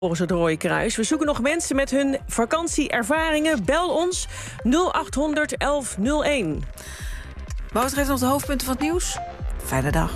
Volgens het Rode Kruis. We zoeken nog mensen met hun vakantieervaringen. Bel ons 0800 1101. Wat betreft nog de hoofdpunten van het nieuws? Fijne dag.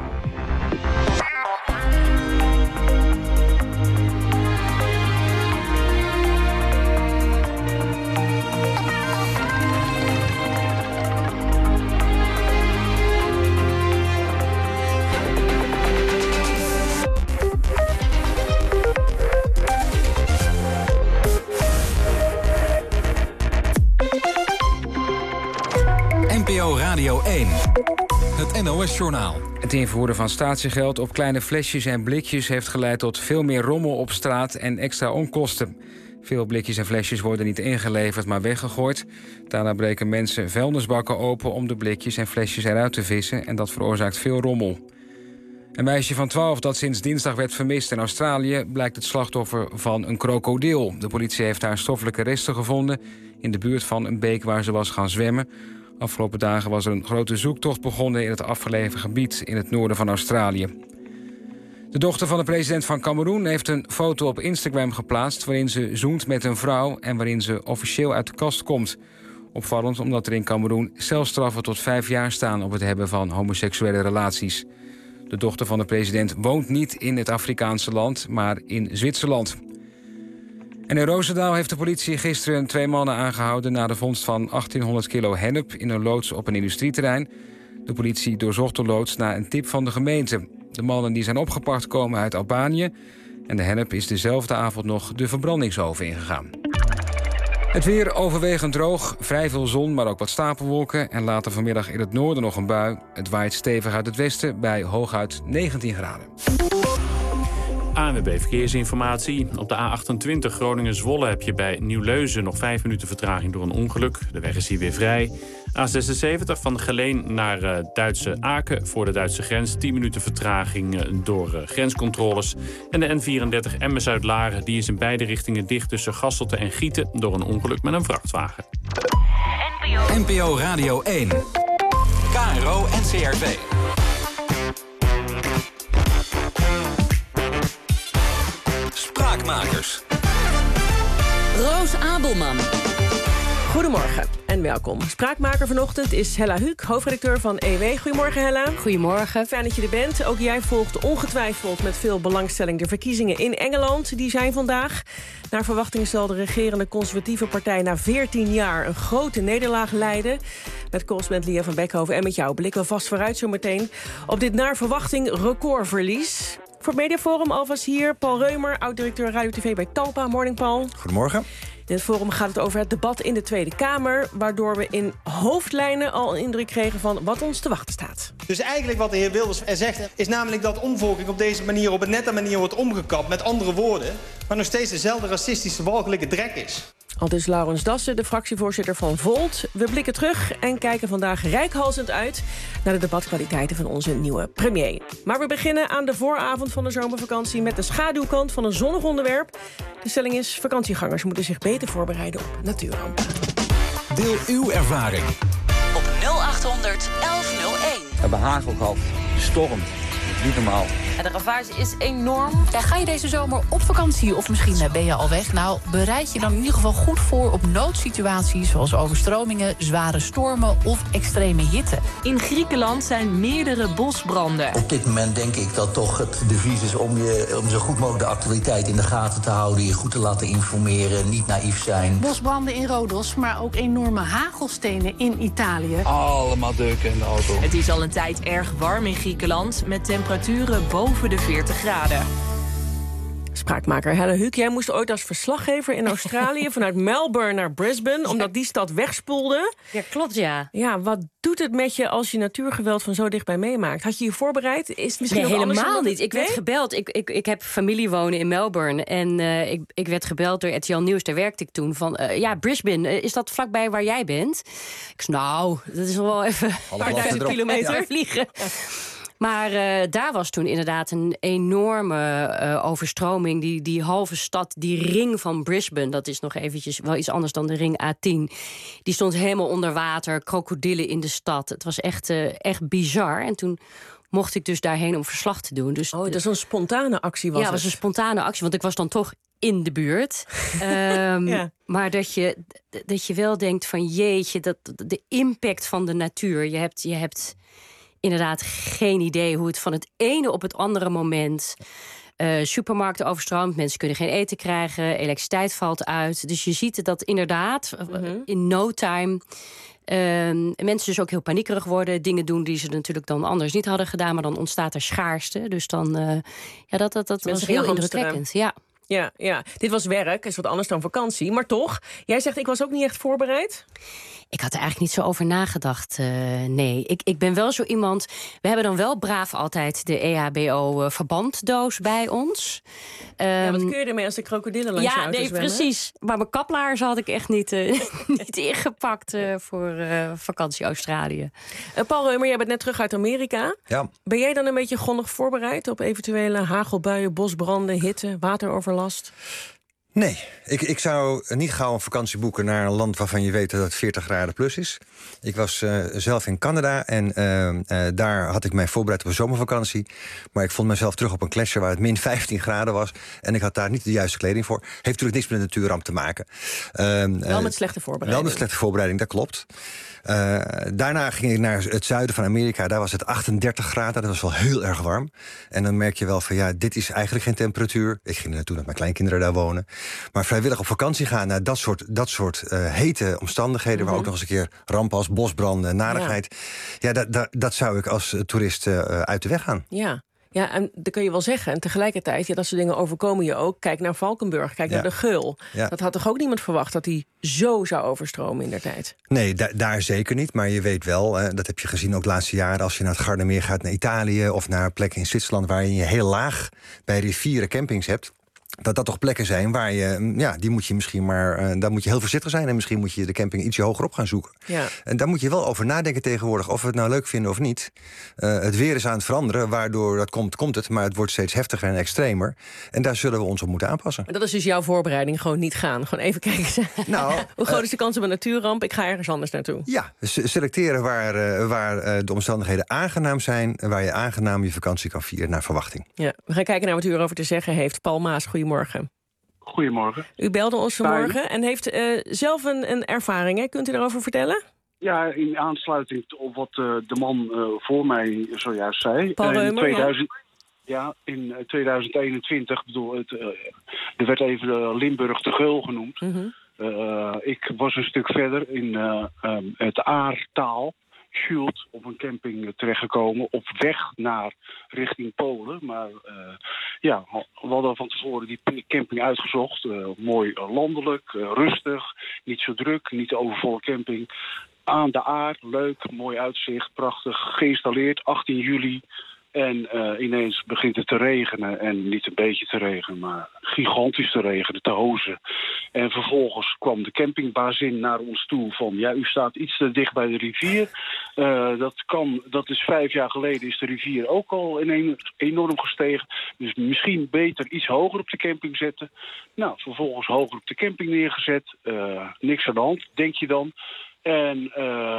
NPO Radio 1. Het NOS-journaal. Het invoeren van statiegeld op kleine flesjes en blikjes heeft geleid tot veel meer rommel op straat en extra onkosten. Veel blikjes en flesjes worden niet ingeleverd, maar weggegooid. Daarna breken mensen vuilnisbakken open om de blikjes en flesjes eruit te vissen en dat veroorzaakt veel rommel. Een meisje van 12 dat sinds dinsdag werd vermist in Australië blijkt het slachtoffer van een krokodil. De politie heeft haar stoffelijke resten gevonden in de buurt van een beek waar ze was gaan zwemmen. Afgelopen dagen was er een grote zoektocht begonnen in het afgelegen gebied in het noorden van Australië. De dochter van de president van Kameroen heeft een foto op Instagram geplaatst waarin ze zoent met een vrouw en waarin ze officieel uit de kast komt. Opvallend omdat er in Kameroen celstraffen tot 5 jaar staan op het hebben van homoseksuele relaties. De dochter van de president woont niet in het Afrikaanse land, maar in Zwitserland. En in Roosendaal heeft de politie gisteren 2 mannen aangehouden na de vondst van 1800 kilo hennep in een loods op een industrieterrein. De politie doorzocht de loods na een tip van de gemeente. De mannen die zijn opgepakt komen uit Albanië en de hennep is dezelfde avond nog de verbrandingsoven ingegaan. Het weer overwegend droog, vrij veel zon, maar ook wat stapelwolken en later vanmiddag in het noorden nog een bui. Het waait stevig uit het westen bij hooguit 19 graden. ANWB Verkeersinformatie. Op de A28 Groningen-Zwolle heb je bij Nieuw-Leuzen nog 5 minuten vertraging door een ongeluk. De weg is hier weer vrij. A76 van Geleen naar Duitse Aken voor de Duitse grens. 10 minuten vertraging door grenscontroles. En de N34 Emmen-Zuid-Laren die is in beide richtingen dicht tussen Gasselte en Gieten door een ongeluk met een vrachtwagen. NPO Radio 1. KRO NCRV. Spraakmakers. Roos Abelman. Goedemorgen en welkom. Spraakmaker vanochtend is Hella Huuk, hoofdredacteur van EW. Goedemorgen, Hella. Goedemorgen. Fijn dat je er bent. Ook jij volgt ongetwijfeld met veel belangstelling de verkiezingen in Engeland. Die zijn vandaag. Naar verwachting zal de regerende conservatieve partij na 14 jaar een grote nederlaag leiden. Met correspondent Lia van Beckhoven en met jou blikken we vast vooruit zo meteen op dit naar verwachting recordverlies. Voor het Mediaforum alvast hier Paul Reumer, oud-directeur Radio TV bij Talpa. Morning, Paul. Goedemorgen. In het forum gaat het over het debat in de Tweede Kamer, waardoor we in hoofdlijnen al een indruk kregen van wat ons te wachten staat. Dus eigenlijk wat de heer Wilders zegt, is namelijk dat omvolking op deze manier, op een nette manier wordt omgekapt, met andere woorden, maar nog steeds dezelfde racistische, walgelijke drek is. Aldus Laurens Dassen, de fractievoorzitter van Volt. We blikken terug en kijken vandaag reikhalzend uit naar de debatkwaliteiten van onze nieuwe premier. Maar we beginnen aan de vooravond van de zomervakantie met de schaduwkant van een zonnig onderwerp. De stelling is: vakantiegangers moeten zich beter voorbereiden op natuurrampen. Deel uw ervaring Op 0800 1101. We hebben hagel gehad, storm, niet normaal. En de ravage is enorm. Ja, ga je deze zomer op vakantie of misschien ben je al weg? Nou, bereid je dan in ieder geval goed voor op noodsituaties zoals overstromingen, zware stormen of extreme hitte. In Griekenland zijn meerdere bosbranden. Op dit moment denk ik dat toch het devies is om zo goed mogelijk de actualiteit in de gaten te houden, je goed te laten informeren, niet naïef zijn. Bosbranden in Rodos, maar ook enorme hagelstenen in Italië. Allemaal deuken in de auto. Het is al een tijd erg warm in Griekenland met temperaturen boven de 40 graden. Spraakmaker Hella Huuk, jij moest ooit als verslaggever in Australië vanuit Melbourne naar Brisbane, omdat die stad wegspoelde. Ja, klopt, ja. Ja, wat doet het met je als je natuurgeweld van zo dichtbij meemaakt? Had je je voorbereid? Is het misschien nee, nog helemaal anders niet. Ik werd gebeld. Ik heb familie wonen in Melbourne. En ik werd gebeld door RTL Nieuws. Daar werkte ik toen. Van, Brisbane, is dat vlakbij waar jij bent? Ik zei, nou, dat is nog wel even een paar duizend kilometer vliegen. Maar daar was toen inderdaad een enorme overstroming. Die halve stad, die ring van Brisbane, dat is nog eventjes wel iets anders dan de ring A10. Die stond helemaal onder water, krokodillen in de stad. Het was echt bizar. En toen mocht ik dus daarheen om verslag te doen. Dus dat is een spontane actie was het? Ja, het was een spontane actie, want ik was dan toch in de buurt. Maar dat je wel denkt van jeetje, dat de impact van de natuur. Je hebt inderdaad geen idee hoe het van het ene op het andere moment... supermarkten overstroomt, mensen kunnen geen eten krijgen, elektriciteit valt uit. Dus je ziet dat inderdaad in no time... mensen dus ook heel paniekerig worden. Dingen doen die ze natuurlijk dan anders niet hadden gedaan... maar dan ontstaat er schaarste. Dus dan, dat was heel indrukwekkend. Ja, dit was werk, is wat anders dan vakantie. Maar toch, jij zegt ik was ook niet echt voorbereid? Ik had er eigenlijk niet zo over nagedacht, nee. Ik ben wel zo iemand... We hebben dan wel braaf altijd de EHBO-verbanddoos bij ons. Wat kun je ermee als de krokodillen langs je auto zwemmen? Precies. Maar mijn kaplaars had ik echt niet ingepakt voor vakantie Australië. Paul Reumer, jij bent net terug uit Amerika. Ja. Ben jij dan een beetje grondig voorbereid op eventuele hagelbuien, bosbranden, hitte, wateroverlast? Nee, ik zou niet gauw een vakantie boeken naar een land waarvan je weet dat het 40 graden plus is. Ik was zelf in Canada en daar had ik mij voorbereid op een zomervakantie. Maar ik vond mezelf terug op een gletsjer waar het min 15 graden was. En ik had daar niet de juiste kleding voor. Heeft natuurlijk niks met de natuurramp te maken. Wel met slechte voorbereiding. Wel met slechte voorbereiding, dat klopt. Daarna ging ik naar het zuiden van Amerika. Daar was het 38 graden, dat was wel heel erg warm. En dan merk je wel van ja, dit is eigenlijk geen temperatuur. Ik ging er naartoe dat mijn kleinkinderen daar wonen. Maar vrijwillig op vakantie gaan naar dat soort hete omstandigheden... waar ook nog eens een keer rampen als bosbranden, narigheid... dat zou ik als toerist uit de weg gaan. Ja, en dat kun je wel zeggen. En tegelijkertijd, dat soort dingen overkomen je ook. Kijk naar Valkenburg, kijk naar de Geul. Ja. Dat had toch ook niemand verwacht dat die zo zou overstromen in der tijd? Nee, daar zeker niet. Maar je weet wel, dat heb je gezien ook de laatste jaren... als je naar het Gardermeer gaat, naar Italië of naar plekken in Zwitserland... waar je heel laag bij rivieren campings hebt... dat toch plekken zijn waar je, die moet je misschien maar... daar moet je heel voorzichtig zijn en misschien moet je de camping ietsje hoger op gaan zoeken. Ja. En daar moet je wel over nadenken tegenwoordig, of we het nou leuk vinden of niet. Het weer is aan het veranderen, waardoor dat komt het... maar het wordt steeds heftiger en extremer. En daar zullen we ons op moeten aanpassen. En dat is dus jouw voorbereiding, gewoon niet gaan. Gewoon even kijken. Hoe groot is de kans op een natuurramp? Ik ga ergens anders naartoe. Ja, selecteren waar de omstandigheden aangenaam zijn... en waar je aangenaam je vakantie kan vieren naar verwachting. Ja, we gaan kijken naar wat u erover te zeggen heeft. Paul Maas, goedemorgen. Goedemorgen. U belde ons vanmorgen en heeft zelf een ervaring, hè? Kunt u daarover vertellen? Ja, in aansluiting op wat de man voor mij zojuist zei. Paul Reumer, in 2021, er werd even Limburg de Geul genoemd. Ik was een stuk verder in het Aartaal. Schuld op een camping terechtgekomen op weg naar richting Polen. Maar we hadden van tevoren die camping uitgezocht. Mooi landelijk, rustig, niet zo druk, niet de overvolle camping. Aan de Aar, leuk, mooi uitzicht, prachtig, geïnstalleerd, 18 juli. En ineens begint het te regenen. En niet een beetje te regenen, maar gigantisch te regenen, te hozen. En vervolgens kwam de campingbazin naar ons toe van... ja, u staat iets te dicht bij de rivier. Dat is 5 jaar geleden is de rivier ook al enorm gestegen. Dus misschien beter iets hoger op de camping zetten. Nou, vervolgens hoger op de camping neergezet. Niks aan de hand, denk je dan. En...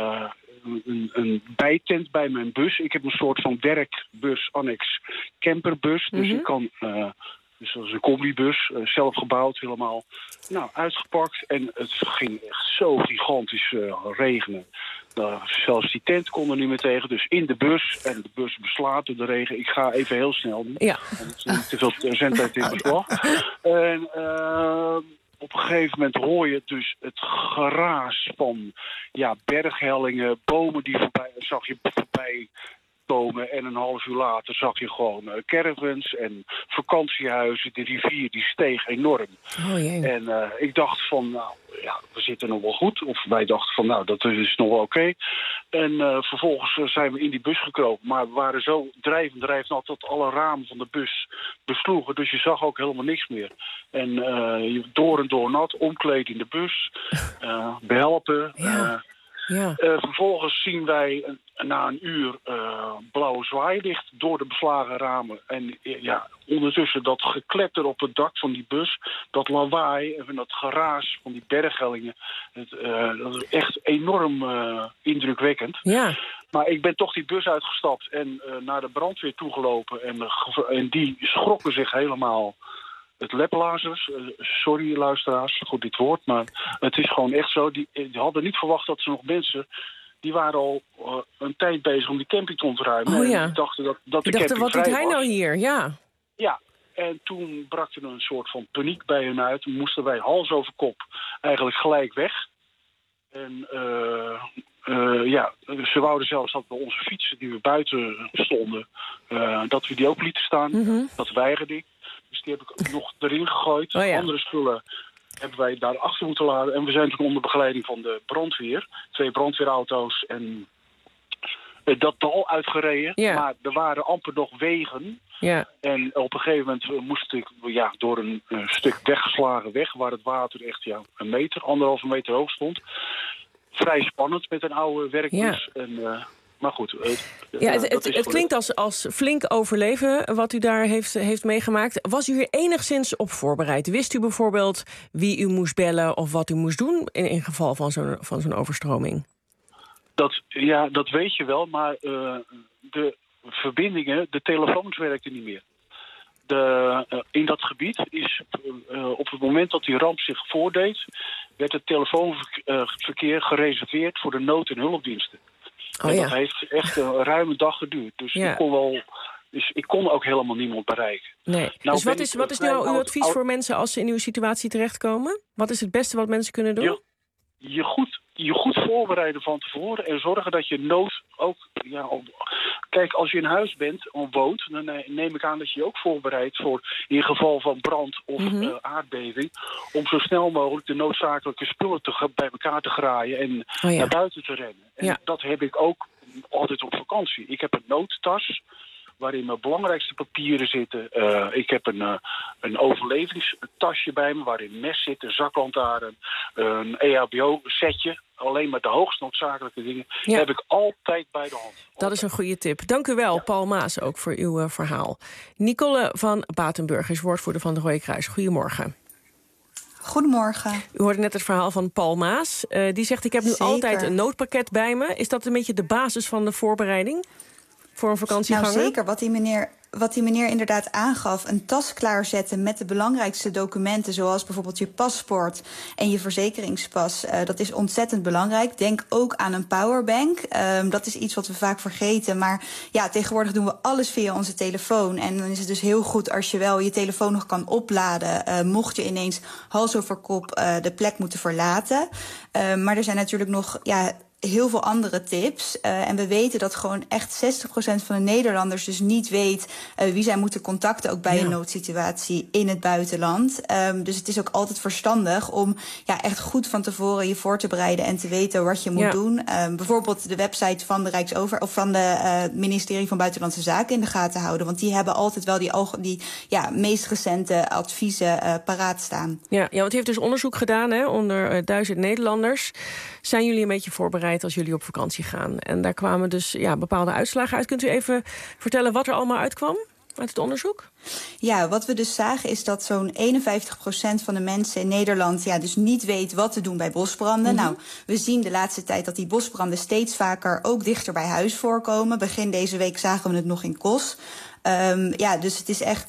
een bijtent bij mijn bus. Ik heb een soort van werkbus, annex camperbus. Dus ik kan... Dus dat is een combibus, zelf gebouwd helemaal. Nou, uitgepakt en het ging echt zo gigantisch regenen. Zelfs die tent kon er niet meer tegen. Dus in de bus, en de bus beslaat door de regen. Ik ga even heel snel doen. Ja. Want er is niet te veel zendtijd in beslag. En... op een gegeven moment hoor je dus het geraas van berghellingen, bomen die zag je voorbij komen. En een half uur later zag je gewoon caravans en vakantiehuizen. De rivier die steeg enorm. Oh jee. En ik dacht van, we zitten nog wel goed. Of wij dachten van, dat is nog wel oké. En vervolgens zijn we in die bus gekropen. Maar we waren zo drijvend dat alle ramen van de bus besloegen. Dus je zag ook helemaal niks meer. En door en door nat, omkleed in de bus. Behelpen. Ja. Ja. Vervolgens zien wij na een uur blauwe zwaailicht door de beslagen ramen. En ondertussen dat gekletter op het dak van die bus, dat lawaai en dat geraas van die berghellingen. Dat is echt enorm indrukwekkend. Ja. Maar ik ben toch die bus uitgestapt en naar de brandweer toegelopen. En die schrokken zich helemaal het leplazers. Sorry luisteraars, goed dit woord, maar het is gewoon echt zo. Die hadden niet verwacht dat ze nog mensen... Die waren al een tijd bezig om die camping te ontruimen. Oh ja. En die dachten dat de camping vrij was. Wat doet hij nou hier? Ja. Ja, en toen brak er een soort van paniek bij hen uit. Toen moesten wij hals over kop eigenlijk gelijk weg. En ze wouden zelfs dat we onze fietsen die we buiten stonden... dat we die ook lieten staan. Mm-hmm. Dat weigerde ik. Dus die heb ik nog erin gegooid. Oh ja. Andere spullen hebben wij daar achter moeten laden. En we zijn toen onder begeleiding van de brandweer. 2 brandweerauto's en dat dal uitgereden. Ja. Maar er waren amper nog wegen. Ja. En op een gegeven moment moest ik door een stuk weggeslagen weg... waar het water echt 1,5 meter hoog stond. Vrij spannend met een oude werkbus. Ja. Maar goed. Het klinkt als flink overleven wat u daar heeft meegemaakt. Was u hier enigszins op voorbereid? Wist u bijvoorbeeld wie u moest bellen of wat u moest doen... in geval van zo'n overstroming? Dat weet je wel, maar de verbindingen, de telefoons werkten niet meer. In dat gebied is op het moment dat die ramp zich voordeed... werd het telefoonverkeer gereserveerd voor de nood- en hulpdiensten. En dat heeft echt een ruime dag geduurd. Dus ik kon ook helemaal niemand bereiken. Nee. Dus wat is nou uw advies voor mensen als ze in uw situatie terechtkomen? Wat is het beste wat mensen kunnen doen? Je goed voorbereiden van tevoren en zorgen dat je nood ook... Kijk, als je in huis bent of woont, dan neem ik aan dat je je ook voorbereidt voor in geval van brand of aardbeving, om zo snel mogelijk de noodzakelijke spullen bij elkaar te graaien en naar buiten te rennen. En dat heb ik ook altijd op vakantie. Ik heb een noodtas waarin mijn belangrijkste papieren zitten. Ik heb een overlevingstasje bij me waarin mes zit, een zaklantaarn, een EHBO-setje. Alleen maar de hoogst noodzakelijke dingen heb ik altijd bij de hand. Dat is een goede tip. Dank u wel, Paul Maas, ook voor uw verhaal. Nicole van Batenburg is woordvoerder van de Rode Kruis. Goedemorgen. Goedemorgen. U hoorde net het verhaal van Paul Maas. Die zegt, ik heb nu altijd een noodpakket bij me. Is dat een beetje de basis van de voorbereiding voor een vakantieganger? Nou zeker, wat die meneer inderdaad aangaf, een tas klaarzetten met de belangrijkste documenten, zoals bijvoorbeeld je paspoort en je verzekeringspas. Dat is ontzettend belangrijk. Denk ook aan een powerbank. Dat is iets wat we vaak vergeten. Maar ja, tegenwoordig doen we alles via onze telefoon. En dan is het dus heel goed als je wel je telefoon nog kan opladen, mocht je ineens hals over kop de plek moeten verlaten. Maar er zijn natuurlijk nog heel veel andere tips. En we weten dat gewoon echt 60% van de Nederlanders dus niet weet wie zij moeten contacten, ook bij een noodsituatie in het buitenland. Dus het is ook altijd verstandig om echt goed van tevoren je voor te bereiden en te weten wat je moet doen. Bijvoorbeeld de website van de van de ministerie van Buitenlandse Zaken in de gaten houden. Want die hebben altijd wel die meest recente adviezen paraat staan. Ja, want u heeft dus onderzoek gedaan onder 1000 Nederlanders. Zijn jullie een beetje voorbereid als jullie op vakantie gaan? En daar kwamen dus bepaalde uitslagen uit. Kunt u even vertellen wat er allemaal uitkwam uit het onderzoek? Ja, wat we dus zagen is dat zo'n 51% van de mensen in Nederland dus niet weet wat te doen bij bosbranden. Nou, we zien de laatste tijd dat die bosbranden steeds vaker ook dichter bij huis voorkomen. Begin deze week zagen we het nog in Kos. Dus het is echt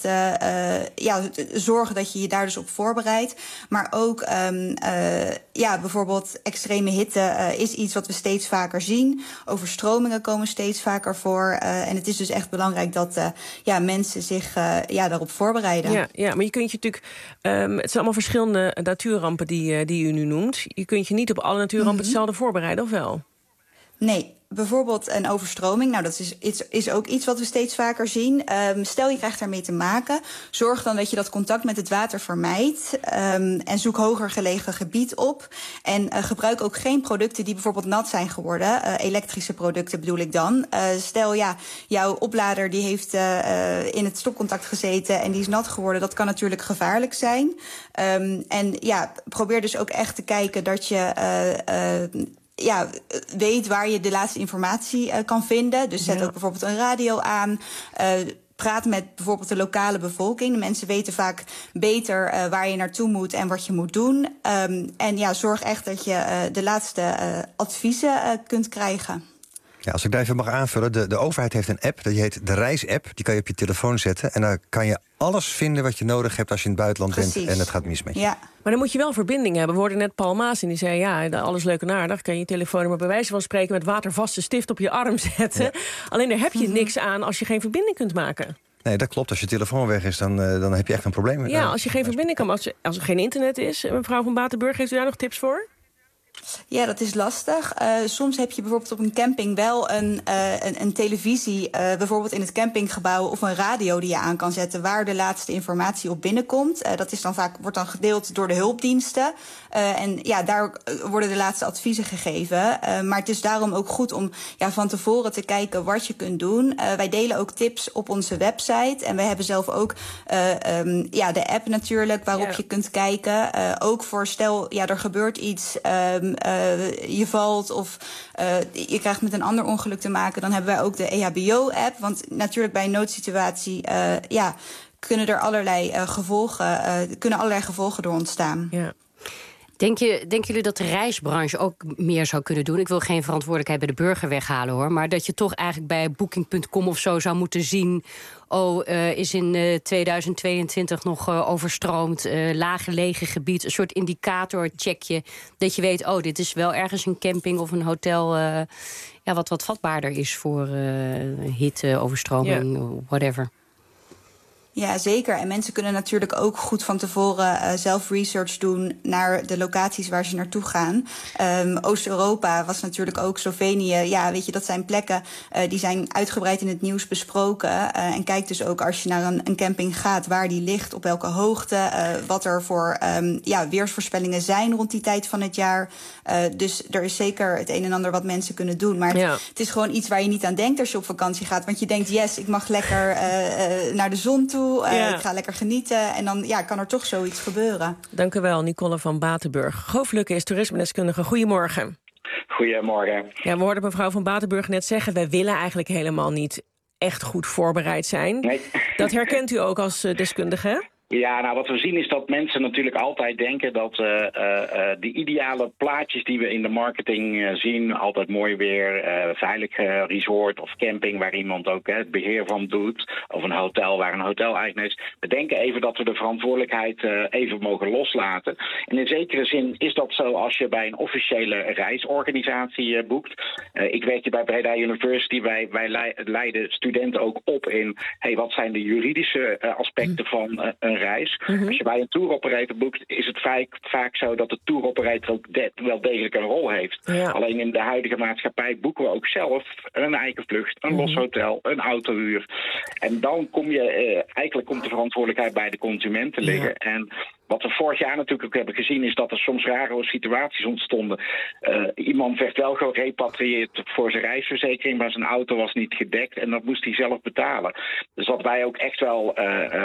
zorgen dat je je daar dus op voorbereidt. Maar ook bijvoorbeeld extreme hitte is iets wat we steeds vaker zien. Overstromingen komen steeds vaker voor. En het is dus echt belangrijk dat mensen zich daarop voorbereiden. Ja, maar je kunt je natuurlijk... het zijn allemaal verschillende natuurrampen die u nu noemt. Je kunt je niet op alle natuurrampen hetzelfde voorbereiden, of wel? Nee. Bijvoorbeeld een overstroming. Nou, dat is ook iets wat we steeds vaker zien. Stel je krijgt daarmee te maken. Zorg dan dat je dat contact met het water vermijdt. En zoek hoger gelegen gebied op. En gebruik ook geen producten die bijvoorbeeld nat zijn geworden. Elektrische producten bedoel ik dan. Stel, jouw oplader die heeft in het stopcontact gezeten en die is nat geworden. Dat kan natuurlijk gevaarlijk zijn. Probeer dus ook echt te kijken dat je weet waar je de laatste informatie kan vinden. Dus zet ook bijvoorbeeld een radio aan. Praat met bijvoorbeeld de lokale bevolking. De mensen weten vaak beter waar je naartoe moet en wat je moet doen. En zorg echt dat je de laatste adviezen kunt krijgen. Ja, als ik daar even mag aanvullen. De overheid heeft een app, die heet de Reis-app. Die kan je op je telefoon zetten. En daar kan je alles vinden wat je nodig hebt als je in het buitenland bent en het gaat mis met je. Ja. Maar dan moet je wel verbinding hebben. We hoorden net Paul Maas en die zei... alles leuk en aardig. Kan je je telefoonnummer bij wijze van spreken... met watervaste stift op je arm zetten. Ja. Alleen daar heb je niks aan als je geen verbinding kunt maken. Nee, dat klopt. Als je telefoon weg is, dan heb je echt een probleem. Ja, als je geen verbinding kan... Als er geen internet is... Mevrouw van Batenburg, heeft u daar nog tips voor? Ja, dat is lastig. Soms heb je bijvoorbeeld op een camping wel een televisie... bijvoorbeeld in het campinggebouw of een radio die je aan kan zetten... waar de laatste informatie op binnenkomt. Dat is dan wordt dan gedeeld door de hulpdiensten. Daar worden de laatste adviezen gegeven. Maar het is daarom ook goed om van tevoren te kijken wat je kunt doen. Wij delen ook tips op onze website. En wij hebben zelf ook de app natuurlijk waarop je kunt kijken. Ook voor stel, er gebeurt iets... je valt of je krijgt met een ander ongeluk te maken... dan hebben wij ook de EHBO-app. Want natuurlijk bij een noodsituatie kunnen allerlei gevolgen door ontstaan. Ja. Denken jullie dat de reisbranche ook meer zou kunnen doen? Ik wil geen verantwoordelijkheid bij de burger weghalen, hoor. Maar dat je toch eigenlijk bij Booking.com of zo zou moeten zien... is in 2022 nog overstroomd, laaggelegen gebied... een soort indicatorcheckje, dat je weet... dit is wel ergens een camping of een hotel... wat vatbaarder is voor hitte, overstroming, whatever. Ja, zeker. En mensen kunnen natuurlijk ook goed van tevoren zelf research doen... naar de locaties waar ze naartoe gaan. Oost-Europa was natuurlijk ook Slovenië. Ja, weet je, dat zijn plekken die zijn uitgebreid in het nieuws besproken. En kijk dus ook als je naar een camping gaat... waar die ligt, op welke hoogte... wat er voor weersvoorspellingen zijn rond die tijd van het jaar. Dus er is zeker het een en ander wat mensen kunnen doen. Maar het is gewoon iets waar je niet aan denkt als je op vakantie gaat. Want je denkt, yes, ik mag lekker naar de zon toe... Ik ga lekker genieten en dan kan er toch zoiets gebeuren. Dank u wel, Nicole van Batenburg. Goof Lukke is toerisme-deskundige. Goedemorgen. Goedemorgen. Ja, we hoorden mevrouw van Batenburg net zeggen... wij willen eigenlijk helemaal niet echt goed voorbereid zijn. Nee. Dat herkent u ook als deskundige, hè? Ja, nou wat we zien is dat mensen natuurlijk altijd denken dat de ideale plaatjes die we in de marketing zien, altijd mooi weer, veilig resort of camping waar iemand ook het beheer van doet, of een hotel waar een hotel-eigenaar is. We denken even dat we de verantwoordelijkheid even mogen loslaten. En in zekere zin is dat zo als je bij een officiële reisorganisatie boekt. Ik werk hier bij Breda University, wij leiden studenten ook op in wat zijn de juridische aspecten van een reis. Als je bij een touroperator boekt, is het vaak zo dat de touroperator ook wel degelijk een rol heeft. Ja. Alleen in de huidige maatschappij boeken we ook zelf een eigen vlucht, een los hotel, een autohuur. En dan eigenlijk komt de verantwoordelijkheid bij de consument te liggen. Ja. En wat we vorig jaar natuurlijk ook hebben gezien is dat er soms rare situaties ontstonden. Iemand werd wel gerepatrieerd voor zijn reisverzekering, maar zijn auto was niet gedekt en dat moest hij zelf betalen. Dus dat wij ook echt wel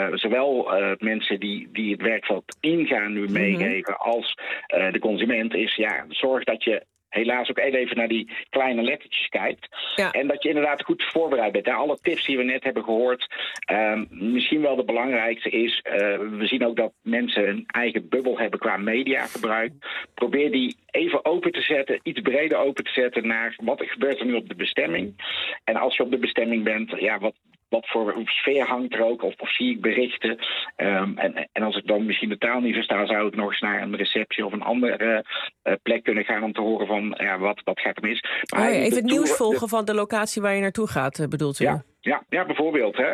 zowel mensen die het werkveld ingaan nu meegeven als de consument is, zorg dat je helaas ook even naar die kleine lettertjes kijkt. Ja. En dat je inderdaad goed voorbereid bent. Alle tips die we net hebben gehoord, misschien wel de belangrijkste is, we zien ook dat mensen een eigen bubbel hebben qua mediagebruik. Probeer die even open te zetten, iets breder open te zetten naar wat gebeurt er nu op de bestemming. En als je op de bestemming bent, wat voor sfeer hangt er ook, of zie ik berichten. En als ik dan misschien de taal niet versta, zou ik nog eens naar een receptie of een andere plek kunnen gaan om te horen van wat gaat er mis. Maar even het nieuws volgen van de locatie waar je naartoe gaat, bedoelt u? Ja, bijvoorbeeld. Hè.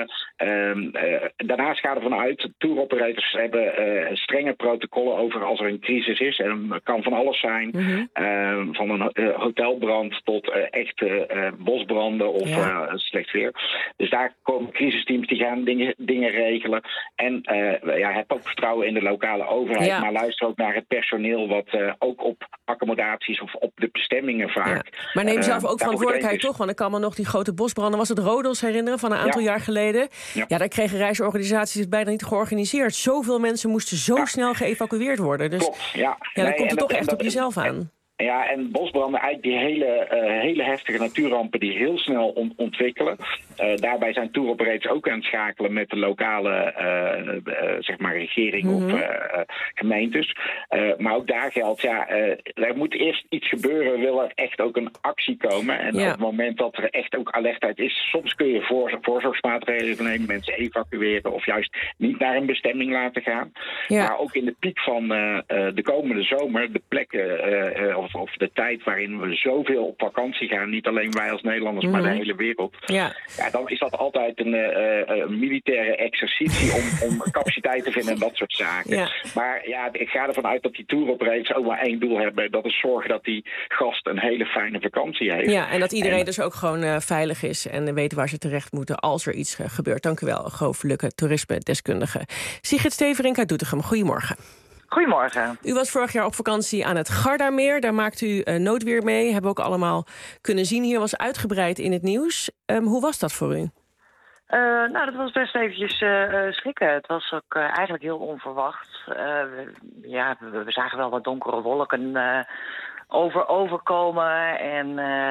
En daarnaast gaat ervan uit, touroperators hebben strenge protocollen over als er een crisis is. En het kan van alles zijn, van een hotelbrand tot echte bosbranden of slecht weer. Dus daar komen crisisteams die gaan dingen regelen. En heb ook vertrouwen in de lokale overheid, maar luister ook naar het personeel wat ook op accommodaties of op de bestemmingen vaak. Ja. Maar neem zelf ook verantwoordelijkheid toch? Want ik kan me nog die grote bosbranden, was het Rodos herinneren van een aantal jaar geleden. Ja, daar kregen reisorganisaties het bijna niet georganiseerd. Zoveel mensen moesten zo snel geëvacueerd worden. Dus klopt, dan komt het toch echt op jezelf aan. Ja, en bosbranden, eigenlijk die hele heftige natuurrampen die heel snel ontwikkelen. Daarbij zijn tour operators ook aan het schakelen met de lokale regering of gemeentes. Maar ook daar geldt, er moet eerst iets gebeuren, wil er echt ook een actie komen. En op het moment dat er echt ook alertheid is, soms kun je voorzorgsmaatregelen nemen, mensen evacueren of juist niet naar een bestemming laten gaan. Ja. Maar ook in de piek van de komende zomer, de plekken of de tijd waarin we zoveel op vakantie gaan, niet alleen wij als Nederlanders, maar de hele wereld. Ja, dan is dat altijd een militaire exercitie om capaciteit te vinden en dat soort zaken. Ja. Maar ik ga ervan uit dat die tour operators ook maar één doel hebben. Dat is zorgen dat die gast een hele fijne vakantie heeft. Ja, en dat iedereen dus ook gewoon veilig is en weet waar ze terecht moeten als er iets gebeurt. Dank u wel, Goof Lukke, toerisme-deskundige. Sigrid Steverink uit Doetinchem, goedemorgen. Goedemorgen. U was vorig jaar op vakantie aan het Gardameer. Daar maakt u noodweer mee. Hebben we ook allemaal kunnen zien. Hier was uitgebreid in het nieuws. Hoe was dat voor u? Dat was best eventjes schrikken. Het was ook eigenlijk heel onverwacht. We zagen wel wat donkere wolken overkomen. En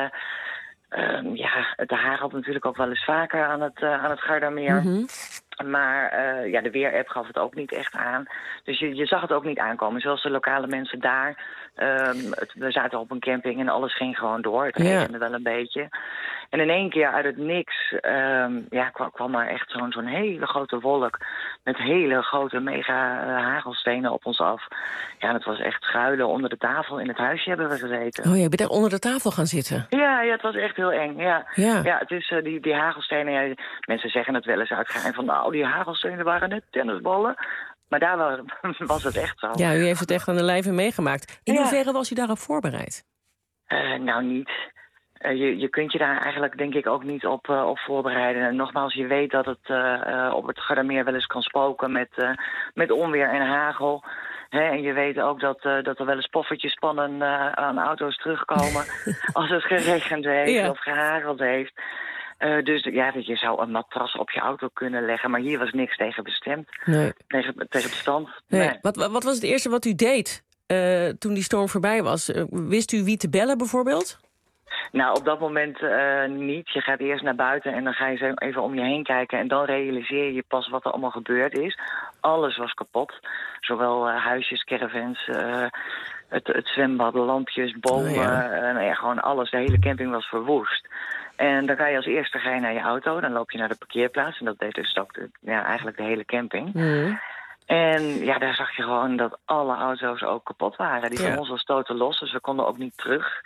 de hagelt natuurlijk ook wel eens vaker aan het Gardameer. Mm-hmm. Maar de weer-app gaf het ook niet echt aan. Dus je zag het ook niet aankomen. Zoals de lokale mensen daar. We zaten op een camping en alles ging gewoon door. Het regende wel een beetje. En in één keer uit het niks kwam er echt zo'n hele grote wolk. Met hele grote mega hagelstenen op ons af. Ja, en het was echt schuilen onder de tafel. In het huisje hebben we gezeten. Oh, je bent daar onder de tafel gaan zitten? Ja, het was echt heel eng. Ja, het is die hagelstenen. Mensen zeggen het wel eens uitgaan van die hagelstenen waren net tennisballen. Maar daar was het echt zo. Ja, u heeft het echt aan de lijve meegemaakt. In hoeverre was u daarop voorbereid? Nou, niet. Je kunt je daar eigenlijk denk ik ook niet op voorbereiden. En nogmaals, je weet dat het op het Gardameer wel eens kan spoken met onweer en hagel. En je weet ook dat er wel eens poffertjes spannen aan auto's terugkomen als het geregend heeft of gehageld heeft. Dus je zou een matras op je auto kunnen leggen, maar hier was niks tegen bestemd. Nee. Tegen bestand. Nee. Wat was het eerste wat u deed toen die storm voorbij was? Wist u wie te bellen bijvoorbeeld? Nou, op dat moment niet. Je gaat eerst naar buiten en dan ga je even om je heen kijken. En dan realiseer je pas wat er allemaal gebeurd is. Alles was kapot. Zowel huisjes, caravans, het zwembad, lampjes, bomen. Gewoon alles. De hele camping was verwoest. En dan ga je als eerste naar je auto. Dan loop je naar de parkeerplaats. En dat deed dus ook eigenlijk de hele camping. Mm. En daar zag je gewoon dat alle auto's ook kapot waren. Die van ons was stoten los, dus we konden ook niet terug.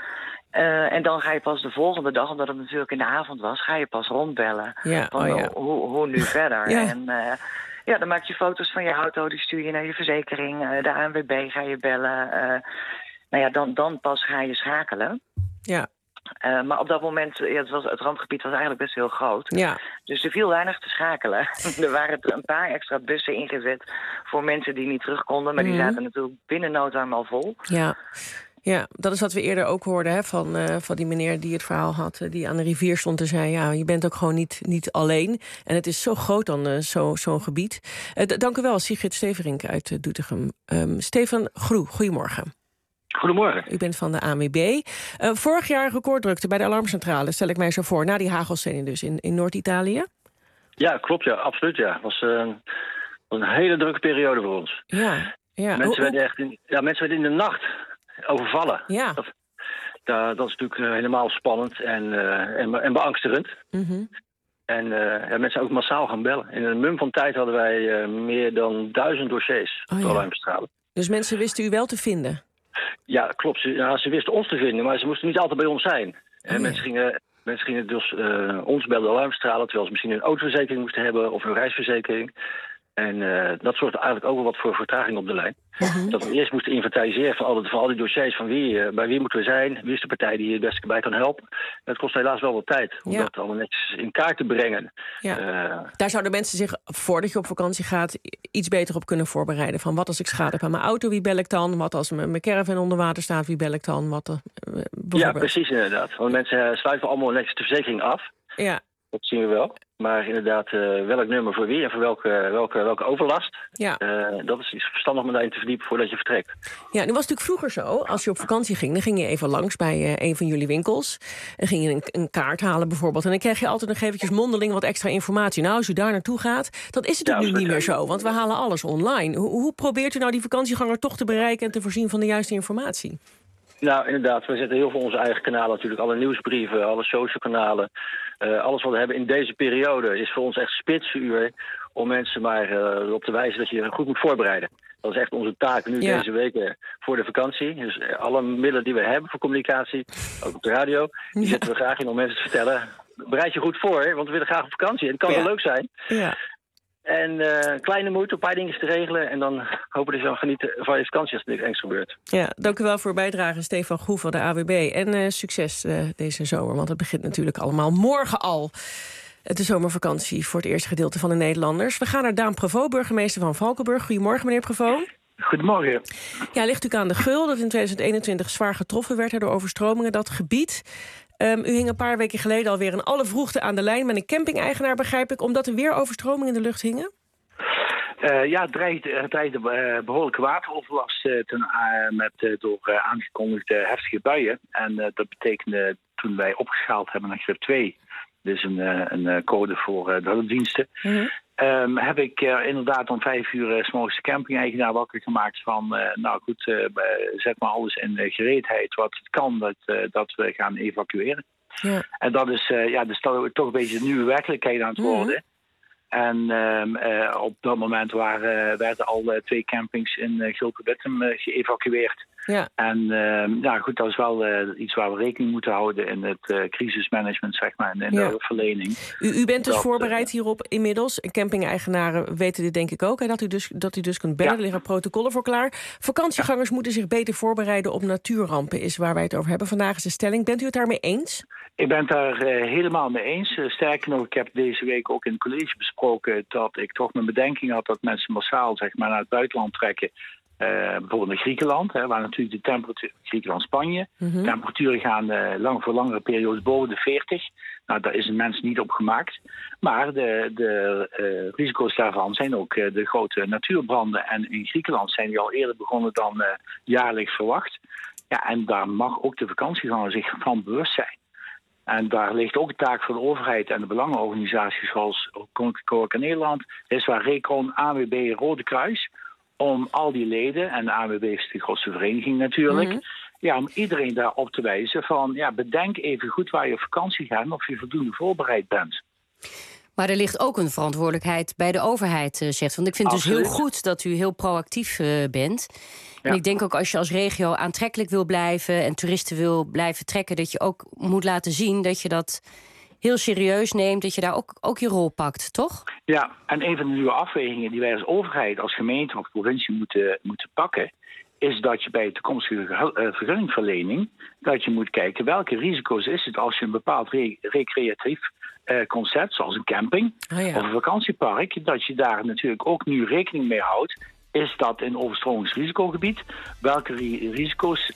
En dan ga je pas de volgende dag, omdat het natuurlijk in de avond was, ga je pas rondbellen. Ja. Hoe nu verder? Ja. En dan maak je foto's van je auto, die stuur je naar je verzekering. De ANWB ga je bellen. Dan pas ga je schakelen. Ja. Maar op dat moment, het rampgebied was eigenlijk best heel groot. Ja. Dus er viel weinig te schakelen. Er waren een paar extra bussen ingezet voor mensen die niet terug konden. Maar die zaten natuurlijk binnen no time al vol. Ja. Ja, dat is wat we eerder ook hoorden van die meneer die het verhaal had, die aan de rivier stond en zei, je bent ook gewoon niet alleen. En het is zo groot dan zo'n gebied. Dank u wel, Sigrid Steverink uit Doetinchem. Stefan Groe, goedemorgen. Goedemorgen. U bent van de ANWB. Vorig jaar recorddrukte bij de alarmcentrale, stel ik mij zo voor, na die hagelstenen dus in Noord-Italië. Ja, klopt, absoluut. Het was een hele drukke periode voor ons. Ja. Mensen werden in de nacht overvallen. Ja. Dat is natuurlijk helemaal spannend en beangstigend. Mm-hmm. En mensen zijn ook massaal gaan bellen. In een mum van tijd hadden wij meer dan 1000 dossiers op de alarmcentrale. Dus mensen wisten u wel te vinden? Ja, klopt. Ze wisten ons te vinden, maar ze moesten niet altijd bij ons zijn. Mensen gingen dus ons bellen, de alarmcentrale, terwijl ze misschien een autoverzekering moesten hebben of een reisverzekering. En dat zorgde eigenlijk ook wel wat voor vertraging op de lijn. Mm-hmm. Dat we eerst moesten inventariseren van al die dossiers van bij wie moeten we zijn, wie is de partij die je het beste bij kan helpen. Dat kost helaas wel wat tijd om dat allemaal netjes in kaart te brengen. Ja. Daar zouden mensen zich, voordat je op vakantie gaat, iets beter op kunnen voorbereiden. Van wat als ik schade heb aan mijn auto, wie bel ik dan? Wat als mijn caravan onder water staat, wie bel ik dan? Ja, precies inderdaad. Want mensen sluiten allemaal netjes de verzekering af. Ja. Dat zien we wel. Maar inderdaad, welk nummer voor wie en voor welke overlast... Ja. Dat is verstandig om daarin te verdiepen voordat je vertrekt. Ja, nu was het natuurlijk vroeger zo. Als je op vakantie ging, dan ging je even langs bij een van jullie winkels. En ging je een kaart halen bijvoorbeeld. En dan kreeg je altijd nog eventjes mondeling wat extra informatie. Nou, als u daar naartoe gaat, dat is natuurlijk nu niet meer zo. Want we halen alles online. Hoe probeert u nou die vakantieganger toch te bereiken... en te voorzien van de juiste informatie? Nou, inderdaad. We zetten heel veel onze eigen kanalen natuurlijk. Alle nieuwsbrieven, alle social kanalen. Alles wat we hebben in deze periode is voor ons echt spitsuur... om mensen maar erop te wijzen dat je je goed moet voorbereiden. Dat is echt onze taak nu deze weken voor de vakantie. Dus alle middelen die we hebben voor communicatie, ook op de radio... die zetten we graag in om mensen te vertellen... bereid je goed voor, want we willen graag op vakantie. En het kan wel leuk zijn. Ja. En kleine moeite, een paar dingen te regelen... en dan hopen we dat je genieten van je vakantie als er niks engs gebeurt. Ja, dank u wel voor uw bijdrage, Stefan Groef van de AWB. En succes deze zomer, want het begint natuurlijk allemaal morgen al. De zomervakantie voor het eerste gedeelte van de Nederlanders. We gaan naar Daan Prevot, burgemeester van Valkenburg. Goedemorgen, meneer Prevot. Goedemorgen. Ja, ligt natuurlijk aan de Geul dat in 2021 zwaar getroffen werd door overstromingen. Dat gebied... u hing een paar weken geleden alweer in alle vroegte aan de lijn... met een camping-eigenaar, begrijp ik, omdat er weer overstromingen in de lucht hingen? Ja, het dreigde behoorlijke wateroverlast door aangekondigde heftige buien. En dat betekende, toen wij opgeschaald hebben naar grip 2... dus een code voor de hulpdiensten... heb ik inderdaad om 5 uur 's morgens de camping-eigenaar wakker gemaakt van... zet maar alles in gereedheid wat het kan dat we gaan evacueren. Ja. En dat is dus toch een beetje de nieuwe werkelijkheid aan het worden. En op dat moment werden al 2 campings in Gulpen-Wittem geëvacueerd. Ja. En dat is wel iets waar we rekening moeten houden in het crisismanagement, zeg maar, en in de hulpverlening. U bent dus voorbereid hierop inmiddels. Camping-eigenaren weten dit denk ik ook, hè, dat u dus kunt bellen. Er liggen protocollen voor klaar. Vakantiegangers moeten zich beter voorbereiden op natuurrampen, is waar wij het over hebben. Vandaag is de stelling. Bent u het daarmee eens? Ik ben het daar helemaal mee eens. Sterker nog, ik heb deze week ook in het college besproken dat ik toch mijn bedenking had dat mensen massaal, zeg maar, naar het buitenland trekken. Bijvoorbeeld naar Griekenland, waar natuurlijk de temperatuur... Griekenland, Spanje. De temperaturen gaan voor langere periodes boven de 40. Nou, daar is een mens niet op gemaakt. Maar de risico's daarvan zijn ook de grote natuurbranden. En in Griekenland zijn die al eerder begonnen dan jaarlijks verwacht. Ja, en daar mag ook de vakantieganger zich van bewust zijn. En daar ligt ook de taak voor de overheid en de belangenorganisaties zoals Koninklijke Horeca Nederland, SWA, Recon, AWB, Rode Kruis, om al die leden, en de AWB is de grootste vereniging natuurlijk, om iedereen daarop te wijzen van, bedenk even goed waar je op vakantie gaat en of je voldoende voorbereid bent. Maar er ligt ook een verantwoordelijkheid bij de overheid, zegt. Want ik vind het dus heel goed dat u heel proactief bent. En ik denk ook als je als regio aantrekkelijk wil blijven en toeristen wil blijven trekken, dat je ook moet laten zien dat je dat heel serieus neemt, dat je daar ook je rol pakt, toch? Ja, en een van de nieuwe afwegingen die wij als overheid, als gemeente of provincie moeten pakken, is dat je bij de toekomstige vergunningverlening, dat je moet kijken welke risico's is het als je een bepaald recreatief concept, zoals een camping of een vakantiepark, dat je daar natuurlijk ook nu rekening mee houdt. Is dat een overstromingsrisicogebied? Welke risico's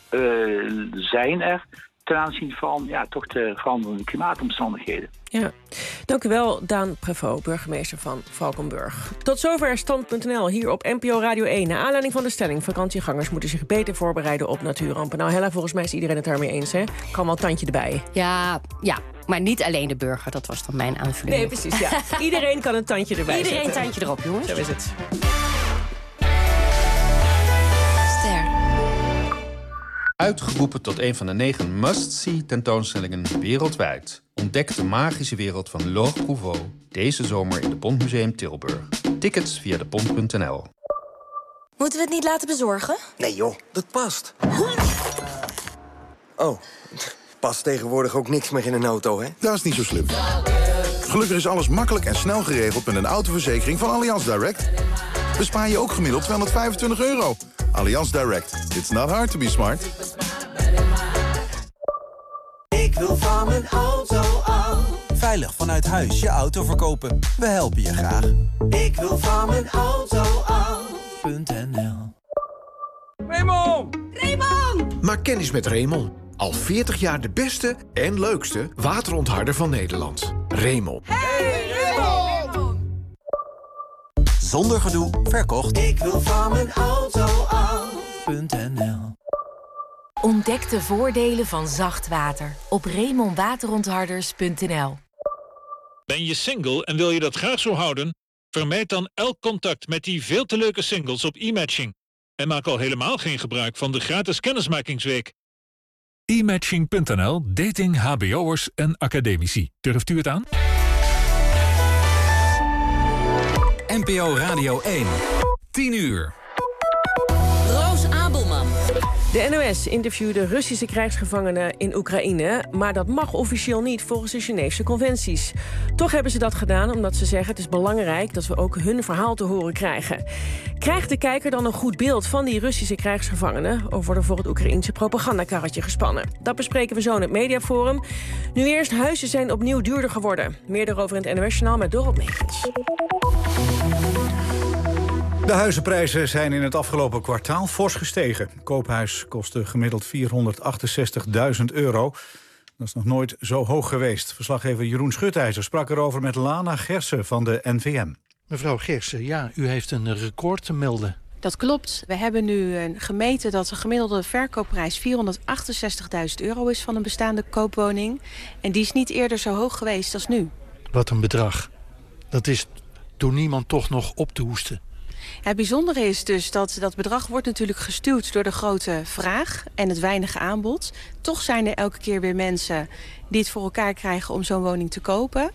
zijn er ten aanzien van toch de veranderende klimaatomstandigheden? Ja, dank u wel, Daan Prevot, burgemeester van Valkenburg. Tot zover Stand.nl hier op NPO Radio 1. Naar aanleiding van de stelling, vakantiegangers moeten zich beter voorbereiden op natuurrampen. Nou, Hella, volgens mij is iedereen het daarmee eens, hè? Kan wel tandje erbij. Ja, maar niet alleen de burger, dat was dan mijn aanvulling. Nee, precies, ja. Iedereen kan een tandje erbij zetten. Iedereen tandje erop, jongens. Zo is het. Uitgeroepen tot een van de 9 must-see tentoonstellingen wereldwijd. Ontdek de magische wereld van L'Or Prouveau deze zomer in de Pontmuseum Tilburg. Tickets via depont.nl. Moeten we het niet laten bezorgen? Nee joh, dat past. Oh, past tegenwoordig ook niks meer in een auto, hè? Dat is niet zo slim. Gelukkig is alles makkelijk en snel geregeld met een autoverzekering van Allianz Direct. Bespaar je ook gemiddeld €225. Allianz Direct. It's not hard to be smart. Ik wil van mijn auto af. Veilig vanuit huis je auto verkopen. We helpen je graag. Ik wil van mijn auto af.nl. Raymond! Maak kennis met Raymond. Al 40 jaar de beste en leukste waterontharder van Nederland. Raymond. Hey, Raymond! Zonder gedoe, verkocht. Ik wil van mijn auto af.nl. Ontdek de voordelen van zacht water op RaymondWaterontharders.nl. Ben je single en wil je dat graag zo houden? Vermijd dan elk contact met die veel te leuke singles op e-matching. En maak al helemaal geen gebruik van de gratis kennismakingsweek. E-matching.nl, dating hbo'ers en academici. Durft u het aan? NPO Radio 1. 10 uur. Roos Abelman. De NOS interviewde Russische krijgsgevangenen in Oekraïne, maar dat mag officieel niet volgens de Geneefse conventies. Toch hebben ze dat gedaan omdat ze zeggen het is belangrijk dat we ook hun verhaal te horen krijgen. Krijgt de kijker dan een goed beeld van die Russische krijgsgevangenen of worden voor het Oekraïense propagandakarretje gespannen? Dat bespreken we zo in het Mediaforum. Nu eerst, huizen zijn opnieuw duurder geworden. Meer daarover in het NOS-journaal met Dorot Megens. De huizenprijzen zijn in het afgelopen kwartaal fors gestegen. Een koophuis kostte gemiddeld €468.000. Dat is nog nooit zo hoog geweest. Verslaggever Jeroen Schutijzer sprak erover met Lana Gersen van de NVM. Mevrouw Gersen, ja, u heeft een record te melden. Dat klopt. We hebben nu gemeten dat de gemiddelde verkoopprijs €468.000 is van een bestaande koopwoning. En die is niet eerder zo hoog geweest als nu. Wat een bedrag. Dat is door niemand toch nog op te hoesten. Het bijzondere is dus dat dat bedrag wordt natuurlijk gestuurd door de grote vraag en het weinige aanbod. Toch zijn er elke keer weer mensen die het voor elkaar krijgen om zo'n woning te kopen.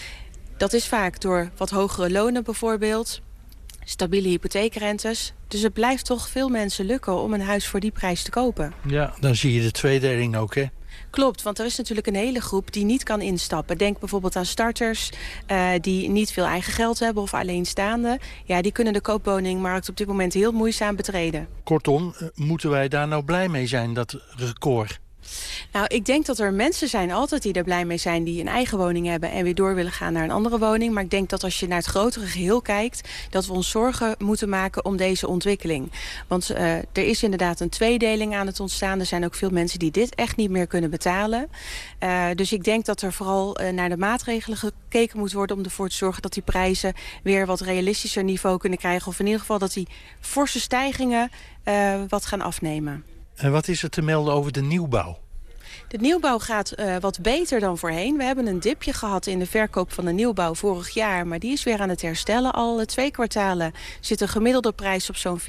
Dat is vaak door wat hogere lonen bijvoorbeeld, stabiele hypotheekrentes. Dus het blijft toch veel mensen lukken om een huis voor die prijs te kopen. Ja, dan zie je de tweedeling ook, hè? Klopt, want er is natuurlijk een hele groep die niet kan instappen. Denk bijvoorbeeld aan starters die niet veel eigen geld hebben of alleenstaanden. Ja, die kunnen de koopwoningmarkt op dit moment heel moeizaam betreden. Kortom, moeten wij daar nou blij mee zijn, dat record? Nou, ik denk dat er mensen zijn altijd die er blij mee zijn die een eigen woning hebben en weer door willen gaan naar een andere woning. Maar ik denk dat als je naar het grotere geheel kijkt, dat we ons zorgen moeten maken om deze ontwikkeling. Want er is inderdaad een tweedeling aan het ontstaan. Er zijn ook veel mensen die dit echt niet meer kunnen betalen. Dus ik denk dat er vooral naar de maatregelen gekeken moet worden om ervoor te zorgen dat die prijzen weer wat realistischer niveau kunnen krijgen. Of in ieder geval dat die forse stijgingen wat gaan afnemen. En wat is er te melden over de nieuwbouw? De nieuwbouw gaat wat beter dan voorheen. We hebben een dipje gehad in de verkoop van de nieuwbouw vorig jaar, maar die is weer aan het herstellen. Al 2 kwartalen zit een gemiddelde prijs op zo'n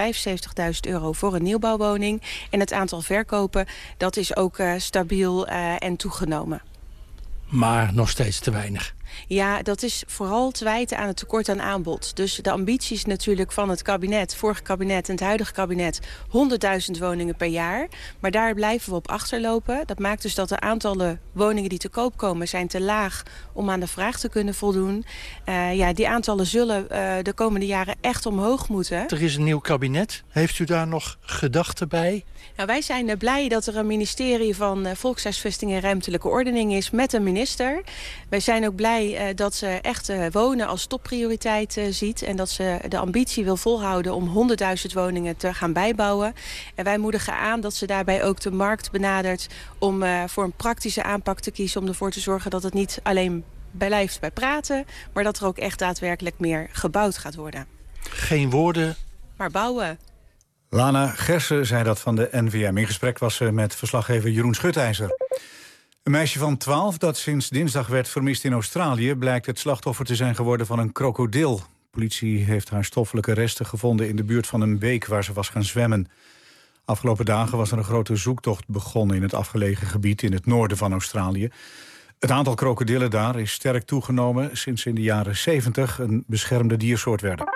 €475.000 voor een nieuwbouwwoning. En het aantal verkopen, dat is ook stabiel en toegenomen. Maar nog steeds te weinig. Ja, dat is vooral te wijten aan het tekort aan aanbod. Dus de ambities natuurlijk van het kabinet, vorige kabinet en het huidige kabinet, 100.000 woningen per jaar. Maar daar blijven we op achterlopen. Dat maakt dus dat de aantallen woningen die te koop komen zijn te laag om aan de vraag te kunnen voldoen. Die aantallen zullen de komende jaren echt omhoog moeten. Er is een nieuw kabinet. Heeft u daar nog gedachten bij? Nou, wij zijn blij dat er een ministerie van Volkshuisvesting en Ruimtelijke Ordening is met een minister. Wij zijn ook blij dat ze echt wonen als topprioriteit ziet en dat ze de ambitie wil volhouden om 100.000 woningen te gaan bijbouwen. En wij moedigen aan dat ze daarbij ook de markt benadert om voor een praktische aanpak te kiezen, om ervoor te zorgen dat het niet alleen blijft bij praten, maar dat er ook echt daadwerkelijk meer gebouwd gaat worden. Geen woorden, maar bouwen. Lana Gersen zei dat van de NVM. In gesprek was ze met verslaggever Jeroen Schutijzer. Een meisje van 12 dat sinds dinsdag werd vermist in Australië blijkt het slachtoffer te zijn geworden van een krokodil. Politie heeft haar stoffelijke resten gevonden in de buurt van een beek waar ze was gaan zwemmen. Afgelopen dagen was er een grote zoektocht begonnen in het afgelegen gebied in het noorden van Australië. Het aantal krokodillen daar is sterk toegenomen sinds ze in de jaren 70 een beschermde diersoort werden.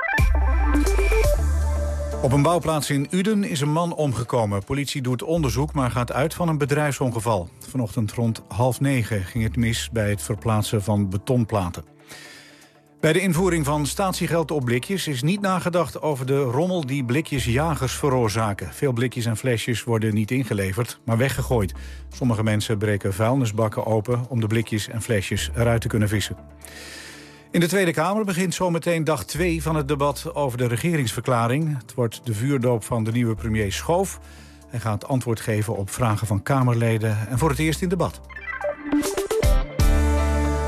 Op een bouwplaats in Uden is een man omgekomen. Politie doet onderzoek, maar gaat uit van een bedrijfsongeval. Vanochtend rond 8:30 ging het mis bij het verplaatsen van betonplaten. Bij de invoering van statiegeld op blikjes is niet nagedacht over de rommel die blikjesjagers veroorzaken. Veel blikjes en flesjes worden niet ingeleverd, maar weggegooid. Sommige mensen breken vuilnisbakken open om de blikjes en flesjes eruit te kunnen vissen. In de Tweede Kamer begint zometeen dag 2 van het debat over de regeringsverklaring. Het wordt de vuurdoop van de nieuwe premier Schoof. Hij gaat antwoord geven op vragen van Kamerleden en voor het eerst in debat.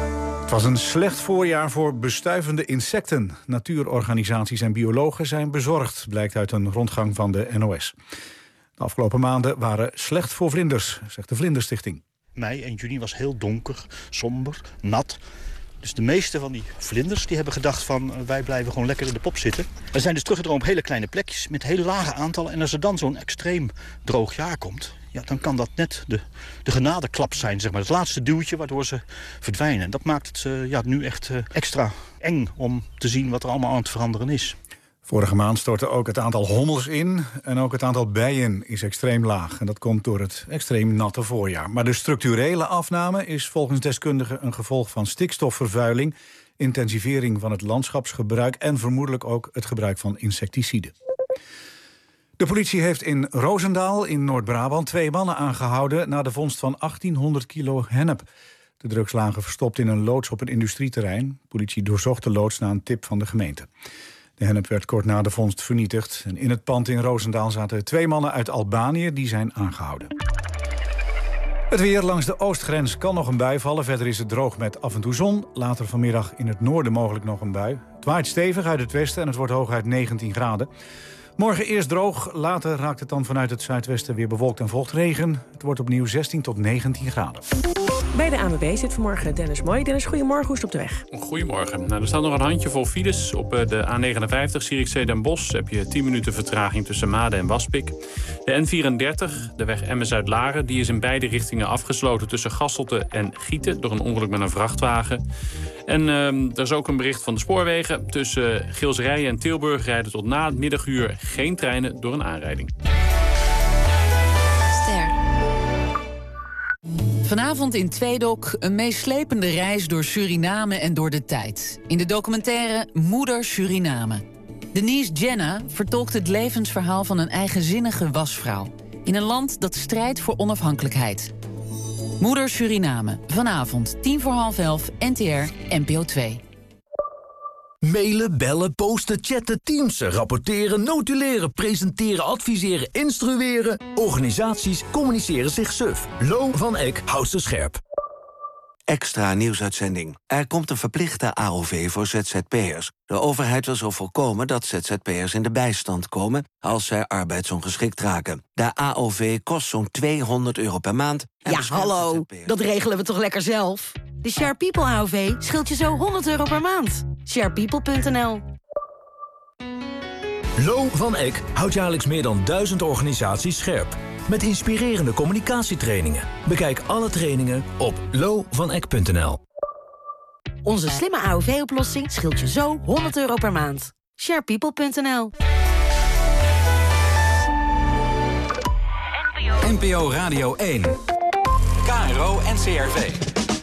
Het was een slecht voorjaar voor bestuivende insecten. Natuurorganisaties en biologen zijn bezorgd, blijkt uit een rondgang van de NOS. De afgelopen maanden waren slecht voor vlinders, zegt de Vlinderstichting. Mei en juni was heel donker, somber, nat. Dus de meeste van die vlinders die hebben gedacht van wij blijven gewoon lekker in de pop zitten. We zijn dus teruggedroomd op hele kleine plekjes met hele lage aantallen. En als er dan zo'n extreem droog jaar komt, ja, dan kan dat net de genadeklap zijn, zeg maar. Het laatste duwtje waardoor ze verdwijnen. En dat maakt het nu echt extra eng om te zien wat er allemaal aan het veranderen is. Vorige maand stortte ook het aantal hommels in en ook het aantal bijen is extreem laag. En dat komt door het extreem natte voorjaar. Maar de structurele afname is volgens deskundigen een gevolg van stikstofvervuiling, intensivering van het landschapsgebruik en vermoedelijk ook het gebruik van insecticiden. De politie heeft in Roosendaal in Noord-Brabant 2 mannen aangehouden na de vondst van 1800 kilo hennep. De drugs lagen verstopt in een loods op een industrieterrein. De politie doorzocht de loods na een tip van de gemeente. De hennep werd kort na de vondst vernietigd. En in het pand in Roosendaal zaten 2 mannen uit Albanië die zijn aangehouden. Het weer langs de oostgrens kan nog een bui vallen. Verder is het droog met af en toe zon. Later vanmiddag in het noorden mogelijk nog een bui. Het waait stevig uit het westen en het wordt hooguit 19 graden. Morgen eerst droog, later raakt het dan vanuit het zuidwesten weer bewolkt en volgt regen. Het wordt opnieuw 16 tot 19 graden. Bij de ANWB zit vanmorgen Dennis Mooi. Dennis, goedemorgen, hoe is het op de weg? Goedemorgen. Nou, er staat nog een handjevol files. Op de A59 Zierikzee Den Bosch heb je 10 minuten vertraging tussen Maden en Waspik. De N34, de weg Emmen-Zuid-Laren, die is in beide richtingen afgesloten tussen Gasselte en Gieten door een ongeluk met een vrachtwagen. En er is ook een bericht van de spoorwegen. Tussen Gilsrijen en Tilburg rijden tot na het middaguur geen treinen door een aanrijding. Vanavond in Tweedok een meeslepende reis door Suriname en door de tijd. In de documentaire Moeder Suriname. Denise Jenna vertolkt het levensverhaal van een eigenzinnige wasvrouw in een land dat strijdt voor onafhankelijkheid. Moeder Suriname, vanavond 11:10, NTR, NPO 2. Mailen, bellen, posten, chatten, teamsen, rapporteren, notuleren, presenteren, adviseren, instrueren. Organisaties communiceren zich suf. Lo van Eck houdt ze scherp. Extra nieuwsuitzending. Er komt een verplichte AOV voor ZZP'ers. De overheid wil zo voorkomen dat ZZP'ers in de bijstand komen als zij arbeidsongeschikt raken. De AOV kost zo'n €200 per maand. Ja, hallo, dat regelen we toch lekker zelf? De Share People AOV scheelt je zo €100 per maand. Sharepeople.nl. Lo van Eck houdt jaarlijks meer dan 1000 organisaties scherp. Met inspirerende communicatietrainingen. Bekijk alle trainingen op lovaneck.nl. Onze slimme AOV-oplossing scheelt je zo €100 per maand. Sharepeople.nl. NPO Radio 1. KRO NCRV.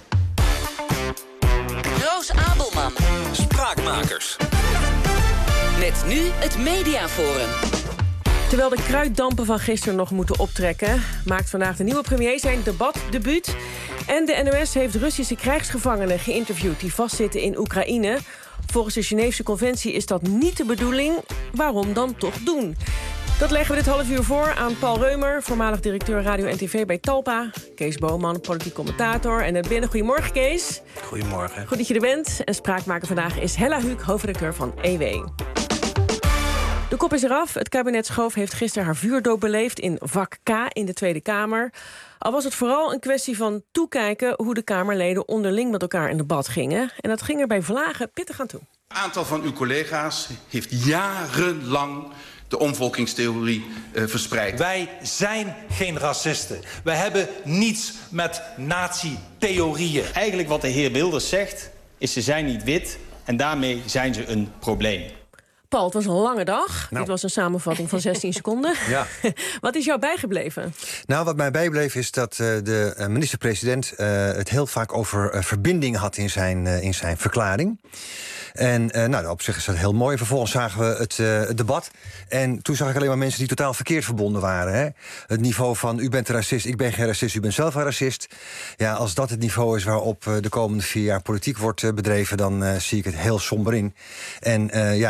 Roos Abelman. Spraakmakers. Met nu het Mediaforum. Terwijl de kruiddampen van gisteren nog moeten optrekken, maakt vandaag de nieuwe premier zijn debatdebuut. En de NOS heeft Russische krijgsgevangenen geïnterviewd die vastzitten in Oekraïne. Volgens de Geneefse conventie is dat niet de bedoeling. Waarom dan toch doen? Dat leggen we dit half uur voor aan Paul Reumer, voormalig directeur Radio en TV bij Talpa. Kees Boman, politiek commentator. En net binnen, goedemorgen Kees. Goedemorgen. Goed dat je er bent. En spraakmaker vandaag is Hella Huuk, hoofdredacteur van EW. De kop is eraf. Het kabinet Schoof heeft gisteren haar vuurdoop beleefd in vak K in de Tweede Kamer. Al was het vooral een kwestie van toekijken hoe de Kamerleden onderling met elkaar in debat gingen. En dat ging er bij vlagen pittig aan toe. Een aantal van uw collega's heeft jarenlang de omvolkingstheorie verspreid. Wij zijn geen racisten. Wij hebben niets met nazi-theorieën. Eigenlijk wat de heer Wilders zegt, is ze zijn niet wit en daarmee zijn ze een probleem. Paul, het was een lange dag. Dit was een samenvatting van 16 seconden. Ja. Wat is jou bijgebleven? Nou, wat mij bijbleef is dat de minister-president het heel vaak over verbinding had in zijn verklaring. En op zich is dat heel mooi. Vervolgens zagen we het debat. En toen zag ik alleen maar mensen die totaal verkeerd verbonden waren. Hè? Het niveau van u bent een racist, ik ben geen racist, u bent zelf een racist. Ja, als dat het niveau is waarop de komende 4 jaar politiek wordt bedreven, dan zie ik het heel somber in. En ik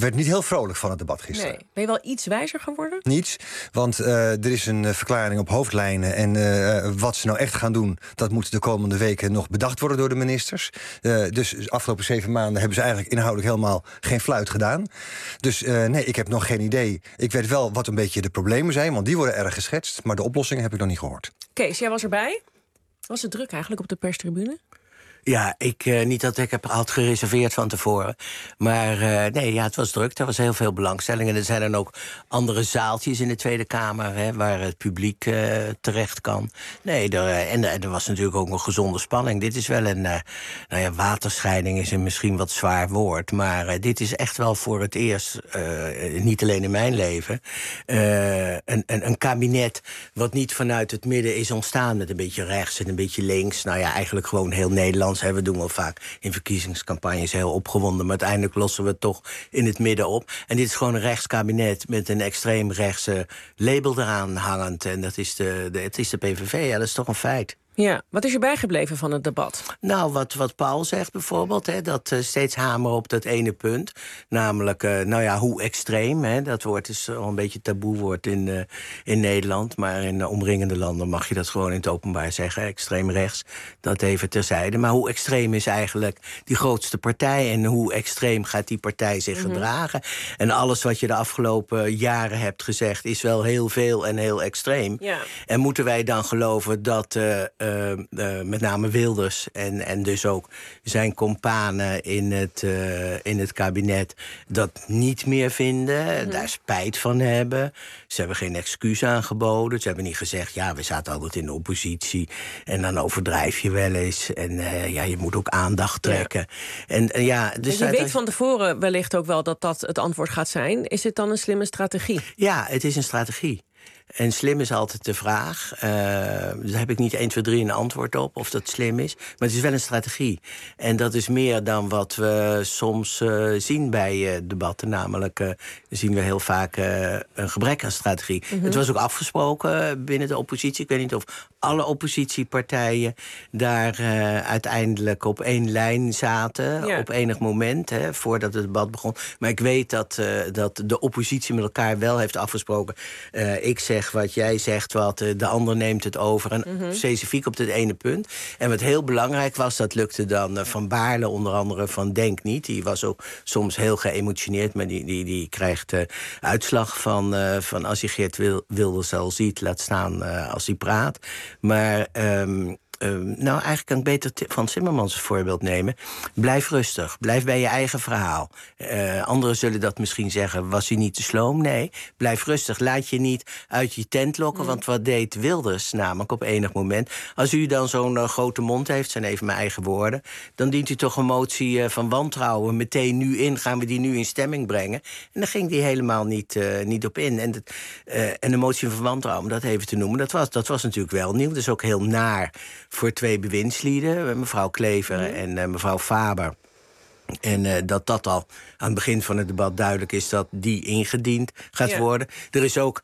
werd niet heel vrolijk van het debat gisteren. Nee. Ben je wel iets wijzer geworden? Niets, want er is een verklaring op hoofdlijnen. En wat ze nou echt gaan doen, dat moet de komende weken nog bedacht worden door de ministers. Dus de afgelopen 7 maanden hebben ze eigenlijk inhoudelijk helemaal geen fluit gedaan. Dus nee, ik heb nog geen idee. Ik weet wel wat een beetje de problemen zijn, want die worden erg geschetst. Maar de oplossingen heb ik nog niet gehoord. Kees, jij was erbij. Was het druk eigenlijk op de perstribune? Ja, niet dat ik had gereserveerd van tevoren. Maar nee, het was druk. Er was heel veel belangstelling. En er zijn dan ook andere zaaltjes in de Tweede Kamer, hè, waar het publiek terecht kan. Nee, er was natuurlijk ook een gezonde spanning. Dit is wel een waterscheiding is een misschien wat zwaar woord. Maar dit is echt wel voor het eerst, niet alleen in mijn leven, een kabinet wat niet vanuit het midden is ontstaan met een beetje rechts en een beetje links. Nou ja, eigenlijk gewoon heel Nederland. We doen wel vaak in verkiezingscampagnes heel opgewonden, maar uiteindelijk lossen we het toch in het midden op. En dit is gewoon een rechtskabinet met een extreem rechtse label eraan hangend. En dat is het is de PVV, ja, dat is toch een feit. Ja, wat is je bijgebleven van het debat? Nou, wat Paul zegt bijvoorbeeld, hè, dat steeds hameren op dat ene punt. Namelijk, hoe extreem, hè, dat woord is al een beetje taboewoord in Nederland. Maar in omringende landen mag je dat gewoon in het openbaar zeggen. Extreem rechts, dat even terzijde. Maar hoe extreem is eigenlijk die grootste partij? En hoe extreem gaat die partij zich gedragen? En alles wat je de afgelopen jaren hebt gezegd is wel heel veel en heel extreem. Ja. En moeten wij dan geloven dat met name Wilders en dus ook zijn companen in het kabinet dat niet meer vinden, daar spijt van hebben. Ze hebben geen excuus aangeboden. Ze hebben niet gezegd, ja, we zaten altijd in de oppositie en dan overdrijf je wel eens. En je moet ook aandacht trekken. Ja. Dus je weet van tevoren wellicht ook wel dat het antwoord gaat zijn. Is het dan een slimme strategie? Ja, het is een strategie. En slim is altijd de vraag. Daar heb ik niet 1, 2, 3 een antwoord op of dat slim is. Maar het is wel een strategie. En dat is meer dan wat we soms zien bij debatten. Namelijk zien we heel vaak een gebrek aan strategie. Het was ook afgesproken binnen de oppositie. Ik weet niet of alle oppositiepartijen daar uiteindelijk op één lijn zaten. Op enig moment, voordat het debat begon. Maar ik weet dat de oppositie met elkaar wel heeft afgesproken. Ik zeg wat, jij zegt wat, de ander neemt het over. En specifiek op dit ene punt. En wat heel belangrijk was, dat lukte dan Van Baarle, onder andere van Denk Niet. Die was ook soms heel geëmotioneerd, maar die krijgt uitslag van als je Geert Wilders al ziet, laat staan als hij praat. Maar eigenlijk kan ik beter van Timmermans een voorbeeld nemen. Blijf rustig. Blijf bij je eigen verhaal. Anderen zullen dat misschien zeggen, was hij niet te sloom? Nee, blijf rustig. Laat je niet uit je tent lokken. Want wat deed Wilders namelijk op enig moment? Als u dan zo'n grote mond heeft, zijn even mijn eigen woorden, dan dient u toch een motie van wantrouwen meteen nu in. Gaan we die nu in stemming brengen? En daar ging die helemaal niet op in. En de motie van wantrouwen, om dat even te noemen, dat was natuurlijk wel nieuw. Dat is ook heel naar voor 2 bewindslieden, mevrouw Klever en mevrouw Faber. En dat al aan het begin van het debat duidelijk is dat die ingediend gaat worden. Er is ook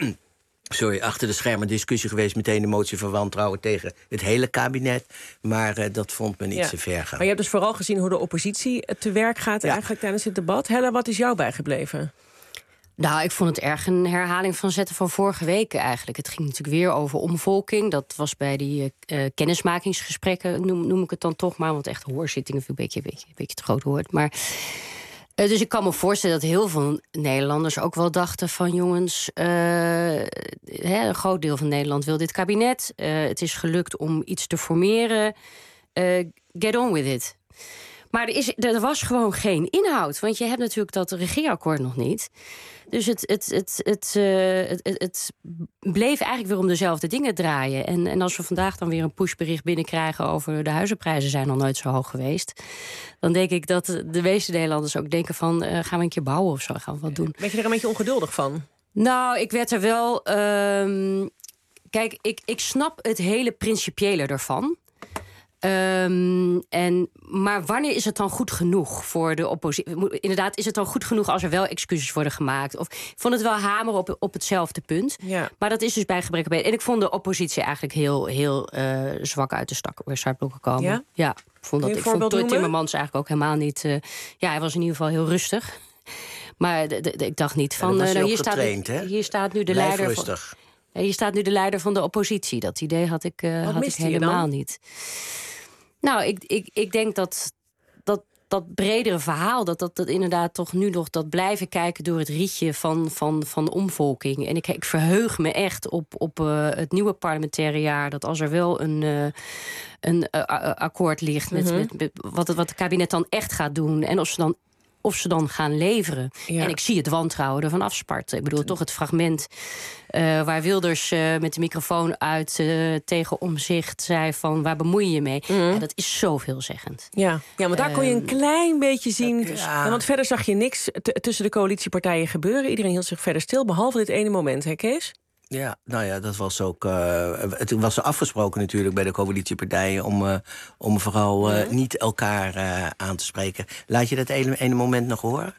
achter de schermen discussie geweest, meteen de motie van wantrouwen tegen het hele kabinet. Maar dat vond men niet te ver gaan. Maar je hebt dus vooral gezien hoe de oppositie te werk gaat eigenlijk tijdens het debat. Hella, wat is jou bijgebleven? Nou, ik vond het erg een herhaling van zetten van vorige week eigenlijk. Het ging natuurlijk weer over omvolking. Dat was bij die kennismakingsgesprekken, noem ik het dan toch maar. Want echt hoorzittingen vind ik een beetje te groot woord. Maar dus ik kan me voorstellen dat heel veel Nederlanders ook wel dachten van jongens, een groot deel van Nederland wil dit kabinet. Het is gelukt om iets te formeren. Get on with it. Maar er was gewoon geen inhoud. Want je hebt natuurlijk dat regeerakkoord nog niet. Dus het bleef eigenlijk weer om dezelfde dingen draaien. En als we vandaag dan weer een pushbericht binnenkrijgen over de huizenprijzen zijn nog nooit zo hoog geweest, dan denk ik dat de meeste Nederlanders ook denken van gaan we een keer bouwen of zo, gaan we wat doen. Ben je er een beetje ongeduldig van? Nou, ik werd er wel. Kijk, ik snap het hele principiële ervan. Maar wanneer is het dan goed genoeg voor de oppositie? Inderdaad, is het dan goed genoeg als er wel excuses worden gemaakt? Of ik vond het wel hameren op hetzelfde punt. Ja. Maar dat is dus bij gebrek aan beter. En ik vond de oppositie eigenlijk heel zwak uit de startblokken komen. Ja, ik vond Timmermans eigenlijk ook helemaal niet. Hij was in ieder geval heel rustig. Maar ik dacht niet van... hier staat nu de leider rustig. Hier staat nu de leider van de oppositie. Dat idee had ik helemaal niet. Nou, ik denk dat bredere verhaal, dat inderdaad toch nu nog dat blijven kijken door het rietje van omvolking. En ik verheug me echt op het nieuwe parlementaire jaar, dat als er wel een akkoord ligt met wat het kabinet dan echt gaat doen en of ze dan gaan leveren. Ja. En ik zie het wantrouwen ervan afsparten. Ik bedoel, toch het fragment waar Wilders met de microfoon uit tegen Omtzigt zei van, waar bemoei je je mee? Ja, dat is zo veelzeggend. Ja, maar daar kon je een klein beetje zien. Ja, want verder zag je niks tussen de coalitiepartijen gebeuren. Iedereen hield zich verder stil, behalve dit ene moment, hè Kees? Ja, nou ja, dat was ook... het was afgesproken natuurlijk bij de coalitiepartijen om vooral niet elkaar aan te spreken. Laat je dat ene moment nog horen?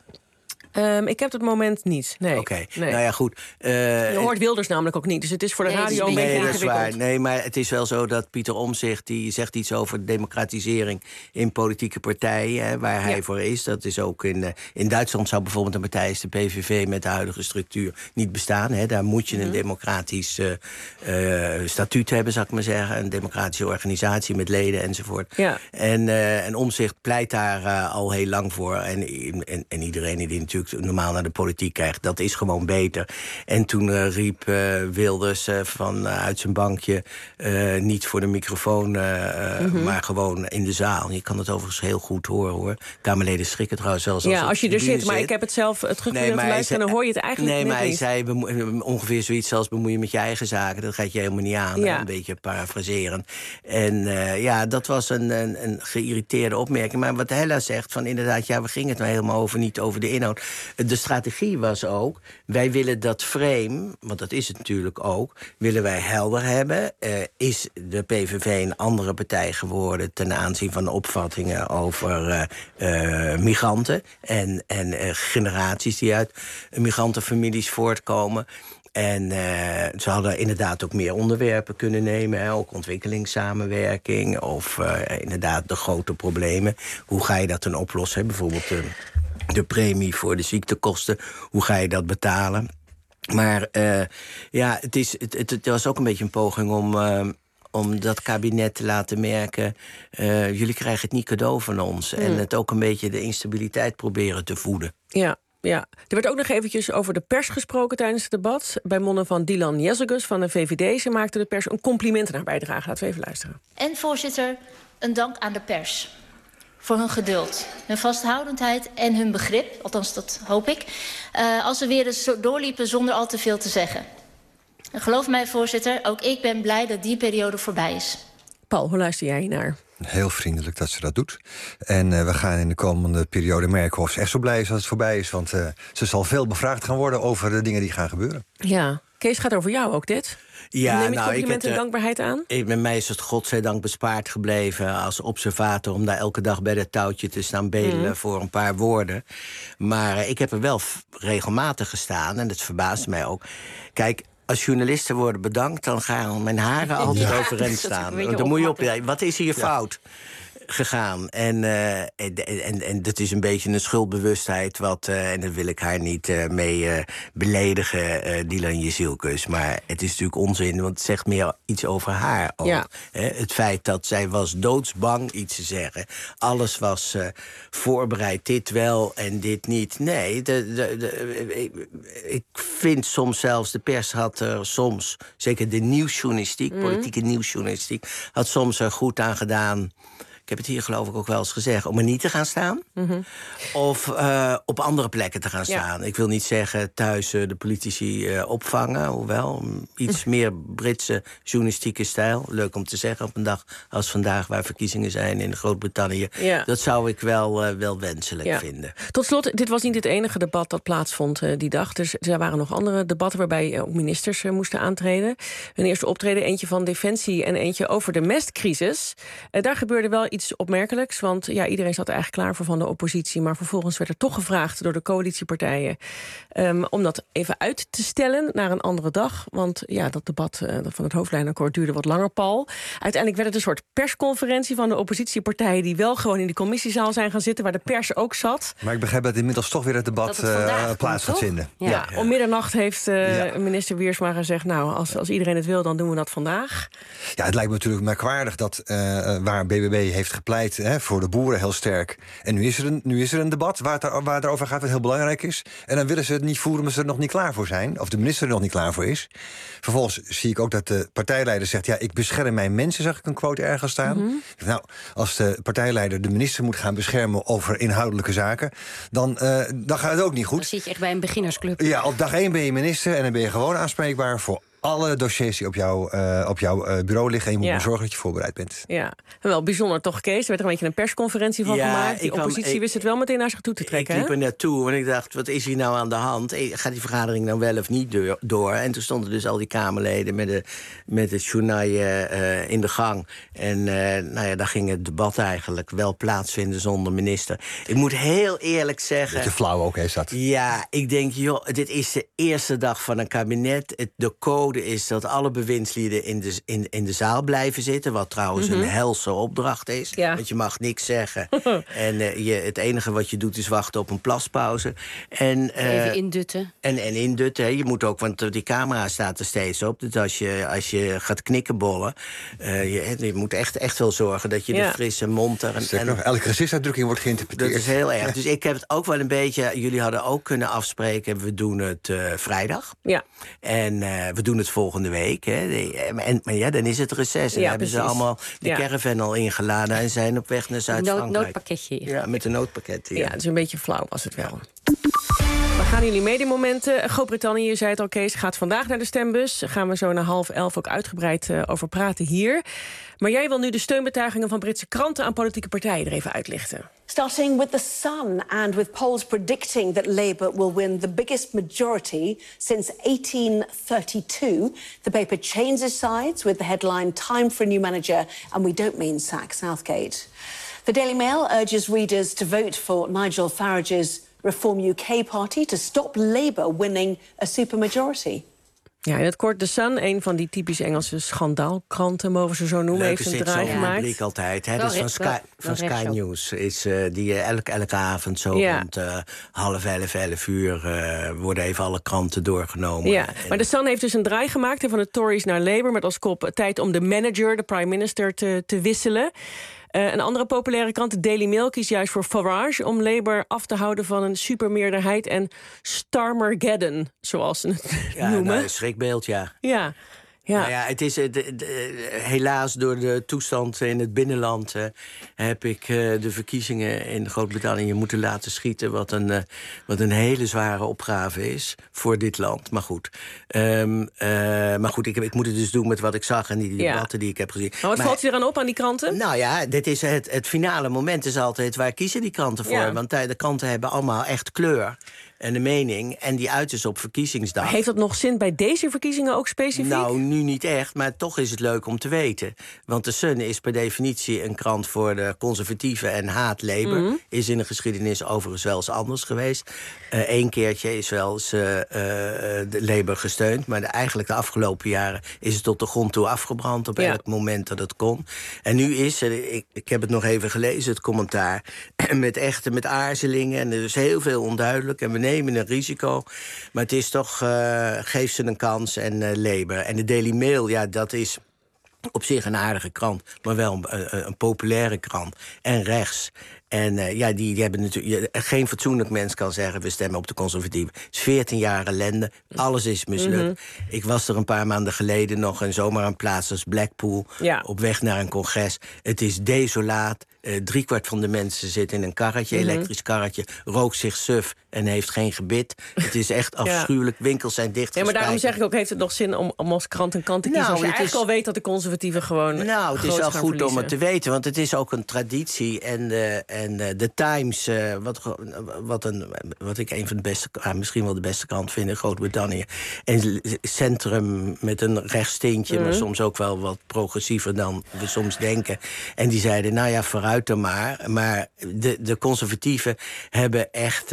Ik heb het moment niet, nee. Oké. Nou ja, goed. Je hoort Wilders namelijk ook niet, dus het is voor de radio een beetje ingewikkeld. Dat is waar. Nee, maar het is wel zo dat Pieter Omtzigt, die zegt iets over democratisering in politieke partijen, waar hij voor is. Dat is ook in Duitsland zou bijvoorbeeld een partij als de PVV met de huidige structuur niet bestaan. Hè. Daar moet je een democratisch statuut hebben, zou ik maar zeggen. Een democratische organisatie met leden enzovoort. Ja. En Omtzigt pleit daar al heel lang voor. En iedereen die natuurlijk normaal naar de politiek krijgt, dat is gewoon beter. En toen riep Wilders uit zijn bankje niet voor de microfoon, maar gewoon in de zaal. Je kan het overigens heel goed horen, hoor. Kamerleden schrikken trouwens zelfs. Als je er zit, maar ik heb het zelf terug kunnen luisteren en dan hoor je het eigenlijk niet. Nee, maar hij zei ongeveer zoiets als bemoeien met je eigen zaken. Dat gaat je helemaal niet aan. Ja. Een beetje parafraseren. En dat was een geïrriteerde opmerking. Maar wat Hella zegt, van inderdaad, we gingen het nou helemaal over, niet over de inhoud. De strategie was ook, wij willen dat frame, want dat is het natuurlijk ook, willen wij helder hebben. Is de PVV een andere partij geworden ten aanzien van de opvattingen over migranten en generaties die uit migrantenfamilies voortkomen. En ze hadden inderdaad ook meer onderwerpen kunnen nemen. Hè, ook ontwikkelingssamenwerking of inderdaad de grote problemen. Hoe ga je dat dan oplossen? Hè? Bijvoorbeeld de premie voor de ziektekosten. Hoe ga je dat betalen? Maar het was ook een beetje een poging om dat kabinet te laten merken, jullie krijgen het niet cadeau van ons. En het ook een beetje de instabiliteit proberen te voeden. Ja. Ja, er werd ook nog eventjes over de pers gesproken tijdens het debat. Bij monden van Dylan Jezegus van de VVD. Ze maakte de pers een compliment naar bijdrage. Laten we even luisteren. En voorzitter, een dank aan de pers. Voor hun geduld, hun vasthoudendheid en hun begrip. Althans, dat hoop ik. Als we weer eens doorliepen zonder al te veel te zeggen. En geloof mij, voorzitter, ook ik ben blij dat die periode voorbij is. Paul, hoe luister jij naar? Heel vriendelijk dat ze dat doet. En we gaan in de komende periode merken of ze echt zo blij is als het voorbij is. Want ze zal veel bevraagd gaan worden over de dingen die gaan gebeuren. Ja, Kees, gaat over jou ook dit? Ja, neem je complimenten en dankbaarheid aan? Bij mij is het godzijdank bespaard gebleven als observator om daar elke dag bij dat touwtje te staan bedelen voor een paar woorden. Maar ik heb er wel regelmatig gestaan en dat verbaasde mij ook. Kijk, als journalisten worden bedankt, dan gaan mijn haren altijd overeind staan. Dan moet je op. Wat is hier fout gegaan? En dat is een beetje een schuldbewustheid. En daar wil ik haar niet mee beledigen, Dylan Jezegus. Maar het is natuurlijk onzin, want het zegt meer iets over haar ook. Ja. Het feit dat zij was doodsbang iets te zeggen. Alles was voorbereid, dit wel en dit niet. Nee, ik vind soms zelfs, de pers had er soms, zeker de nieuwsjournalistiek, politieke nieuwsjournalistiek, had soms er goed aan gedaan. Ik heb het hier geloof ik ook wel eens gezegd, om er niet te gaan staan. Of op andere plekken te gaan staan. Ja. Ik wil niet zeggen thuis de politici opvangen. Hoewel, iets meer Britse journalistieke stijl. Leuk om te zeggen op een dag als vandaag, waar verkiezingen zijn in Groot-Brittannië. Ja. Dat zou ik wel wenselijk vinden. Tot slot, dit was niet het enige debat dat plaatsvond die dag. Dus er waren nog andere debatten waarbij ook ministers moesten aantreden. Hun eerste optreden, eentje van Defensie en eentje over de mestcrisis. Daar gebeurde wel iets opmerkelijks. Want iedereen zat er eigenlijk klaar voor van de oppositie. Maar vervolgens werd er toch gevraagd door de coalitiepartijen om dat even uit te stellen naar een andere dag. Want dat debat van het hoofdlijnenakkoord duurde wat langer, Paul. Uiteindelijk werd het een soort persconferentie van de oppositiepartijen die wel gewoon in de commissiezaal zijn gaan zitten, waar de pers ook zat. Maar ik begrijp dat inmiddels toch weer het debat plaats gaat vinden. Ja, om middernacht heeft minister Wiersma gezegd, nou, als iedereen het wil, dan doen we dat vandaag. Ja, het lijkt me natuurlijk merkwaardig dat waar BBB heeft gepleit voor de boeren heel sterk. En nu is er een debat waar het erover gaat wat heel belangrijk is. En dan willen ze het niet voeren omdat ze er nog niet klaar voor zijn. Of de minister er nog niet klaar voor is. Vervolgens zie ik ook dat de partijleider zegt, ik bescherm mijn mensen, zag ik een quote ergens staan. Mm-hmm. Nou, als de partijleider de minister moet gaan beschermen over inhoudelijke zaken, dan gaat het ook niet goed. Dan zit je echt bij een beginnersclub. Ja, op dag 1 ben je minister en dan ben je gewoon aanspreekbaar voor alle dossiers die op jouw bureau liggen. En je moet zorgen dat je voorbereid bent. Ja, wel bijzonder toch, Kees. Er werd er een beetje een persconferentie van gemaakt. Die oppositie wist het wel meteen naar zich toe te trekken. Ik liep er naartoe en ik dacht, wat is hier nou aan de hand? Gaat die vergadering nou wel of niet door? En toen stonden dus al die Kamerleden met het journaal in de gang. En daar ging het debat eigenlijk wel plaatsvinden zonder minister. Ik moet heel eerlijk zeggen... Beetje flauw ook, is dat? Ja, ik denk, dit is de eerste dag van een kabinet. De code is dat alle bewindslieden in de zaal blijven zitten. Wat trouwens een helse opdracht is. Ja. Want je mag niks zeggen. En het enige wat je doet is wachten op een plaspauze. Even indutten. En indutten. Je moet ook, want die camera staat er steeds op. Dus als je gaat knikkenbollen... je moet echt wel zorgen dat je de frisse mond... elke gezichtsuitdrukking wordt geïnterpreteerd. Dat is heel erg. Dus ik heb het ook wel een beetje... Jullie hadden ook kunnen afspreken, we doen het vrijdag. Ja. En we doen het volgende week. Maar dan is het reces. En dan hebben ze allemaal de caravan al ingeladen en zijn op weg naar Zuid-Frankrijk. Noodpakketje. Ja, met een noodpakket. Ja, dus een beetje flauw was het wel. We gaan jullie mediamomenten. Groot-Brittannië, je zei het al, Kees, gaat vandaag naar de stembus. Daar gaan we zo na 10:30 ook uitgebreid over praten hier. Maar jij wil nu de steunbetuigingen van Britse kranten aan politieke partijen er even uitlichten. Starting with The Sun and with polls predicting that Labour will win the biggest majority since 1832. The paper changes sides with the headline "Time for a new manager and we don't mean sack Southgate." The Daily Mail urges readers to vote for Nigel Farage's Reform UK party to stop Labour winning a supermajority. Ja, in het kort, The Sun, een van die typisch Engelse schandaalkranten, mogen ze zo noemen, heeft een draai gemaakt. Publiek altijd. Hè? Dus van Sky News is die elke avond zo rond 11:30 worden even alle kranten doorgenomen. Ja, maar The Sun heeft dus een draai gemaakt van de Tories naar Labour, met als kop tijd om de manager, de prime minister, te wisselen. Een andere populaire krant, de Daily Mail, kiest juist voor Farage om Labour af te houden van een supermeerderheid en Starmergeddon, zoals ze het noemen. Nou, een schrikbeeld, ja. Ja. Nou ja, het is helaas door de toestand in het binnenland heb ik de verkiezingen in Groot-Brittannië moeten laten schieten, wat een hele zware opgave is voor dit land. Maar goed, ik moet het dus doen met wat ik zag en die debatten die ik heb gezien. Maar wat valt je eraan op aan die kranten? Nou ja, dit is het finale moment is altijd waar kiezen die kranten voor. Ja. Want de kranten hebben allemaal echt kleur en de mening, en die uit is op verkiezingsdag. Maar heeft dat nog zin bij deze verkiezingen ook specifiek? Nou, nu niet echt, maar toch is het leuk om te weten. Want de Sun is per definitie een krant voor de conservatieven en haat Labour. Mm-hmm. Is in de geschiedenis overigens wel eens anders geweest. Eén keertje is wel eens de Labour gesteund, maar eigenlijk de afgelopen jaren is het tot de grond toe afgebrand op elk moment dat het kon. En nu is ik heb het nog even gelezen, het commentaar, met aarzelingen en er is heel veel onduidelijk en we nemen een risico, maar het is toch, geef ze een kans en Labour. En de Daily Mail, ja, dat is op zich een aardige krant, maar wel een populaire krant. En rechts. En die hebben natuurlijk... Geen fatsoenlijk mens kan zeggen, we stemmen op de conservatieven. Het is 14 jaar ellende, alles is mislukt. Mm-hmm. Ik was er een paar maanden geleden nog en zomaar een plaats als Blackpool, op weg naar een congres. Het is desolaat. 3/4 van de mensen zit in een karretje, elektrisch karretje, rookt zich suf en heeft geen gebit. Het is echt afschuwelijk. Winkels zijn dicht. Maar daarom zeg ik ook, heeft het nog zin om als krant een kant te kiezen? Als je eigenlijk al weet dat de conservatieven gewoon het is wel goed om het te weten, want het is ook een traditie. En de Times, wat ik een van de beste, misschien wel de beste krant vind in Groot-Brittannië. En Centrum met een rechtsteentje, maar soms ook wel wat progressiever dan we soms denken. En die zeiden, nou ja, vooruit dan maar. Maar de conservatieven hebben echt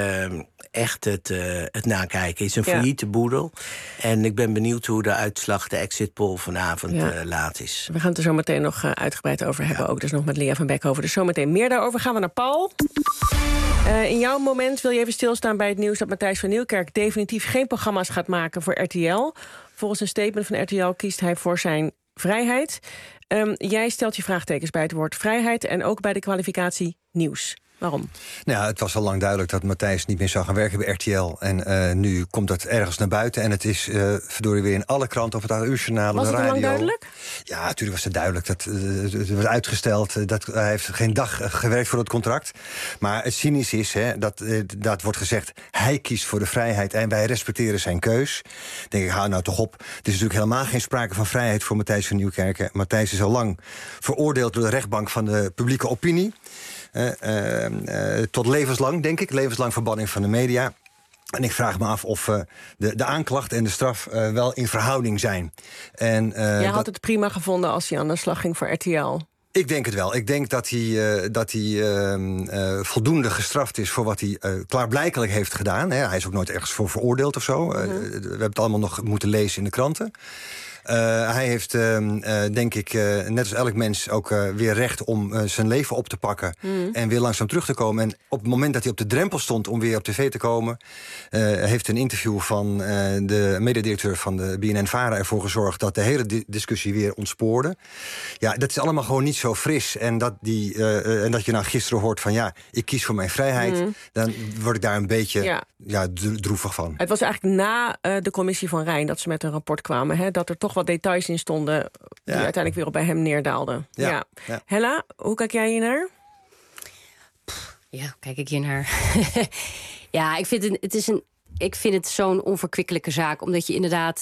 het nakijken. Het is een failliete boedel. En ik ben benieuwd hoe de uitslag, de exit poll vanavond laat is. We gaan het er zo meteen nog uitgebreid over hebben. Ook dus nog met Lea van Beck over. Dus zometeen meer daarover. Gaan we naar Paul. In jouw moment wil je even stilstaan bij het nieuws dat Matthijs van Nieuwkerk definitief geen programma's gaat maken voor RTL. Volgens een statement van RTL kiest hij voor zijn vrijheid. Jij stelt je vraagtekens bij het woord vrijheid en ook bij de kwalificatie nieuws. Waarom? Nou, het was al lang duidelijk dat Matthijs niet meer zou gaan werken bij RTL. En nu komt dat ergens naar buiten. En het is verdorie weer in alle kranten, of het 8-uurjournaal, de radio. Was het lang duidelijk? Ja, natuurlijk was het duidelijk. Het was uitgesteld. Hij heeft geen dag gewerkt voor het contract. Maar het cynisch is, dat wordt gezegd, hij kiest voor de vrijheid en wij respecteren zijn keus. Dan denk ik, hou nou toch op. Er is natuurlijk helemaal geen sprake van vrijheid voor Matthijs van Nieuwkerk. Matthijs is al lang veroordeeld door de rechtbank van de publieke opinie. Tot levenslang, denk ik. Levenslang verbanning van de media. En ik vraag me af of de aanklacht en de straf wel in verhouding zijn. Jij had het prima gevonden als hij aan de slag ging voor RTL? Ik denk het wel. Ik denk dat hij voldoende gestraft is voor wat hij klaarblijkelijk heeft gedaan. Hij is ook nooit ergens voor veroordeeld of zo. We hebben het allemaal nog moeten lezen in de kranten. Hij heeft, denk ik, net als elk mens ook weer recht om zijn leven op te pakken. En weer langzaam terug te komen. En op het moment dat hij op de drempel stond om weer op tv te komen, heeft een interview van de mededirecteur van de BNN-Vara ervoor gezorgd dat de hele discussie weer ontspoorde. Ja, dat is allemaal gewoon niet zo fris. En dat je nou gisteren hoort van ik kies voor mijn vrijheid, dan word ik daar een beetje droevig van. Het was eigenlijk na de commissie van Rijn dat ze met een rapport kwamen, dat er toch wat details in stonden die uiteindelijk weer op bij hem neerdaalden. Ja. Hella, hoe kijk jij hier naar? Ja, kijk ik hier naar? Ja, ik vind het zo'n onverkwikkelijke zaak, omdat je inderdaad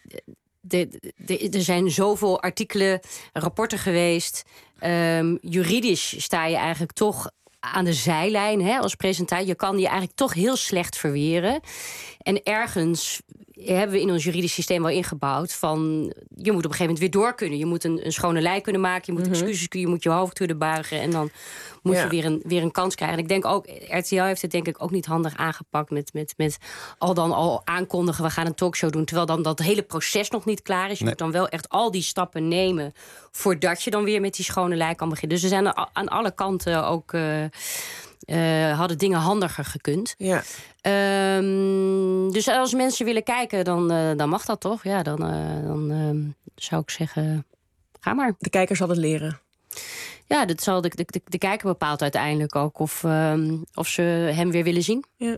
er zijn zoveel artikelen, rapporten geweest. Juridisch sta je eigenlijk toch aan de zijlijn als presentator. Je kan je eigenlijk toch heel slecht verweren. En ergens hebben we in ons juridisch systeem wel ingebouwd van, je moet op een gegeven moment weer door kunnen. Je moet een schone lei kunnen maken, je moet excuses kunnen, je moet je hoofd kunnen buigen en dan moet je weer een kans krijgen. En ik denk ook, RTL heeft het denk ik ook niet handig aangepakt met al aankondigen, we gaan een talkshow doen, terwijl dan dat hele proces nog niet klaar is. Je moet dan wel echt al die stappen nemen voordat je dan weer met die schone lei kan beginnen. Dus er zijn aan alle kanten ook hadden dingen handiger gekund. Ja. Dus als mensen willen kijken, dan mag dat toch? Ja, dan zou ik zeggen, ga maar. De kijker zal het leren. Ja, dat zal de kijker bepaalt uiteindelijk ook of ze hem weer willen zien. Ja.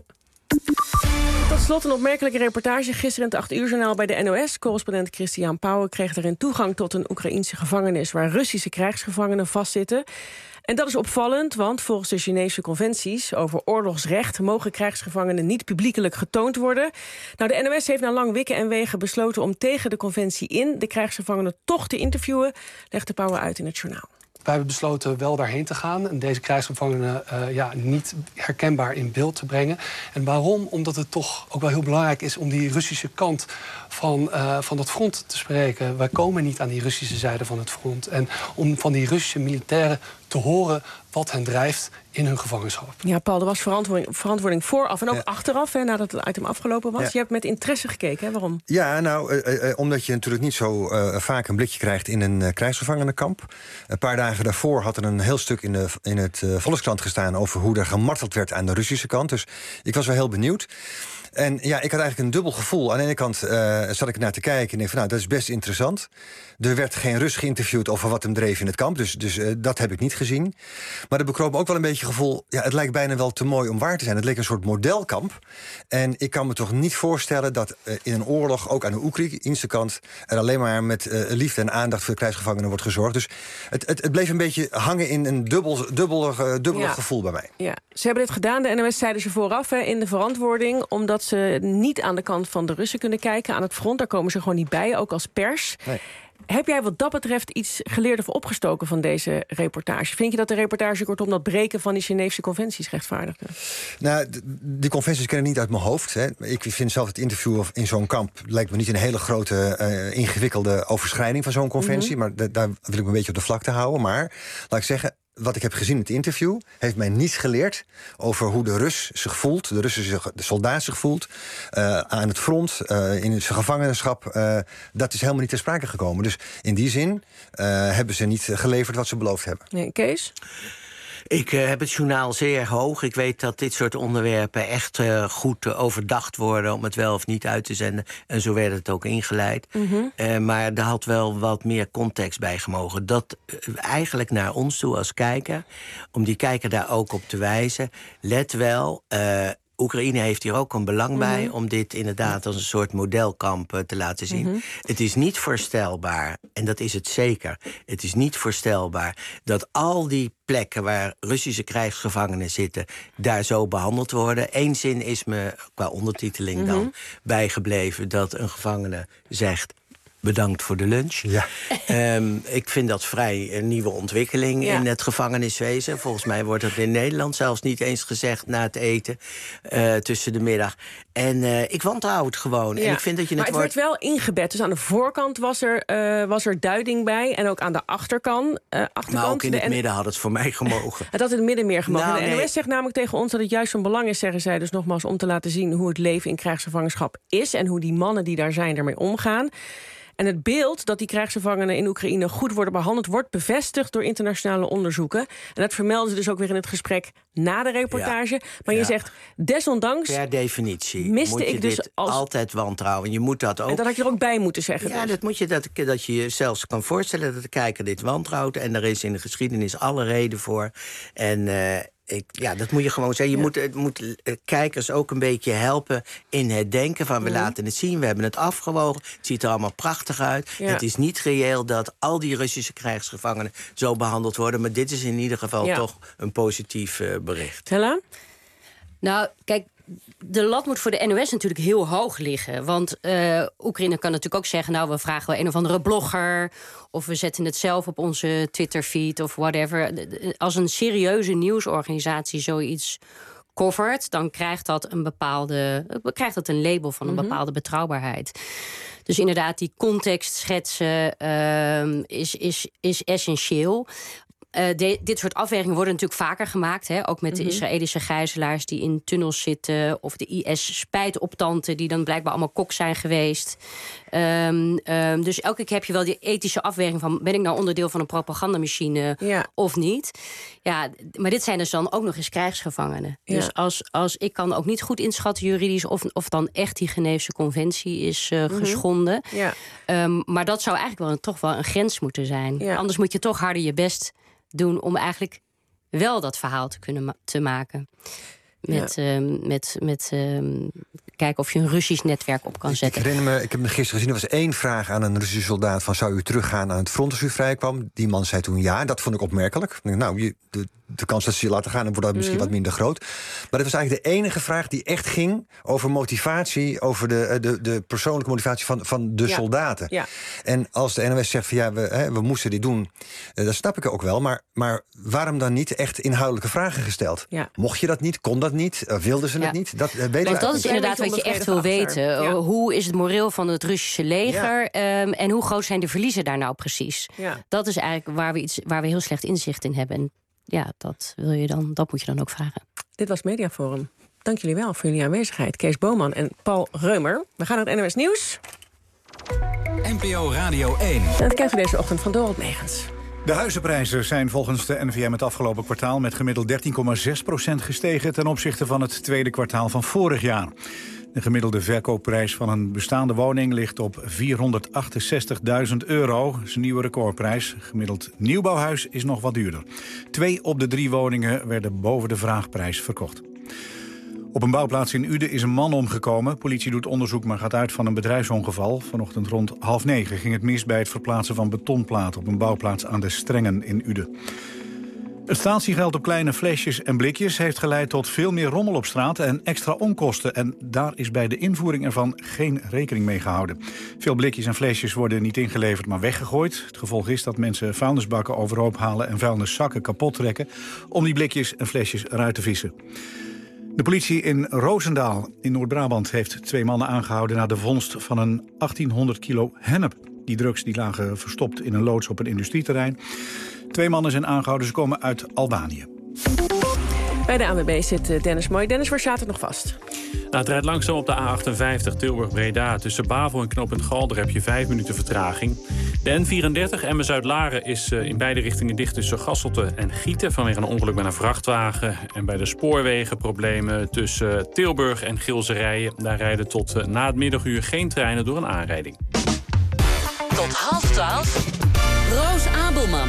Tot slot een opmerkelijke reportage gisteren in het 8-uurjournaal bij de NOS. Correspondent Christian Pauwen kreeg erin toegang tot een Oekraïense gevangenis waar Russische krijgsgevangenen vastzitten. En dat is opvallend, want volgens de Geneefse conventies over oorlogsrecht mogen krijgsgevangenen niet publiekelijk getoond worden. Nou, de NOS heeft na lang wikken en wegen besloten om tegen de conventie in de krijgsgevangenen toch te interviewen, legt de Pauwen uit in het journaal. Wij hebben besloten wel daarheen te gaan en deze krijgsgevangenen niet herkenbaar in beeld te brengen. En waarom? Omdat het toch ook wel heel belangrijk is om die Russische kant van het front te spreken. Wij komen niet aan die Russische zijde van het front. En om van die Russische militairen te horen wat hen drijft in hun gevangenschap. Ja, Paul, er was verantwoording vooraf en ook achteraf, nadat het item afgelopen was. Ja. Je hebt met interesse gekeken, hè? Waarom? Ja, omdat je natuurlijk niet zo vaak een blikje krijgt in een krijgsgevangenenkamp. Een paar dagen daarvoor had er een heel stuk in het Volkskrant gestaan over hoe er gemarteld werd aan de Russische kant. Dus ik was wel heel benieuwd. En ik had eigenlijk een dubbel gevoel. Aan de ene kant zat ik ernaar te kijken en denk van, dat is best interessant. Er werd geen Rus geïnterviewd over wat hem dreef in het kamp. Dus dat heb ik niet gezien. gezien. Maar er bekroop me ook wel een beetje het gevoel... ja, het lijkt bijna wel te mooi om waar te zijn. Het leek een soort modelkamp. En ik kan me toch niet voorstellen dat in een oorlog... ook aan de Oekraïnse kant... er alleen maar met liefde en aandacht voor de krijgsgevangenen wordt gezorgd. Dus het bleef een beetje hangen in een dubbelig gevoel bij mij. Ja. Ze hebben dit gedaan, de NOS zeiden ze vooraf in de verantwoording... omdat ze niet aan de kant van de Russen kunnen kijken. Aan het front, daar komen ze gewoon niet bij, ook als pers. Nee. Heb jij wat dat betreft iets geleerd of opgestoken van deze reportage? Vind je dat de reportage kortom dat breken van die Geneefse conventies rechtvaardigde? Nou, die conventies ken ik niet uit mijn hoofd. Hè. Ik vind zelf het interview in zo'n kamp... lijkt me niet een hele grote, ingewikkelde overschrijding van zo'n conventie. Maar daar wil ik me een beetje op de vlakte houden. Maar, laat ik zeggen... wat ik heb gezien in het interview... heeft mij niets geleerd over hoe de Rus zich voelt... de soldaat zich voelt... aan het front, in zijn gevangenschap. Dat is helemaal niet ter sprake gekomen. Dus in die zin hebben ze niet geleverd wat ze beloofd hebben. Nee, Kees? Ik heb het journaal zeer hoog. Ik weet dat dit soort onderwerpen echt goed overdacht worden... om het wel of niet uit te zenden. En zo werd het ook ingeleid. Maar er had wel wat meer context bij gemogen. Dat eigenlijk naar ons toe als kijker... om die kijker daar ook op te wijzen. Let wel... Oekraïne heeft hier ook een belang bij om dit inderdaad als een soort modelkamp te laten zien. Het is niet voorstelbaar, en dat is het zeker... het is niet voorstelbaar dat al die plekken waar Russische krijgsgevangenen zitten... daar zo behandeld worden. Eén zin is me, qua ondertiteling dan, bijgebleven... dat een gevangene zegt... bedankt voor de lunch. Ja. Ik vind dat vrij een nieuwe ontwikkeling in het gevangeniswezen. Volgens mij wordt dat in Nederland zelfs niet eens gezegd... na het eten tussen de middag. En ik wantrouw het gewoon. En ik vind dat je maar het werd wel ingebed. Dus aan de voorkant was er duiding bij. En ook aan de achterkant. Maar ook in het midden had het voor mij gemogen. Het had in het midden meer gemogen. Nou, de NOS zegt namelijk tegen ons dat het juist van belang is... zeggen zij dus nogmaals, om te laten zien... hoe het leven in krijgsgevangenschap is... en hoe die mannen die daar zijn ermee omgaan... En het beeld dat die krijgsgevangenen in Oekraïne goed worden behandeld... wordt bevestigd door internationale onderzoeken. En dat vermelden ze dus ook weer in het gesprek na de reportage. Ja. Maar je zegt, desondanks... Per definitie miste moet je ik dus dit altijd wantrouwen. Je moet dat ook... En dat had je er ook bij moeten zeggen. Ja, dus. dat moet je dat je je zelfs kan voorstellen... dat de kijker dit wantrouwt. En er is in de geschiedenis alle reden voor. En... dat moet je gewoon zeggen. Je moet kijkers ook een beetje helpen in het denken van... we laten het zien, we hebben het afgewogen. Het ziet er allemaal prachtig uit. Ja. Het is niet reëel dat al die Russische krijgsgevangenen... zo behandeld worden. Maar dit is in ieder geval toch een positief bericht. Hella? Nou, kijk... De lat moet voor de NOS natuurlijk heel hoog liggen. Want Oekraïne kan natuurlijk ook zeggen... nou, we vragen wel een of andere blogger... of we zetten het zelf op onze Twitterfeed of whatever. Als een serieuze nieuwsorganisatie zoiets covert... dan krijgt dat een label van een bepaalde betrouwbaarheid. Dus inderdaad, die context schetsen is essentieel... Dit soort afwegingen worden natuurlijk vaker gemaakt. Hè? Ook met de Israëlische gijzelaars die in tunnels zitten... of de IS-spijtoptanten die dan blijkbaar allemaal kok zijn geweest. Dus elke keer heb je wel die ethische afweging van... ben ik nou onderdeel van een propagandamachine of niet? Ja, maar dit zijn dus dan ook nog eens krijgsgevangenen. Ja. Dus als ik kan ook niet goed inschatten juridisch... of dan echt die Geneefse conventie is geschonden. Ja. Maar dat zou eigenlijk toch wel een grens moeten zijn. Ja. Anders moet je toch harder je best... doen om eigenlijk wel dat verhaal te kunnen maken. Met kijken of je een Russisch netwerk op kan zetten. Ik herinner me, ik heb me gisteren gezien... er was 1 vraag aan een Russische soldaat... van zou u teruggaan aan het front als u vrijkwam? Die man zei toen ja, dat vond ik opmerkelijk. Nou, de kans dat ze je laten gaan... wordt dat misschien wat minder groot. Maar het was eigenlijk de enige vraag die echt ging... over motivatie, over de persoonlijke motivatie van de soldaten. Ja. En als de NOS zegt van we moesten dit doen... dat snap ik ook wel. Maar waarom dan niet echt inhoudelijke vragen gesteld? Ja. Mocht je dat niet? Kon dat niet? Wilden ze het niet? Dat is inderdaad wat je echt wil weten. Ja. Hoe is het moreel van het Russische leger? Ja. En hoe groot zijn de verliezen daar nou precies? Ja. Dat is eigenlijk waar we heel slecht inzicht in hebben. En ja, dat moet je dan ook vragen. Dit was Mediaforum. Dank jullie wel voor jullie aanwezigheid. Kees Boman en Paul Reumer. We gaan naar het NOS Nieuws. NPO Radio 1. En dat krijgen we deze ochtend van Dorot Megens. De huizenprijzen zijn volgens de NVM het afgelopen kwartaal... met gemiddeld 13,6% gestegen ten opzichte van het tweede kwartaal van vorig jaar. De gemiddelde verkoopprijs van een bestaande woning ligt op €468.000. Dat is een nieuwe recordprijs. Gemiddeld nieuwbouwhuis is nog wat duurder. 2 op de 3 woningen werden boven de vraagprijs verkocht. Op een bouwplaats in Uden is een man omgekomen. Politie doet onderzoek, maar gaat uit van een bedrijfsongeval. Vanochtend rond 8:30 ging het mis bij het verplaatsen van betonplaten op een bouwplaats aan de Strengen in Uden. Het statiegeld op kleine flesjes en blikjes heeft geleid tot veel meer rommel op straat en extra onkosten. En daar is bij de invoering ervan geen rekening mee gehouden. Veel blikjes en flesjes worden niet ingeleverd, maar weggegooid. Het gevolg is dat mensen vuilnisbakken overhoop halen en vuilniszakken kapot trekken om die blikjes en flesjes eruit te vissen. De politie in Roosendaal in Noord-Brabant heeft 2 mannen aangehouden na de vondst van een 1800 kilo hennep. Die drugs die lagen verstopt in een loods op een industrieterrein. 2 mannen zijn aangehouden, ze komen uit Albanië. Bij de ANWB zit Dennis Mooi. Dennis, waar staat het nog vast? Nou, het rijdt langzaam op de A58 Tilburg-Breda. Tussen Bavel en knooppunt Galder heb je 5 minuten vertraging. De N34 Emmen-Zuid-Laren is in beide richtingen dicht tussen Gasselte en Gieten vanwege een ongeluk met een vrachtwagen. En bij de spoorwegen problemen tussen Tilburg en Gilserijen. Daar rijden tot na het middaguur geen treinen door een aanrijding. Tot 11:30. Roos Abelman.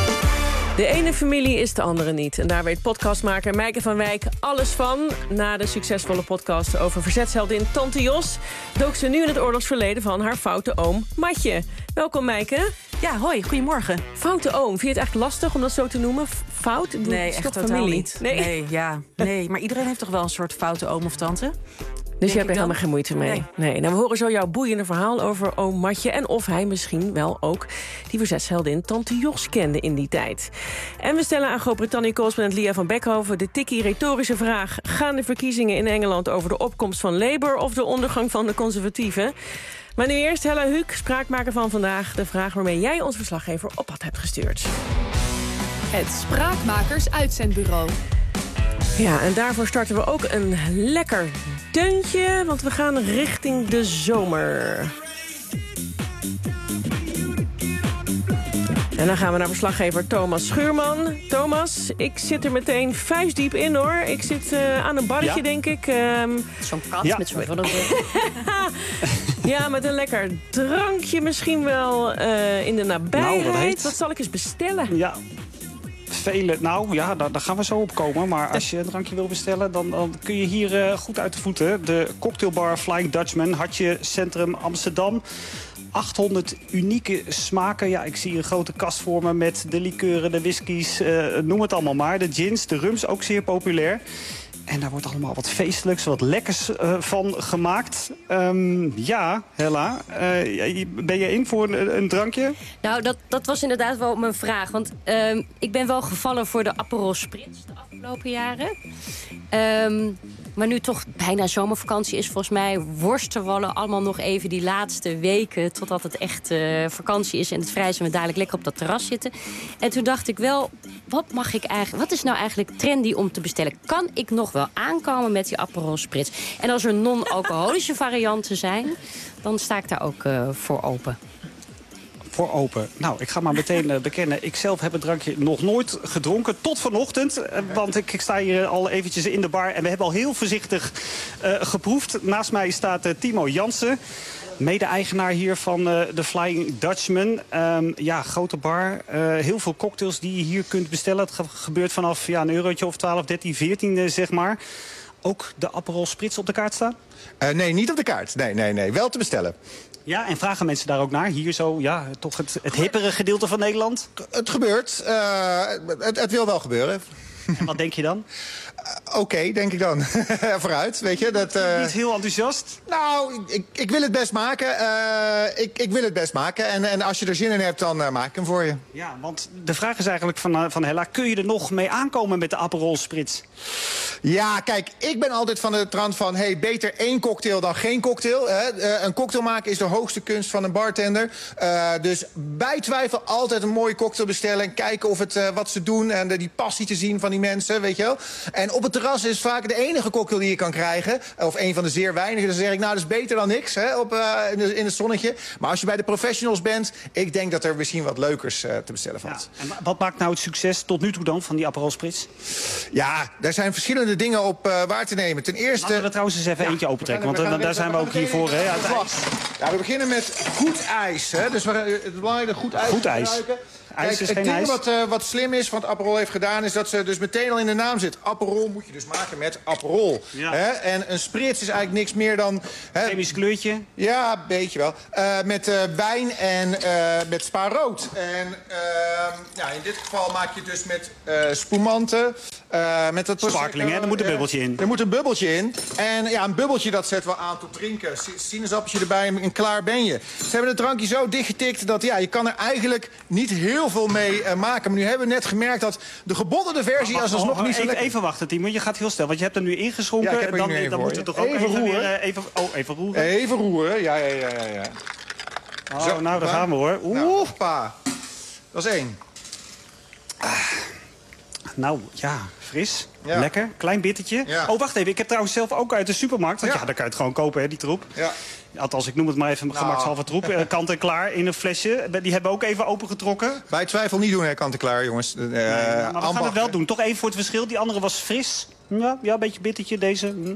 De ene familie is de andere niet. En daar weet podcastmaker Meike van Wijk alles van. Na de succesvolle podcast over verzetsheldin Tante Jos dook ze nu in het oorlogsverleden van haar foute oom Matje. Welkom Meike. Ja, hoi, goedemorgen. Foute oom, vind je het echt lastig om dat zo te noemen? Fout? Nee, echt totaal niet. Nee, maar iedereen heeft toch wel een soort foute oom of tante? Dus je hebt er helemaal geen moeite mee? Nee. Nou, we horen zo jouw boeiende verhaal over oom Matje en of hij misschien wel ook die verzetsheldin Tante Jos kende in die tijd. En we stellen aan Groot-Brittannië-correspondent Lia van Beckhoven de tikkie retorische vraag: gaan de verkiezingen in Engeland over de opkomst van Labour of de ondergang van de conservatieven? Maar nu eerst Hella Huuk, spraakmaker van vandaag. De vraag waarmee jij ons verslaggever op pad hebt gestuurd. Het Spraakmakers Uitzendbureau. Ja, en daarvoor starten we ook een lekker deuntje, want we gaan richting de zomer. En dan gaan we naar verslaggever Thomas Schuurman. Thomas, ik zit er meteen vuistdiep in, hoor. Ik zit aan een barretje, denk ik. Zo'n kat met zo'n... Ja, met een lekker drankje misschien wel in de nabijheid. Wat zal ik eens bestellen? Ja. Daar gaan we zo op komen. Maar als je een drankje wil bestellen, dan kun je hier goed uit de voeten. De cocktailbar Flying Dutchman, Hartje Centrum Amsterdam. 800 unieke smaken. Ja, ik zie een grote kast voor me met de likeuren, de whiskies, noem het allemaal maar. De gins, de rums, ook zeer populair. En daar wordt allemaal wat feestelijks, wat lekkers van gemaakt. Hella, ben je in voor een drankje? Nou, dat was inderdaad wel mijn vraag. Want ik ben wel gevallen voor de Aperol Spritz de afgelopen jaren. Maar nu toch bijna zomervakantie is, volgens mij worstelen allemaal nog even die laatste weken totdat het echt vakantie is en het vrij is en we dadelijk lekker op dat terras zitten. En toen dacht ik wel, wat is nou eigenlijk trendy om te bestellen? Kan ik nog wel aankomen met die Aperol Spritz? En als er non-alcoholische varianten zijn, dan sta ik daar ook voor open. Voor open. Nou, ik ga maar meteen bekennen. Ik zelf heb het drankje nog nooit gedronken. Tot vanochtend. Want ik sta hier al eventjes in de bar. En we hebben al heel voorzichtig geproefd. Naast mij staat Timo Jansen. Mede-eigenaar hier van de Flying Dutchman. Grote bar. Heel veel cocktails die je hier kunt bestellen. Het gebeurt vanaf een eurotje of 12, 13, 14 zeg maar. Ook de Aperol Spritz op de kaart staan? Nee, niet op de kaart. Nee. Wel te bestellen. Ja, en vragen mensen daar ook naar? Hier zo, toch het hippere gedeelte van Nederland? Het gebeurt. Het wil wel gebeuren. En wat denk je dan? Oké, denk ik dan. Vooruit, weet je. Niet heel enthousiast? Nou, ik wil het best maken. Ik wil het best maken. En als je er zin in hebt, dan maak ik hem voor je. Ja, want de vraag is eigenlijk van Hella, kun je er nog mee aankomen met de Aperol Spritz? Ja, kijk, ik ben altijd van de trant van beter 1 cocktail dan geen cocktail. Een cocktail maken is de hoogste kunst van een bartender. Dus bij twijfel altijd een mooie cocktail bestellen. En kijken of het wat ze doen en die passie te zien van die mensen, weet je wel. En op het terras is vaak de enige cocktail die je kan krijgen. Of een van de zeer weinige. Dan zeg ik, nou, dat is beter dan niks hè, in het zonnetje. Maar als je bij de professionals bent, ik denk dat er misschien wat leukers te bestellen valt. Ja. En wat maakt nou het succes tot nu toe dan van die Aperol Spritz? Ja, daar zijn verschillende dingen op waar te nemen. Ten eerste... Laten we trouwens eens even eentje opentrekken, want daar zijn we ook hier voor. Ja, we beginnen met goed ijs. Hè. Dus het belangrijke goed ijs. Goed ijs. Kijk, het ding wat slim is, wat Aperol heeft gedaan, is dat ze dus meteen al in de naam zit. Aperol moet je dus maken met Aperol. Ja. Hè? En een Spritz is eigenlijk niks meer dan... Chemisch kleurtje? Ja, een beetje wel. Met wijn en met Spa rood. En in dit geval maak je dus met spumanten. Met dat sparkling, hè? Er moet een bubbeltje in. Er moet een bubbeltje in. En ja, een bubbeltje dat zet wel aan tot drinken. Sinaasappeltje erbij en klaar ben je. Ze hebben het drankje zo dichtgetikt dat je kan er eigenlijk niet heel veel mee maken. Maar nu hebben we net gemerkt dat de gebodderde versie is alsnog niet zo lekker. Even wachten, Timo. Je gaat heel snel, want je hebt er nu ingeschonken. Ja, dan moeten we toch ook even roeren. Even roeren. Even roeren, ja. Zo, nou, daar gaan we hoor. Nou, dat is 1. Nou, ja, fris. Ja. Lekker. Klein bittertje. Ja. Oh, wacht even. Ik heb trouwens zelf ook uit de supermarkt. Want dan kan je het gewoon kopen, hè, die troep. Ja. Althans, ik noem het maar even gemakshalve troep. Kant en klaar in een flesje. Die hebben we ook even opengetrokken. Bij twijfel niet doen, hè, kant en klaar, jongens. Maar we gaan het wel doen. Toch even voor het verschil. Die andere was fris. Ja, een beetje bittertje. Deze.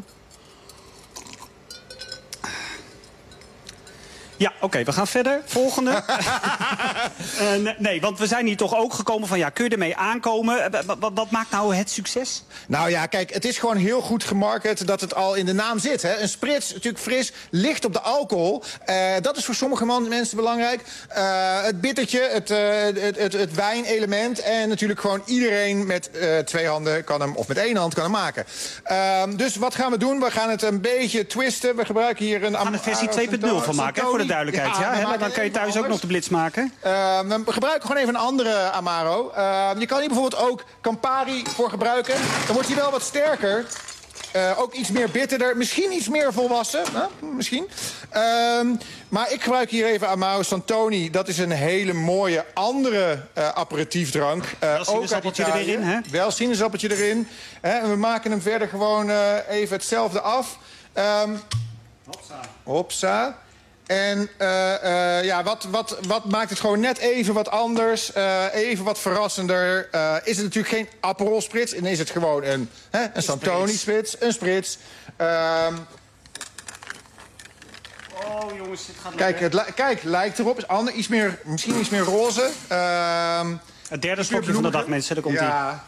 Ja, oké, we gaan verder. Volgende. Nee, want we zijn hier toch ook gekomen van... kun je ermee aankomen? Wat maakt nou het succes? Nou ja, kijk, het is gewoon heel goed gemarket dat het al in de naam zit. Hè? Een Spritz, natuurlijk fris, licht op de alcohol. Dat is voor sommige mensen belangrijk. Het bittertje, het wijnelement... en natuurlijk gewoon iedereen met 2 handen kan hem... of met 1 hand kan hem maken. Dus wat gaan we doen? We gaan het een beetje twisten. We gebruiken hier een... We gaan er versie 2.0 van maken, voor de duidelijkheid. Ja, dan kan je thuis ook nog de blitz maken. We gebruiken gewoon even een andere Amaro. Je kan hier bijvoorbeeld ook Campari voor gebruiken. Dan wordt hij wel wat sterker. Ook iets meer bitterder. Misschien iets meer volwassen. Misschien. Maar ik gebruik hier even Amaro Santoni. Dat is een hele mooie andere aperitiefdrank. Wel sinaasappeltje er weer in, hè? Wel sinaasappeltje erin. En we maken hem verder gewoon even hetzelfde af. Hopsa. En wat maakt het gewoon net even wat anders, even wat verrassender. Is het natuurlijk geen Aperol Spritz, en is het gewoon een Santoni Spritz, een Spritz. Oh jongens, dit gaat lekker. Kijk, lijkt erop. Is misschien iets meer roze. Het derde slokje van de dag, mensen, daar komt ie. Ja.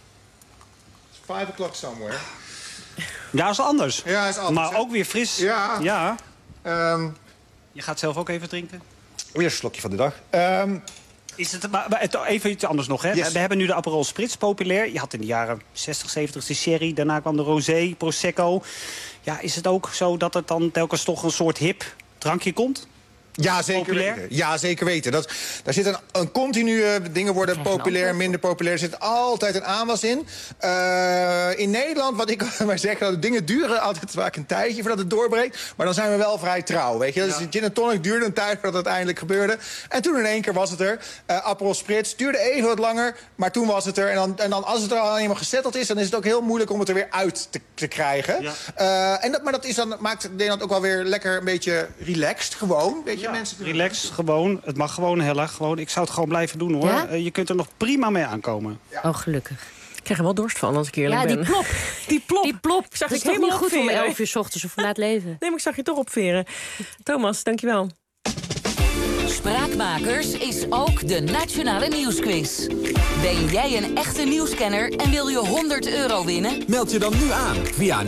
5 o'clock somewhere. Ja, is anders. Ja, is anders. Maar ook weer fris. Ja. Je gaat zelf ook even drinken? Weer een slokje van de dag. Is het, even iets anders nog, hè? Yes. We hebben nu de Aperol Spritz populair. Je had in de jaren 60, 70 de sherry. Daarna kwam de rosé, prosecco. Ja, is het ook zo dat het dan telkens toch een soort hip drankje komt? Ja, zeker weten. Ja, zeker weten. Daar zit een continue... Dingen worden populair, minder populair. Er zit altijd een aanwas in. In Nederland, wat ik maar zeg... dat dingen duren altijd vaak een tijdje voordat het doorbreekt. Maar dan zijn we wel vrij trouw, weet je. Dus gin en tonic duurde een tijd voordat het uiteindelijk gebeurde. En toen in één keer was het er. Aperol Spritz duurde even wat langer, maar toen was het er. En dan als het er al eenmaal gezetteld is... dan is het ook heel moeilijk om het er weer uit te krijgen. Ja. Maar dat maakt Nederland ook wel weer lekker een beetje relaxed. Gewoon, weet je. Relax, gewoon. Het mag gewoon heel erg. Gewoon. Ik zou het gewoon blijven doen, hoor. Ja? Je kunt er nog prima mee aankomen. Ja. Oh, gelukkig. Ik krijg er wel dorst van als ik eerlijk ben. Ja, die plop. Die plop. Ik zag dat ik is helemaal niet goed om 11 uur 's ochtends of laat leven. Nee, maar ik zag je toch opveren. Thomas, dankjewel. Spraakmakers is ook de Nationale Nieuwsquiz. Ben jij een echte nieuwskenner en wil je €100 winnen? Meld je dan nu aan via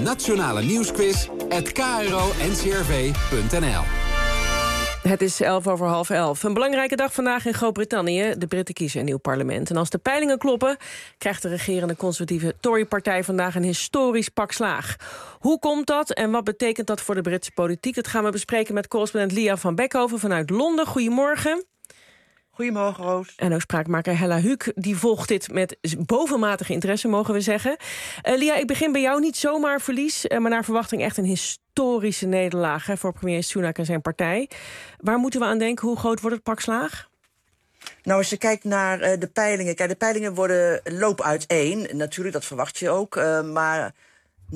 nationalenieuwsquiz@kro-ncrv.nl. Het is 11:11. Een belangrijke dag vandaag in Groot-Brittannië. De Britten kiezen een nieuw parlement. En als de peilingen kloppen, krijgt de regerende conservatieve Tory-partij vandaag een historisch pak slaag. Hoe komt dat en wat betekent dat voor de Britse politiek? Dat gaan we bespreken met correspondent Lia van Beckhoven vanuit Londen. Goedemorgen. Goedemorgen, Roos. En ook spraakmaker Hella Huuk, die volgt dit met bovenmatige interesse, mogen we zeggen. Lia, ik begin bij jou. Niet zomaar verlies, maar naar verwachting echt een historische nederlaag voor premier Sunak en zijn partij. Waar moeten we aan denken? Hoe groot wordt het pak slaag? Nou, als je kijkt naar de peilingen... Kijk, de peilingen lopen uiteen. Natuurlijk, dat verwacht je ook. Maar 99%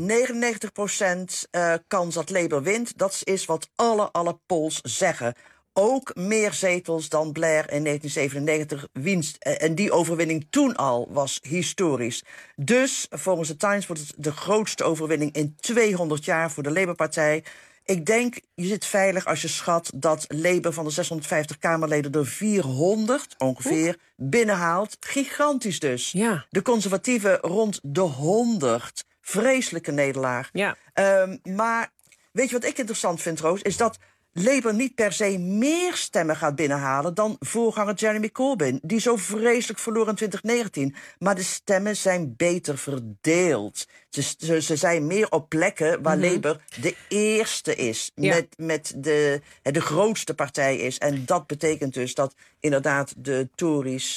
kans dat Labour wint. Dat is wat alle polls zeggen. Ook meer zetels dan Blair in 1997 winst. En die overwinning toen al was historisch. Dus volgens de Times wordt het de grootste overwinning in 200 jaar voor de Labour-partij. Ik denk, je zit veilig als je schat dat Labour van de 650 Kamerleden er 400 ongeveer binnenhaalt. Gigantisch dus. Ja. De conservatieven rond de 100. Vreselijke nederlaag. Ja. Maar weet je wat ik interessant vind, Roos? Is dat Labour niet per se meer stemmen gaat binnenhalen dan voorganger Jeremy Corbyn, die zo vreselijk verloor in 2019. Maar de stemmen zijn beter verdeeld. Ze zijn meer op plekken waar Labour de eerste is, met de grootste partij is. En dat betekent dus dat inderdaad de Tories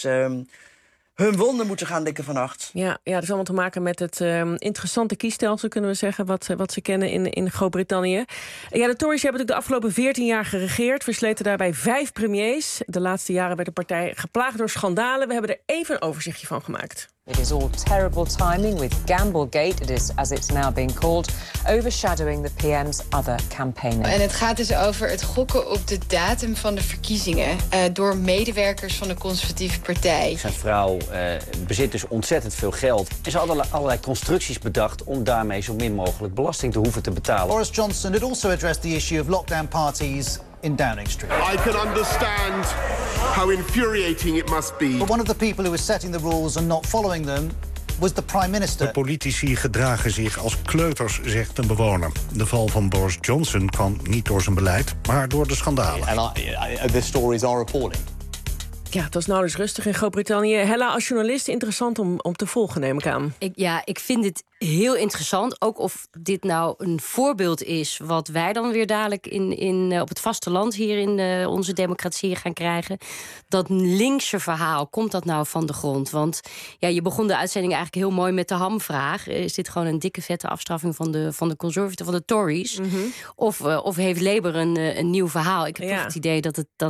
hun wonden moeten gaan likken vannacht. Ja, dat is allemaal te maken met het interessante kiesstelsel, kunnen we zeggen, wat ze kennen in Groot-Brittannië. Ja, de Tories hebben natuurlijk de afgelopen 14 jaar geregeerd, versleten daarbij 5 premiers. De laatste jaren werd de partij geplaagd door schandalen. We hebben er even een overzichtje van gemaakt. It is all terrible timing with Gamblegate, it is as it's now being called, overshadowing the PM's other campaigning. En het gaat dus over het gokken op de datum van de verkiezingen door medewerkers van de conservatieve partij. Zijn vrouw bezit dus ontzettend veel geld. En ze hadden allerlei constructies bedacht om daarmee zo min mogelijk belasting te hoeven te betalen. Boris Johnson had also addressed the issue of lockdown parties in Downing Street. I can understand how infuriating it must be. But one of the people who was setting the rules and not following them was the Prime Minister. De politici gedragen zich als kleuters, zegt een bewoner. De val van Boris Johnson kwam niet door zijn beleid, maar door de schandalen. And the stories are appalling. Ja, het was nauwelijks rustig in Groot-Brittannië. Hella, als journalist interessant om te volgen, neem ik aan. Ik vind dit heel interessant. Ook of dit nou een voorbeeld is wat wij dan weer dadelijk op het vasteland hier in onze democratie gaan krijgen. Dat linkse verhaal, komt dat nou van de grond? Want ja, je begon de uitzending eigenlijk heel mooi met de hamvraag. Is dit gewoon een dikke vette afstraffing van de Conservative, van de Tories? Of heeft Labour een nieuw verhaal? Ik heb toch het idee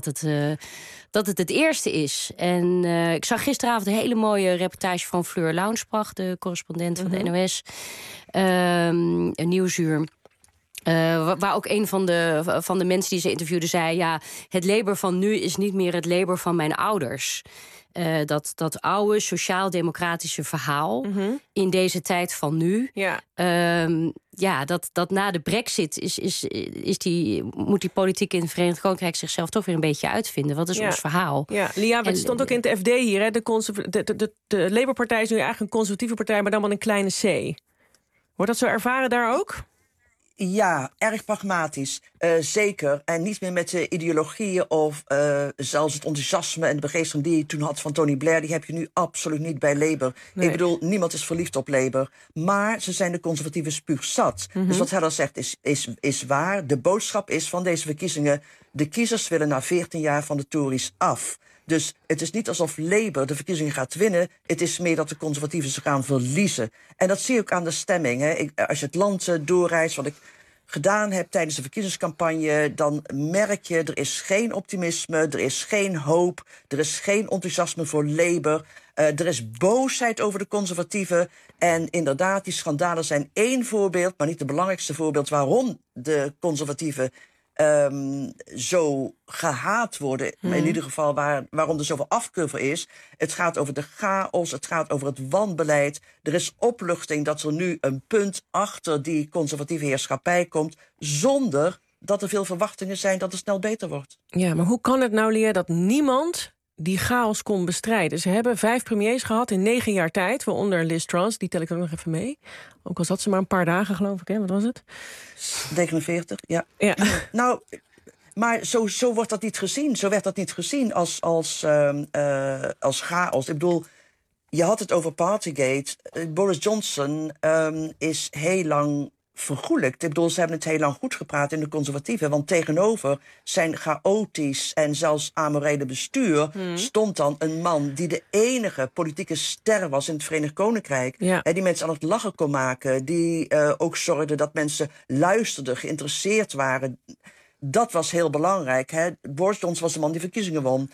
dat het eerste is. En ik zag gisteravond een hele mooie reportage van Fleur Launsbach, de correspondent van de NOS, Nieuwsuur. Waar ook een van de mensen die ze interviewde zei, ja, het Labour van nu is niet meer het Labour van mijn ouders. Dat oude sociaal-democratische verhaal in deze tijd van nu. Ja. Dat na de Brexit moet die politiek in het Verenigd Koninkrijk zichzelf toch weer een beetje uitvinden. Wat is ons verhaal? Ja, Lia, het stond ook in het FD hier. Hè? De Labour-partij is nu eigenlijk een conservatieve partij, maar dan met een kleine C. Wordt dat zo ervaren daar ook? Ja, erg pragmatisch. Zeker. En niet meer met de ideologieën of zelfs het enthousiasme en de begeestering die je toen had van Tony Blair. Die heb je nu absoluut niet bij Labour. Nee. Ik bedoel, niemand is verliefd op Labour. Maar ze zijn de conservatieven spuugzat. Dus wat Hella zegt is waar. De boodschap is van deze verkiezingen: de kiezers willen na 14 jaar van de Tories af. Dus het is niet alsof Labour de verkiezingen gaat winnen. Het is meer dat de conservatieven ze gaan verliezen. En dat zie je ook aan de stemming. Hè. Als je het land doorreist, wat ik gedaan heb tijdens de verkiezingscampagne, dan merk je, er is geen optimisme, er is geen hoop, er is geen enthousiasme voor Labour. Er is boosheid over de conservatieven. En inderdaad, die schandalen zijn één voorbeeld, maar niet het belangrijkste voorbeeld waarom de conservatieven zo gehaat worden. Maar in ieder geval waarom er zoveel afkeur voor is. Het gaat over de chaos, het gaat over het wanbeleid. Er is opluchting dat er nu een punt achter die conservatieve heerschappij komt, zonder dat er veel verwachtingen zijn dat het snel beter wordt. Ja, maar hoe kan het nou, Lia, dat niemand die chaos kon bestrijden? Ze hebben 5 premiers gehad in 9 jaar tijd, waaronder Liz Truss, die tel ik ook nog even mee. Ook al zat ze maar een paar dagen, geloof ik, hè? Wat was het? 49, ja. Nou, maar zo wordt dat niet gezien. Zo werd dat niet gezien als chaos. Ik bedoel, je had het over Partygate. Boris Johnson is heel lang vergoelijkt. Ik bedoel, ze hebben het heel lang goed gepraat in de conservatieven, want tegenover zijn chaotisch en zelfs amorele bestuur stond dan een man die de enige politieke ster was in het Verenigd Koninkrijk. Ja. Die mensen aan het lachen kon maken, die ook zorgde dat mensen luisterden, geïnteresseerd waren. Dat was heel belangrijk. Hè. Boris Johnson was de man die verkiezingen won.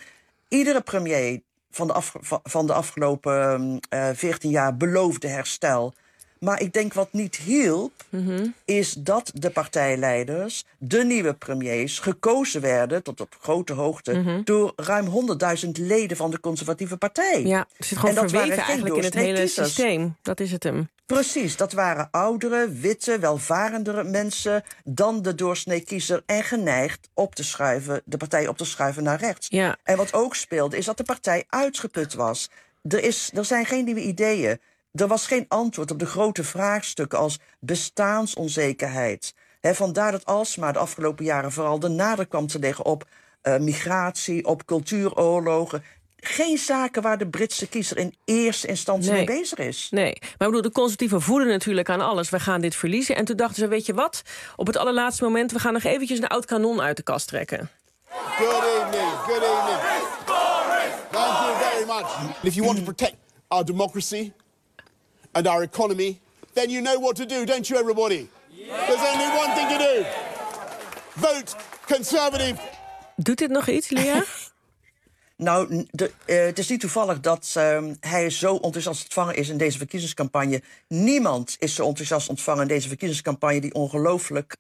Iedere premier van de afgelopen 14 jaar beloofde herstel. Maar ik denk wat niet hielp, is dat de partijleiders, de nieuwe premiers, gekozen werden, tot op grote hoogte, door ruim 100.000 leden van de conservatieve partij. Ja, het zit gewoon verweven eigenlijk in het hele systeem. Dat is het hem. Precies, dat waren oudere, witte, welvarendere mensen dan de doorsnee kiezer en geneigd de partij op te schuiven naar rechts. Ja. En wat ook speelde, is dat de partij uitgeput was. Er zijn geen nieuwe ideeën. Er was geen antwoord op de grote vraagstukken als bestaansonzekerheid. Vandaar dat Alsma de afgelopen jaren vooral de nadruk kwam te leggen op migratie, op cultuuroorlogen. Geen zaken waar de Britse kiezer in eerste instantie mee bezig is. Nee, maar ik bedoel, de conservatieven voelen natuurlijk aan alles. We gaan dit verliezen. En toen dachten ze, weet je wat? Op het allerlaatste moment, we gaan nog eventjes een oud kanon uit de kast trekken. Good evening, good evening. Thank you very much. If you want to protect our democracy and our economy, then you know what to do, don't you, everybody? Yeah. There's only one thing to do. Vote Conservative. Doet dit nog iets, Lia? Nou, het is niet toevallig dat hij zo enthousiast ontvangen is in deze verkiezingscampagne. Niemand is zo enthousiast ontvangen in deze verkiezingscampagne die ongelooflijk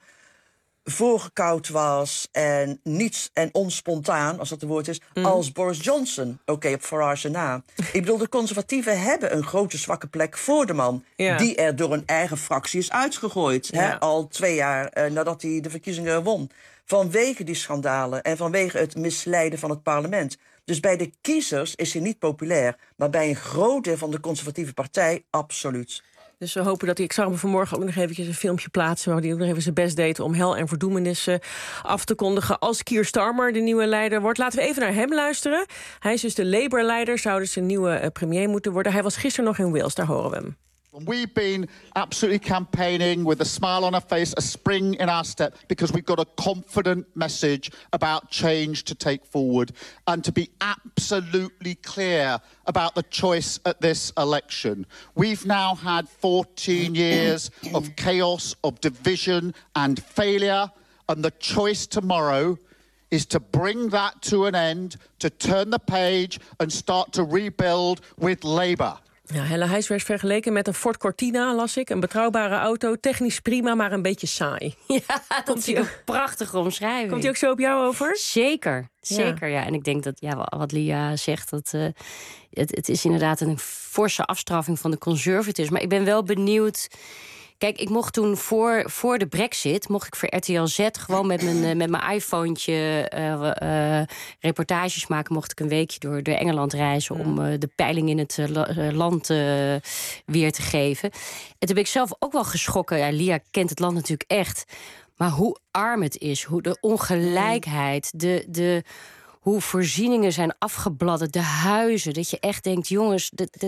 voorgekoud was en niets en onspontaan, als dat het woord is, als Boris Johnson. Oké, op Farage na. Ik bedoel, de conservatieven hebben een grote zwakke plek voor de man, die er door een eigen fractie is uitgegooid. Ja. Al 2 jaar nadat hij de verkiezingen won. Vanwege die schandalen en vanwege het misleiden van het parlement. Dus bij de kiezers is hij niet populair, maar bij een groot deel van de conservatieve partij absoluut. Dus we hopen dat hij... Ik zag hem vanmorgen ook nog eventjes een filmpje plaatsen waar hij ook nog even zijn best deed om hel en verdoemenis af te kondigen als Keir Starmer de nieuwe leider wordt. Laten we even naar hem luisteren. Hij is dus de Labour-leider, zou dus een nieuwe premier moeten worden. Hij was gisteren nog in Wales, daar horen we hem. We've been absolutely campaigning with a smile on our face, a spring in our step, because we've got a confident message about change to take forward and to be absolutely clear about the choice at this election. We've now had 14 years of chaos, of division and failure, and the choice tomorrow is to bring that to an end, to turn the page and start to rebuild with Labour. Ja, Helle Heijs werd vergeleken met een Ford Cortina, las ik. Een betrouwbare auto, technisch prima, maar een beetje saai. Ja, dat is een prachtige omschrijving. Komt hij ook zo op jou over? Zeker, zeker. Ja. En ik denk dat, wat Lia zegt, dat het is inderdaad een forse afstraffing van de conservatives. Maar ik ben wel benieuwd. Kijk, ik mocht toen voor de Brexit, mocht ik voor RTL Z gewoon met mijn iPhonetje reportages maken. Mocht ik een weekje door Engeland reizen om de peiling in het land weer te geven. En toen ben ik zelf ook wel geschrokken. Ja, Lia kent het land natuurlijk echt. Maar hoe arm het is, hoe de ongelijkheid, hoe voorzieningen zijn afgebladderd, de huizen. Dat je echt denkt, jongens,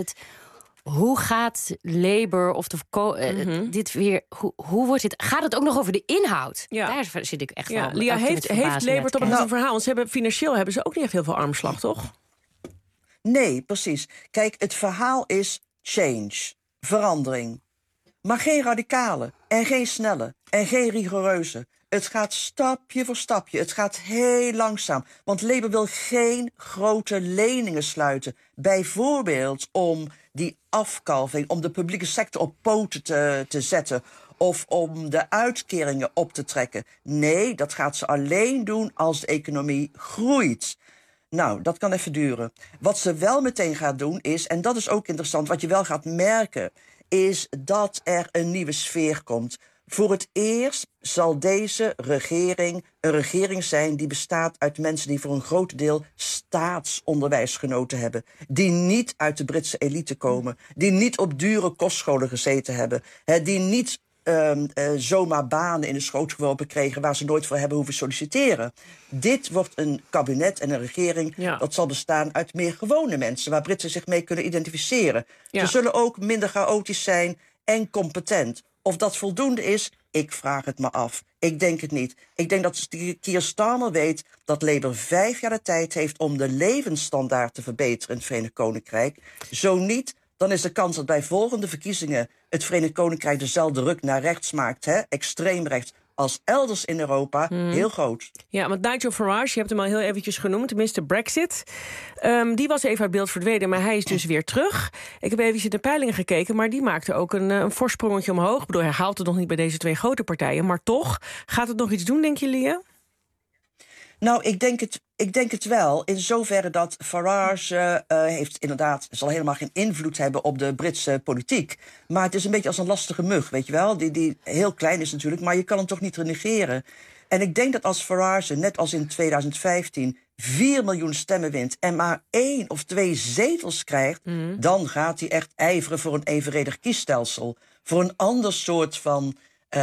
hoe gaat Labour of dit weer? Hoe wordt dit? Gaat het ook nog over de inhoud? Ja. Daar zit ik echt wel. Lia, heeft Labour toch nog een verhaal? Want financieel hebben ze ook niet echt heel veel armslag, toch? Nee, precies. Kijk, het verhaal is change, verandering. Maar geen radicale en geen snelle en geen rigoureuze. Het gaat stapje voor stapje. Het gaat heel langzaam. Want Labour wil geen grote leningen sluiten. Bijvoorbeeld om die afkalving, om de publieke sector op poten te zetten. Of om de uitkeringen op te trekken. Nee, dat gaat ze alleen doen als de economie groeit. Nou, dat kan even duren. Wat ze wel meteen gaat doen is, en dat is ook interessant, wat je wel gaat merken, is dat er een nieuwe sfeer komt. Voor het eerst zal deze regering een regering zijn die bestaat uit mensen die voor een groot deel staatsonderwijs genoten hebben. Die niet uit de Britse elite komen. Die niet op dure kostscholen gezeten hebben. Die niet zomaar banen in de schoot geworpen kregen waar ze nooit voor hebben hoeven solliciteren. Dit wordt een kabinet en een regering dat zal bestaan uit meer gewone mensen, waar Britten zich mee kunnen identificeren. Ja. Ze zullen ook minder chaotisch zijn en competent. Of dat voldoende is, ik vraag het me af. Ik denk het niet. Ik denk dat Keir Starmer weet dat Labour 5 jaar de tijd heeft om de levensstandaard te verbeteren in het Verenigd Koninkrijk. Zo niet, dan is de kans dat bij volgende verkiezingen het Verenigd Koninkrijk dezelfde ruk naar rechts maakt, extreem rechts, als elders in Europa heel groot. Ja, want Nigel Farage, je hebt hem al heel eventjes genoemd, tenminste Brexit. Die was even uit beeld verdwenen, maar hij is dus weer terug. Ik heb even de peilingen gekeken, maar die maakte ook een voorsprongetje omhoog. Ik bedoel, hij haalt het nog niet bij deze 2 grote partijen, maar toch, gaat het nog iets doen, denk je, Lia? Nou, ik denk het wel. In zoverre dat Farage heeft inderdaad, zal helemaal geen invloed hebben op de Britse politiek. Maar het is een beetje als een lastige mug, weet je wel. Die heel klein is natuurlijk, maar je kan hem toch niet negeren. En ik denk dat als Farage, net als in 2015, 4 miljoen stemmen wint en maar 1 of 2 zetels krijgt, dan gaat hij echt ijveren voor een evenredig kiesstelsel. Voor een ander soort van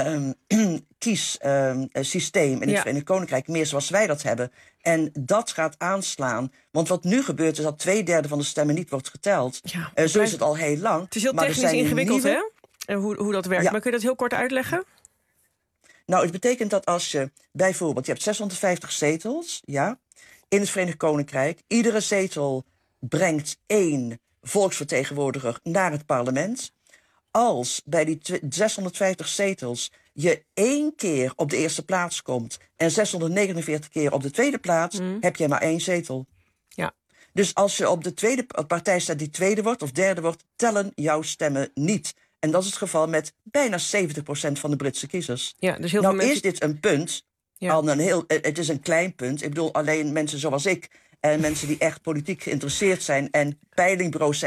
kiessysteem in het Verenigd Koninkrijk, meer zoals wij dat hebben. En dat gaat aanslaan. Want wat nu gebeurt is dat 2/3 van de stemmen niet wordt geteld. Ja, zo is het al heel lang. Het is heel technisch ingewikkeld, hè? En hoe dat werkt. Ja. Maar kun je dat heel kort uitleggen? Nou, het betekent dat als je bijvoorbeeld, je hebt 650 zetels, ja, in het Verenigd Koninkrijk. Iedere zetel brengt 1 volksvertegenwoordiger naar het parlement. Als bij die 650 zetels je 1 keer op de eerste plaats komt en 649 keer op de tweede plaats, heb je maar 1 zetel. Ja. Dus als je op de tweede partij staat die tweede wordt of derde wordt, tellen jouw stemmen niet. En dat is het geval met bijna 70% van de Britse kiezers. Ja, dus heel nou veel mensen... is dit een punt, het is een klein punt. Ik bedoel, alleen mensen zoals ik en mensen die echt politiek geïnteresseerd zijn en peilingbureaus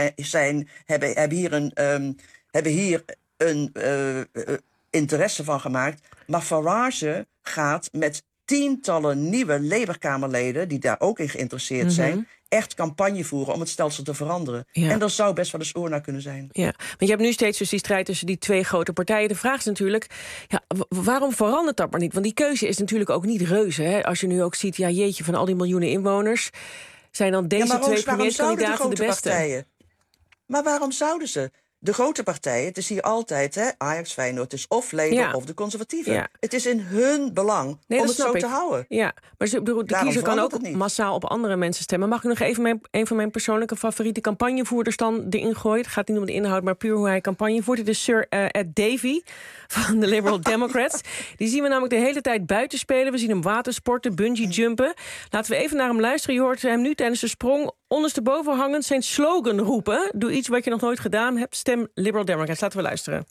hebben hier een interesse van gemaakt. Maar Farage gaat met tientallen nieuwe Labour-Kamerleden, die daar ook in geïnteresseerd zijn, echt campagne voeren om het stelsel te veranderen. Ja. En daar zou best wel eens oor naar kunnen zijn. Ja, want je hebt nu steeds dus die strijd tussen die 2 grote partijen. De vraag is natuurlijk, waarom verandert dat maar niet? Want die keuze is natuurlijk ook niet reuze. Hè? Als je nu ook ziet, jeetje, van al die miljoenen inwoners, zijn dan deze 2 premierskandidaten de beste? Partijen? Maar waarom zouden ze? De grote partijen, het is hier altijd, hè, Ajax, Feyenoord, het is of Labour of de conservatieven. Ja. Het is in hun belang om het zo te houden. Ja, maar de kiezer kan ook massaal op andere mensen stemmen. Mag ik nog even een van mijn persoonlijke favoriete campagnevoerders dan erin gooien? Het gaat niet om de inhoud, maar puur hoe hij campagne voert. Het is Sir Ed Davey van de Liberal Democrats. Die zien we namelijk de hele tijd buiten spelen. We zien hem watersporten, bungee jumpen. Laten we even naar hem luisteren. Je hoort hem nu tijdens de sprong ondersteboven hangend zijn slogan roepen. Doe iets wat je nog nooit gedaan hebt. Stem Liberal Democrats. Laten we luisteren.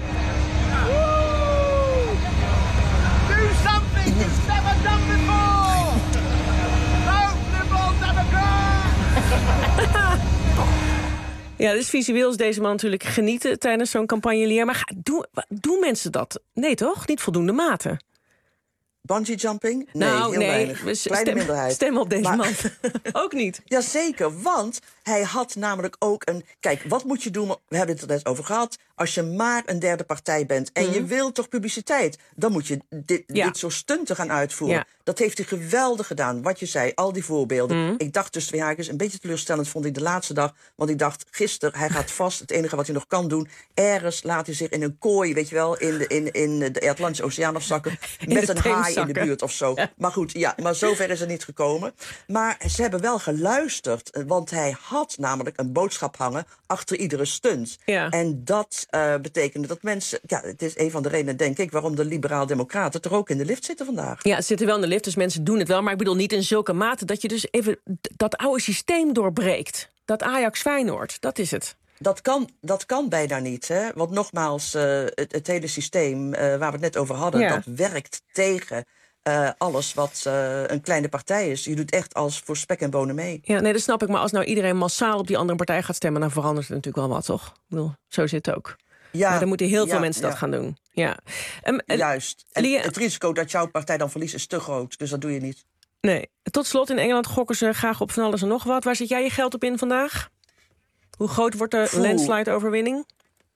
Do something you've never done before. Vote Liberal Democrats. Ja, dus visueel is deze man natuurlijk genieten tijdens zo'n campagne. Maar doen mensen dat? Nee, toch? Niet voldoende mate. Bungee jumping? Nee, heel weinig. Kleine minderheid. Stem op deze man. Ook niet. Jazeker, want hij had namelijk ook een... Kijk, wat moet je doen? We hebben het er net over gehad. Als je maar een derde partij bent en je wil toch publiciteit, dan moet je dit soort stunten gaan uitvoeren. Ja. Dat heeft hij geweldig gedaan. Wat je zei, al die voorbeelden. Ik dacht dus 2 haakjes, een beetje teleurstellend vond ik de laatste dag. Want ik dacht, gisteren, hij gaat vast. Het enige wat hij nog kan doen, ergens laat hij zich in een kooi, weet je wel, in de Atlantische Oceaan afzakken. Met een haai in de buurt of zo. Ja. Maar goed, maar zover is het niet gekomen. Maar ze hebben wel geluisterd. Want hij had namelijk een boodschap hangen achter iedere stunt. Ja. En dat betekende dat mensen... Ja, het is een van de redenen, denk ik, waarom de liberaal-democraten er ook in de lift zitten vandaag. Ja, ze zitten wel in de lift, dus mensen doen het wel. Maar ik bedoel niet in zulke mate dat je dus even dat oude systeem doorbreekt. Dat Ajax-Feyenoord, dat is het. Dat kan bijna niet. Hè? Want nogmaals, het hele systeem waar we het net over hadden, dat werkt tegen alles wat een kleine partij is. Je doet echt als voor spek en bonen mee. Ja, nee, dat snap ik. Maar als nou iedereen massaal op die andere partij gaat stemmen, dan verandert het natuurlijk wel wat, toch? Ik bedoel, zo zit het ook. Ja, maar dan moeten heel veel mensen dat gaan doen. Ja. Juist. En het risico dat jouw partij dan verliest is te groot. Dus dat doe je niet. Nee. Tot slot, in Engeland gokken ze graag op van alles en nog wat. Waar zit jij je geld op in vandaag? Hoe groot wordt de landslide-overwinning?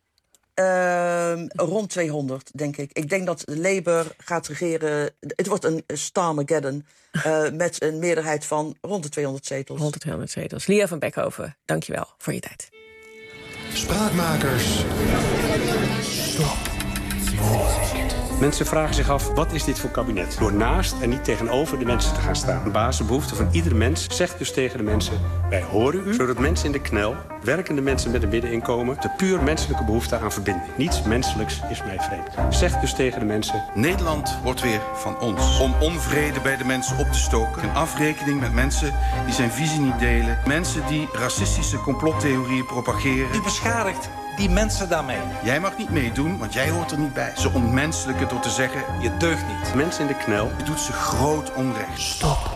Rond 200, denk ik. Ik denk dat Labour gaat regeren. Het wordt een Starmageddon met een meerderheid van rond de 200 zetels. Rond de 200 zetels. Lia van Beckhoven, dank je wel voor je tijd. Spraakmakers. Stop. Mensen vragen zich af, wat is dit voor kabinet? Door naast en niet tegenover de mensen te gaan staan. Een basisbehoefte van iedere mens zegt dus tegen de mensen... wij horen u, zodat mensen in de knel, werkende mensen met een middeninkomen... de puur menselijke behoefte aan verbinding. Niets menselijks is mij vreemd. Zegt dus tegen de mensen... Nederland wordt weer van ons. Om onvrede bij de mensen op te stoken. Een afrekening met mensen die zijn visie niet delen. Mensen die racistische complottheorieën propageren. U beschadigt die mensen daarmee. Jij mag niet meedoen, want jij hoort er niet bij. Ze ontmenselijken door te zeggen, je deugt niet. Mensen in de knel. Je doet ze groot onrecht. Stop.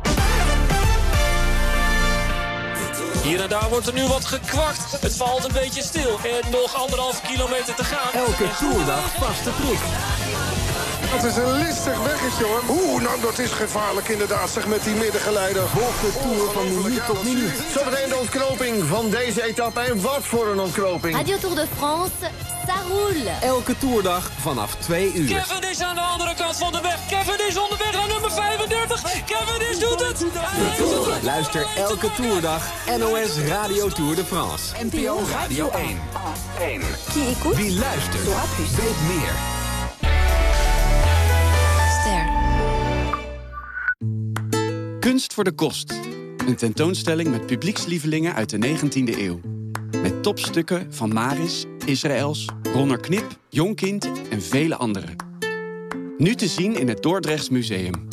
Hier en daar wordt er nu wat gekwakt. Het valt een beetje stil. En nog 1,5 kilometer te gaan. Elke toerdag vaste prik. Het is een listig weggetje, hoor. Nou, dat is gevaarlijk inderdaad, zeg, met die middengeleider. Volg de Tour van minuut tot minuut. Zometeen de ontknoping van deze etappe. En wat voor een ontknoping. Radio Tour de France, ça roule. Elke toerdag vanaf 2 uur. Kevin is aan de andere kant van de weg. Kevin is onderweg naar nummer 35. Kevin is doet het. Luister elke toerdag NOS Radio Tour de France. NPO Radio 1. Wie luistert, weet meer. Kunst voor de kost. Een tentoonstelling met publiekslievelingen uit de 19e eeuw. Met topstukken van Maris, Israëls, Ronner Knip, Jonkind en vele anderen. Nu te zien in het Dordrechts Museum.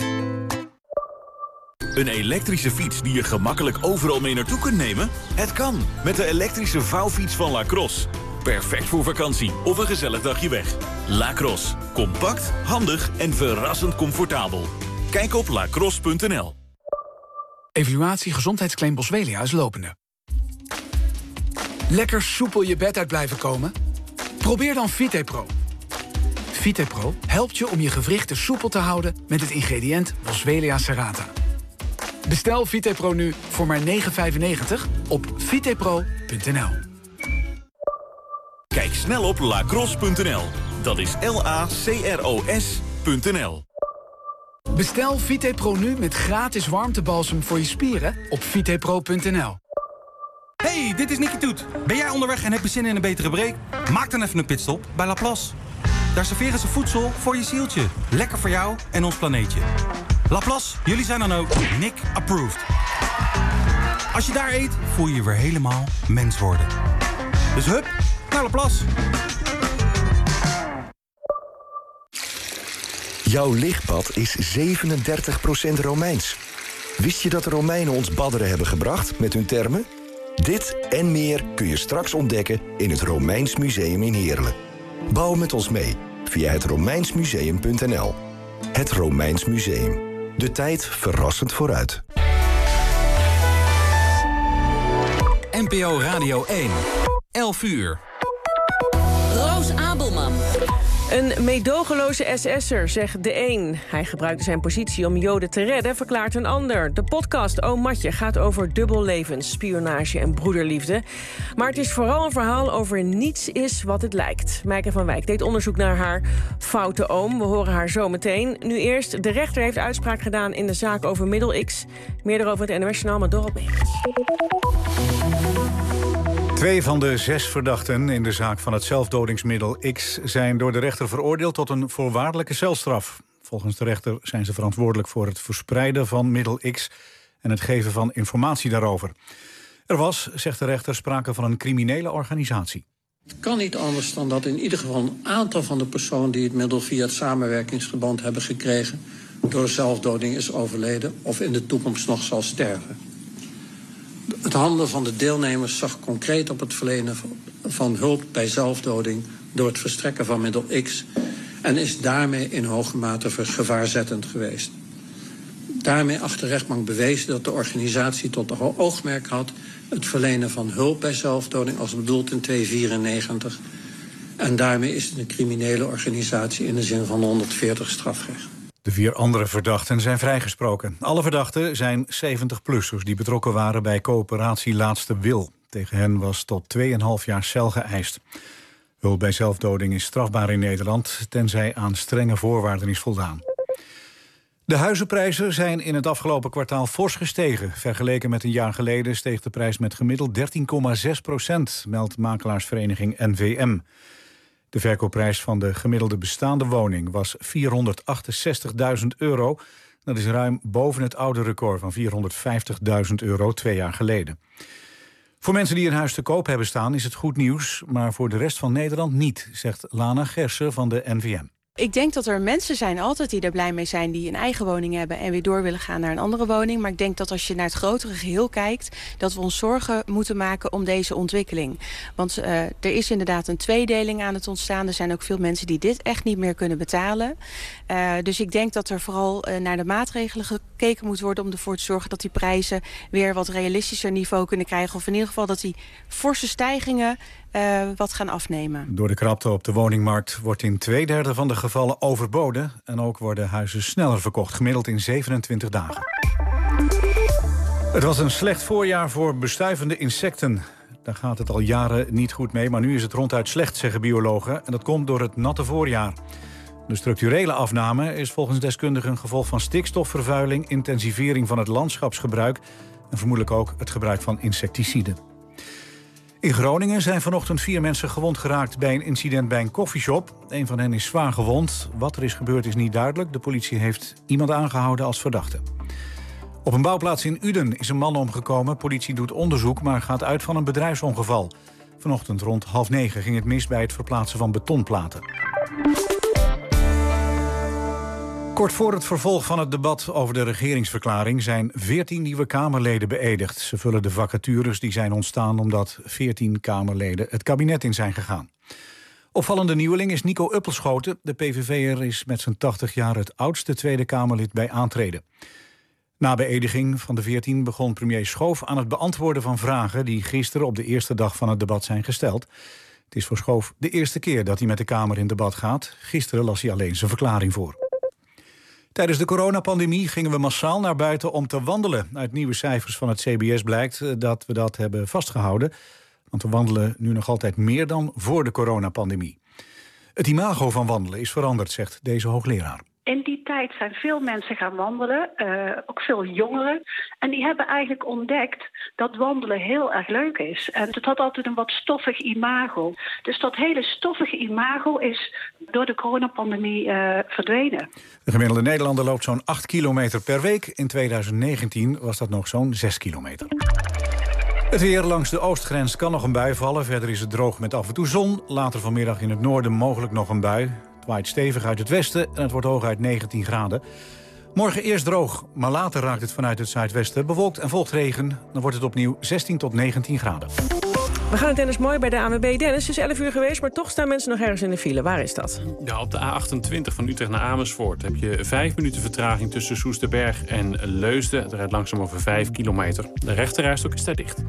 Een elektrische fiets die je gemakkelijk overal mee naartoe kunt nemen? Het kan, met de elektrische vouwfiets van Lacrosse. Perfect voor vakantie of een gezellig dagje weg. Lacrosse. Compact, handig en verrassend comfortabel. Kijk op lacrosse.nl. Evaluatie gezondheidsclaim Boswellia is lopende. Lekker soepel je bed uit blijven komen? Probeer dan VitePro. VitePro helpt je om je gewrichten soepel te houden met het ingrediënt Boswellia serrata. Bestel VitePro nu voor maar €9,95 op vitepro.nl. Kijk snel op lacrosse.nl. Dat is LACROS.nl. Bestel VitePro nu met gratis warmtebalsem voor je spieren op vitepro.nl. Hey, dit is Nicky Toet. Ben jij onderweg en heb je zin in een betere break? Maak dan even een pitstop bij Laplace. Daar serveren ze voedsel voor je zieltje. Lekker voor jou en ons planeetje. Laplace, jullie zijn dan ook Nick approved. Als je daar eet, voel je je weer helemaal mens worden. Dus hup, naar Laplace. Jouw lichtbad is 37% Romeins. Wist je dat de Romeinen ons badderen hebben gebracht met hun termen? Dit en meer kun je straks ontdekken in het Romeins Museum in Heerlen. Bouw met ons mee via het romeinsmuseum.nl. Het Romeins Museum. De tijd verrassend vooruit. NPO Radio 1. 11 uur. Roos Abelman. Een meedogenloze SS'er, zegt de een. Hij gebruikte zijn positie om Joden te redden, verklaart een ander. De podcast O Matje gaat over dubbellevens, spionage en broederliefde. Maar het is vooral een verhaal over niets is wat het lijkt. Meike van Wijk deed onderzoek naar haar foute oom. We horen haar zo meteen. Nu eerst, de rechter heeft uitspraak gedaan in de zaak over Middel-X. Meer erover het NOS Journaal met Dorot Megens. 2 van de 6 verdachten in de zaak van het zelfdodingsmiddel X zijn door de rechter veroordeeld tot een voorwaardelijke celstraf. Volgens de rechter zijn ze verantwoordelijk voor het verspreiden van middel X en het geven van informatie daarover. Er was, zegt de rechter, sprake van een criminele organisatie. Het kan niet anders dan dat in ieder geval een aantal van de personen die het middel via het samenwerkingsverband hebben gekregen door zelfdoding is overleden of in de toekomst nog zal sterven. Het handelen van de deelnemers zag concreet op het verlenen van hulp bij zelfdoding door het verstrekken van middel X en is daarmee in hoge mate gevaarzettend geweest. Daarmee acht de rechtbank bewezen dat de organisatie tot oogmerk had het verlenen van hulp bij zelfdoding als bedoeld in 294. En daarmee is het een criminele organisatie in de zin van 140 strafrecht. De 4 andere verdachten zijn vrijgesproken. Alle verdachten zijn 70-plussers die betrokken waren bij coöperatie Laatste Wil. Tegen hen was tot 2,5 jaar cel geëist. Hulp bij zelfdoding is strafbaar in Nederland, tenzij aan strenge voorwaarden is voldaan. De huizenprijzen zijn in het afgelopen kwartaal fors gestegen. Vergeleken met een jaar geleden steeg de prijs met gemiddeld 13,6%, meldt makelaarsvereniging NVM. De verkoopprijs van de gemiddelde bestaande woning was €468.000. Dat is ruim boven het oude record van €450.000 2 jaar geleden. Voor mensen die een huis te koop hebben staan is het goed nieuws, maar voor de rest van Nederland niet, zegt Lana Gersen van de NVM. Ik denk dat er mensen zijn altijd die er blij mee zijn, die een eigen woning hebben en weer door willen gaan naar een andere woning. Maar ik denk dat als je naar het grotere geheel kijkt, dat we ons zorgen moeten maken om deze ontwikkeling. Want er is inderdaad een tweedeling aan het ontstaan. Er zijn ook veel mensen die dit echt niet meer kunnen betalen. Dus ik denk dat er vooral naar de maatregelen gekeken moet worden om ervoor te zorgen dat die prijzen weer wat realistischer niveau kunnen krijgen. Of in ieder geval dat die forse stijgingen wat gaan afnemen. Door de krapte op de woningmarkt wordt in 2/3 van de gevallen overboden. En ook worden huizen sneller verkocht, gemiddeld in 27 dagen. Het was een slecht voorjaar voor bestuivende insecten. Daar gaat het al jaren niet goed mee, maar nu is het ronduit slecht, zeggen biologen. En dat komt door het natte voorjaar. De structurele afname is volgens deskundigen een gevolg van stikstofvervuiling, intensivering van het landschapsgebruik en vermoedelijk ook het gebruik van insecticiden. In Groningen zijn vanochtend 4 mensen gewond geraakt bij een incident bij een koffieshop. Een van hen is zwaar gewond. Wat er is gebeurd is niet duidelijk. De politie heeft iemand aangehouden als verdachte. Op een bouwplaats in Uden is een man omgekomen. Politie doet onderzoek, maar gaat uit van een bedrijfsongeval. Vanochtend rond 8:30 ging het mis bij het verplaatsen van betonplaten. Kort voor het vervolg van het debat over de regeringsverklaring zijn 14 nieuwe Kamerleden beëdigd. Ze vullen de vacatures die zijn ontstaan omdat 14 Kamerleden het kabinet in zijn gegaan. Opvallende nieuweling is Nico Uppelschoten. De PVV'er is met zijn 80 jaar het oudste Tweede Kamerlid bij aantreden. Na beëdiging van de 14 begon premier Schoof aan het beantwoorden van vragen die gisteren op de eerste dag van het debat zijn gesteld. Het is voor Schoof de eerste keer dat hij met de Kamer in debat gaat. Gisteren las hij alleen zijn verklaring voor. Tijdens de coronapandemie gingen we massaal naar buiten om te wandelen. Uit nieuwe cijfers van het CBS blijkt dat we dat hebben vastgehouden. Want we wandelen nu nog altijd meer dan voor de coronapandemie. Het imago van wandelen is veranderd, zegt deze hoogleraar. In die tijd zijn veel mensen gaan wandelen, ook veel jongeren. En die hebben eigenlijk ontdekt dat wandelen heel erg leuk is. En het had altijd een wat stoffig imago. Dus dat hele stoffige imago is door de coronapandemie verdwenen. De gemiddelde Nederlander loopt zo'n 8 kilometer per week. In 2019 was dat nog zo'n 6 kilometer. Het weer langs de oostgrens kan nog een bui vallen. Verder is het droog met af en toe zon. Later vanmiddag in het noorden mogelijk nog een bui. Het waait stevig uit het westen en het wordt hooguit 19 graden. Morgen eerst droog, maar later raakt het vanuit het zuidwesten bewolkt en volgt regen. Dan wordt het opnieuw 16 tot 19 graden. We gaan het tennis mooi bij de ANWB. Dennis, het is 11 uur geweest, maar toch staan mensen nog ergens in de file. Waar is dat? Ja, op de A28 van Utrecht naar Amersfoort heb je 5 minuten vertraging tussen Soesterberg en Leusden. Het rijdt langzaam over 5 kilometer. De rechterrijstok is daar dicht.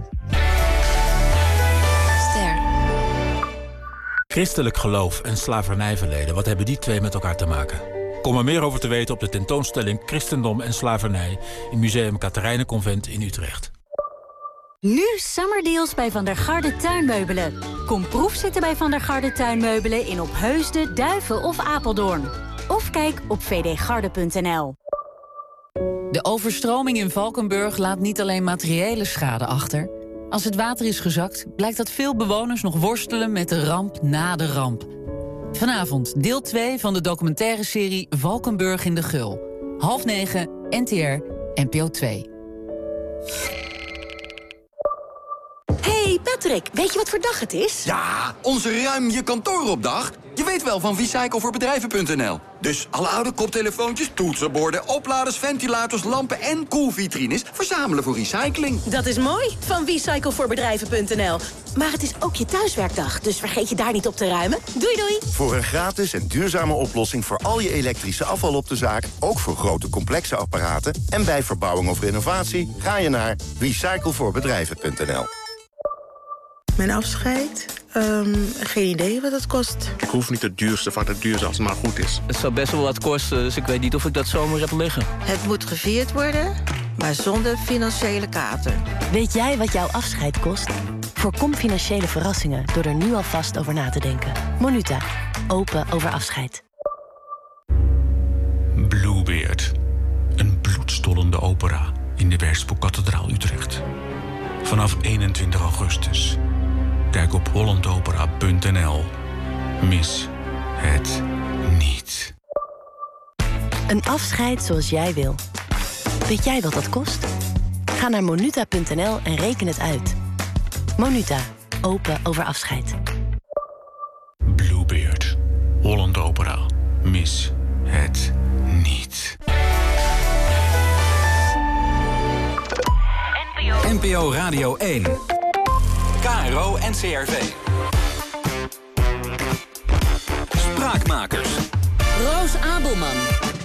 Christelijk geloof en slavernijverleden, wat hebben die twee met elkaar te maken? Kom er meer over te weten op de tentoonstelling Christendom en Slavernij in Museum Katerijnenconvent in Utrecht. Nu summerdeals bij Van der Garde Tuinmeubelen. Kom proefzitten bij Van der Garde Tuinmeubelen in Opheusden, Duiven of Apeldoorn. Of kijk op vdgarde.nl. De overstroming in Valkenburg laat niet alleen materiële schade achter. Als het water is gezakt, blijkt dat veel bewoners nog worstelen met de ramp na de ramp. Vanavond deel 2 van de documentaire serie Valkenburg in de Gul. 20:30, NTR, NPO 2. Hey Patrick, weet je wat voor dag het is? Ja, onze ruim je kantooropdag. Je weet wel van recyclevoorбedrijven.nl. Dus alle oude koptelefoontjes, toetsenborden, opladers, ventilators, lampen en koelvitrines verzamelen voor recycling. Dat is mooi, van recyclevoorbedrijven.nl. Maar het is ook je thuiswerkdag, dus vergeet je daar niet op te ruimen. Doei doei! Voor een gratis en duurzame oplossing voor al je elektrische afval op de zaak, ook voor grote complexe apparaten en bij verbouwing of renovatie, ga je naar recyclevoorbedrijven.nl. Mijn afscheid? Geen idee wat het kost. Ik hoef niet het duurste van het duurste als het maar goed is. Het zou best wel wat kosten, dus ik weet niet of ik dat zomaar heb liggen. Het moet gevierd worden, maar zonder financiële kater. Weet jij wat jouw afscheid kost? Voorkom financiële verrassingen door er nu alvast over na te denken. Monuta. Open over afscheid. Bluebeard. Een bloedstollende opera in de Werspoorkathedraal Utrecht. Vanaf 21 augustus. Kijk op hollandopera.nl. Mis het niet. Een afscheid zoals jij wil. Weet jij wat dat kost? Ga naar Monuta.nl en reken het uit. Monuta. Open over afscheid. Bluebeard. Holland Opera. Mis het niet. NPO Radio 1. KRO NCRV. Spraakmakers. Roos Abelman.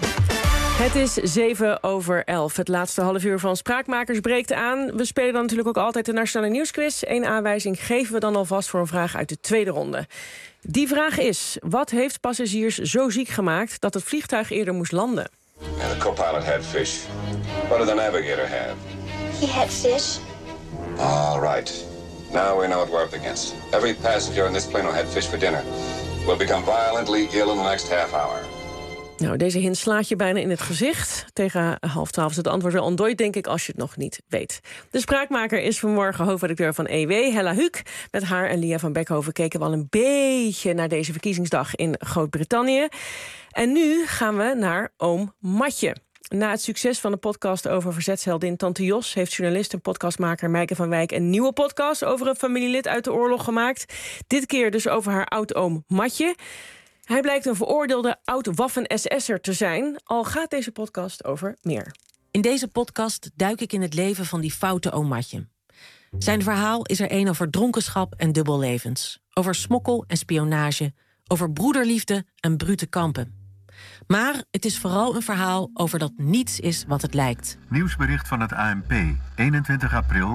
Het is 11:07. Het laatste half uur van Spraakmakers breekt aan. We spelen dan natuurlijk ook altijd de Nationale Nieuwsquiz. Eén aanwijzing geven we dan alvast voor een vraag uit de tweede ronde. Die vraag is: wat heeft passagiers zo ziek gemaakt dat het vliegtuig eerder moest landen? And the co-pilot had fish. What did the navigator have? He had fish. All right. Now we know what we're up against. Every passenger in this plane who had fish for dinner will become violently ill in the next half hour. Nou, deze hint slaat je bijna in het gezicht. Tegen 11:30 is het antwoord wel ontdooid, denk ik, als je het nog niet weet. De spraakmaker is vanmorgen hoofdredacteur van EW, Hella Huuk. Met haar en Lia van Beckhoven keken we al een beetje naar deze verkiezingsdag in Groot-Brittannië. En nu gaan we naar oom Matje. Na het succes van de podcast over verzetsheldin Tante Jos heeft journalist en podcastmaker Meike van Wijk een nieuwe podcast over een familielid uit de oorlog gemaakt. Dit keer dus over haar oud-oom Matje. Hij blijkt een veroordeelde oud-Waffen-SS'er te zijn, al gaat deze podcast over meer. In deze podcast duik ik in het leven van die foute oom Matje. Zijn verhaal is er een over dronkenschap en dubbellevens. Over smokkel en spionage. Over broederliefde en brute kampen. Maar het is vooral een verhaal over dat niets is wat het lijkt. Nieuwsbericht van het ANP, 21 april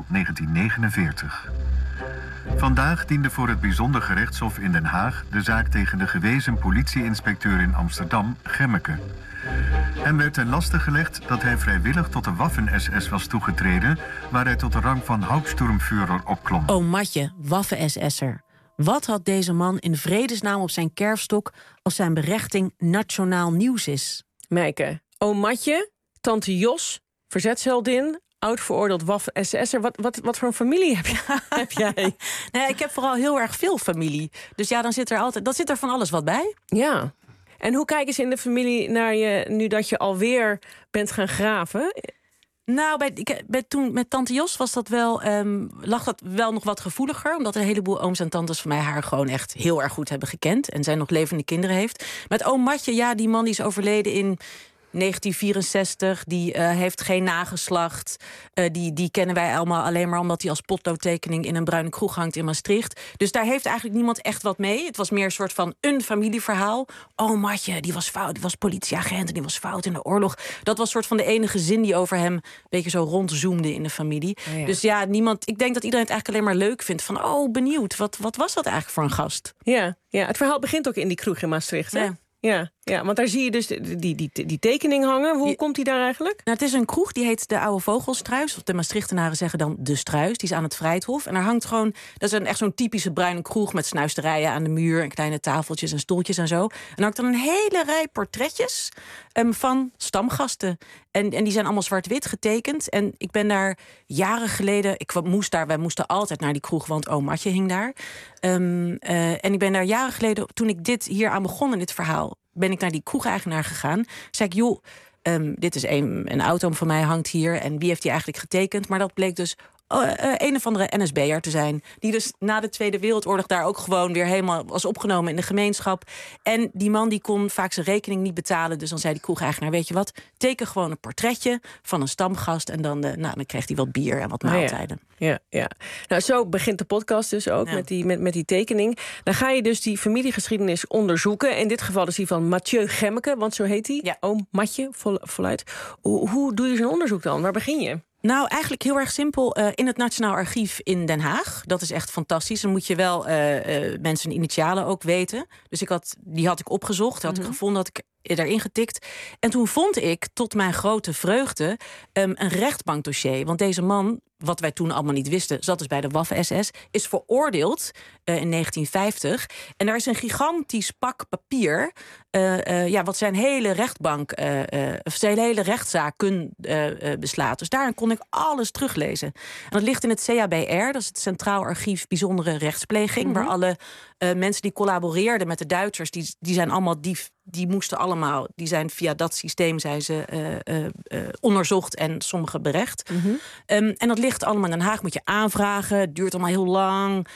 1949. Vandaag diende voor het Bijzonder Gerechtshof in Den Haag de zaak tegen de gewezen politie-inspecteur in Amsterdam, Gemmeke. Hem werd ten laste gelegd dat hij vrijwillig tot de Waffen-SS was toegetreden, waar hij tot de rang van Hauptsturmführer opklom. Oom Matje, Waffen-SS'er. Wat had deze man in vredesnaam op zijn kerfstok als zijn berechting nationaal nieuws is? Meike, oom Matje, tante Jos, verzetsheldin, oud veroordeeld Waffen-SS'er. Wat voor een familie heb jij? Nee, ik heb vooral heel erg veel familie. Dus ja, dan zit er van alles wat bij. Ja. En hoe kijken ze in de familie naar je nu dat je alweer bent gaan graven? Nou, toen met tante Jos was dat lag dat wel nog wat gevoeliger. Omdat een heleboel ooms en tantes van mij haar gewoon echt heel erg goed hebben gekend. En zij nog levende kinderen heeft. Met oom Matje, ja, die man die is overleden in 1964, die heeft geen nageslacht. Die kennen wij allemaal alleen maar omdat hij als potloodtekening in een bruine kroeg hangt in Maastricht. Dus daar heeft eigenlijk niemand echt wat mee. Het was meer een soort van een familieverhaal. Oh, Matje, die was fout, die was politieagent en die was fout in de oorlog. Dat was soort van de enige zin die over hem een beetje zo rondzoomde in de familie. Oh ja. Dus ja, ik denk dat iedereen het eigenlijk alleen maar leuk vindt. Van, oh, benieuwd, wat was dat eigenlijk voor een gast? Ja, het verhaal begint ook in die kroeg in Maastricht, hè? Ja, want daar zie je dus die tekening hangen. Hoe komt die daar eigenlijk? Nou, het is een kroeg, die heet de Oude Vogelstruis. Of de Maastrichtenaren zeggen dan de Struis. Die is aan het Vrijthof. En daar hangt gewoon, dat is echt zo'n typische bruine kroeg met snuisterijen aan de muur en kleine tafeltjes en stoeltjes en zo. En dan hangt er een hele rij portretjes van stamgasten. En die zijn allemaal zwart-wit getekend. En ik ben daar jaren geleden, wij moesten altijd naar die kroeg, want oom Matje hing daar. En ik ben daar jaren geleden, toen ik hier aan begon in dit verhaal, ben ik naar die kroegeigenaar gegaan. Zei ik, joh, dit is een auto van mij hangt hier. En wie heeft die eigenlijk getekend? Maar dat bleek dus een of andere NSB'er te zijn. Die dus na de Tweede Wereldoorlog daar ook gewoon weer helemaal was opgenomen in de gemeenschap. En die man die kon vaak zijn rekening niet betalen. Dus dan zei die kroegeigenaar, weet je wat, teken gewoon een portretje van een stamgast. En dan kreeg hij wat bier en wat maaltijden. Ja. Nou, zo begint de podcast dus ook met die tekening. Dan ga je dus die familiegeschiedenis onderzoeken. In dit geval is die van Mathieu Gemmeke, want zo heet hij. Ja. Oom Matje, voluit. Hoe doe je zo'n onderzoek dan? Waar begin je? Nou, eigenlijk heel erg simpel. In het Nationaal Archief in Den Haag. Dat is echt fantastisch. Dan moet je wel mensen initialen ook weten. Dus die had ik opgezocht. Had ik gevonden, had ik erin getikt. En toen vond ik, tot mijn grote vreugde, een rechtbankdossier. Want deze man wat wij toen allemaal niet wisten, zat dus bij de Waffen-SS, is veroordeeld in 1950. En daar is een gigantisch pak papier, wat zijn hele rechtbank, zijn hele rechtszaak beslaat. Dus daarin kon ik alles teruglezen. En dat ligt in het CABR, dat is het Centraal Archief Bijzondere Rechtspleging, waar alle mensen die collaboreerden met de Duitsers, die zijn allemaal die moesten allemaal, die zijn via dat systeem zijn ze onderzocht en sommige berecht. En dat ligt allemaal in Den Haag, moet je aanvragen, het duurt allemaal heel lang.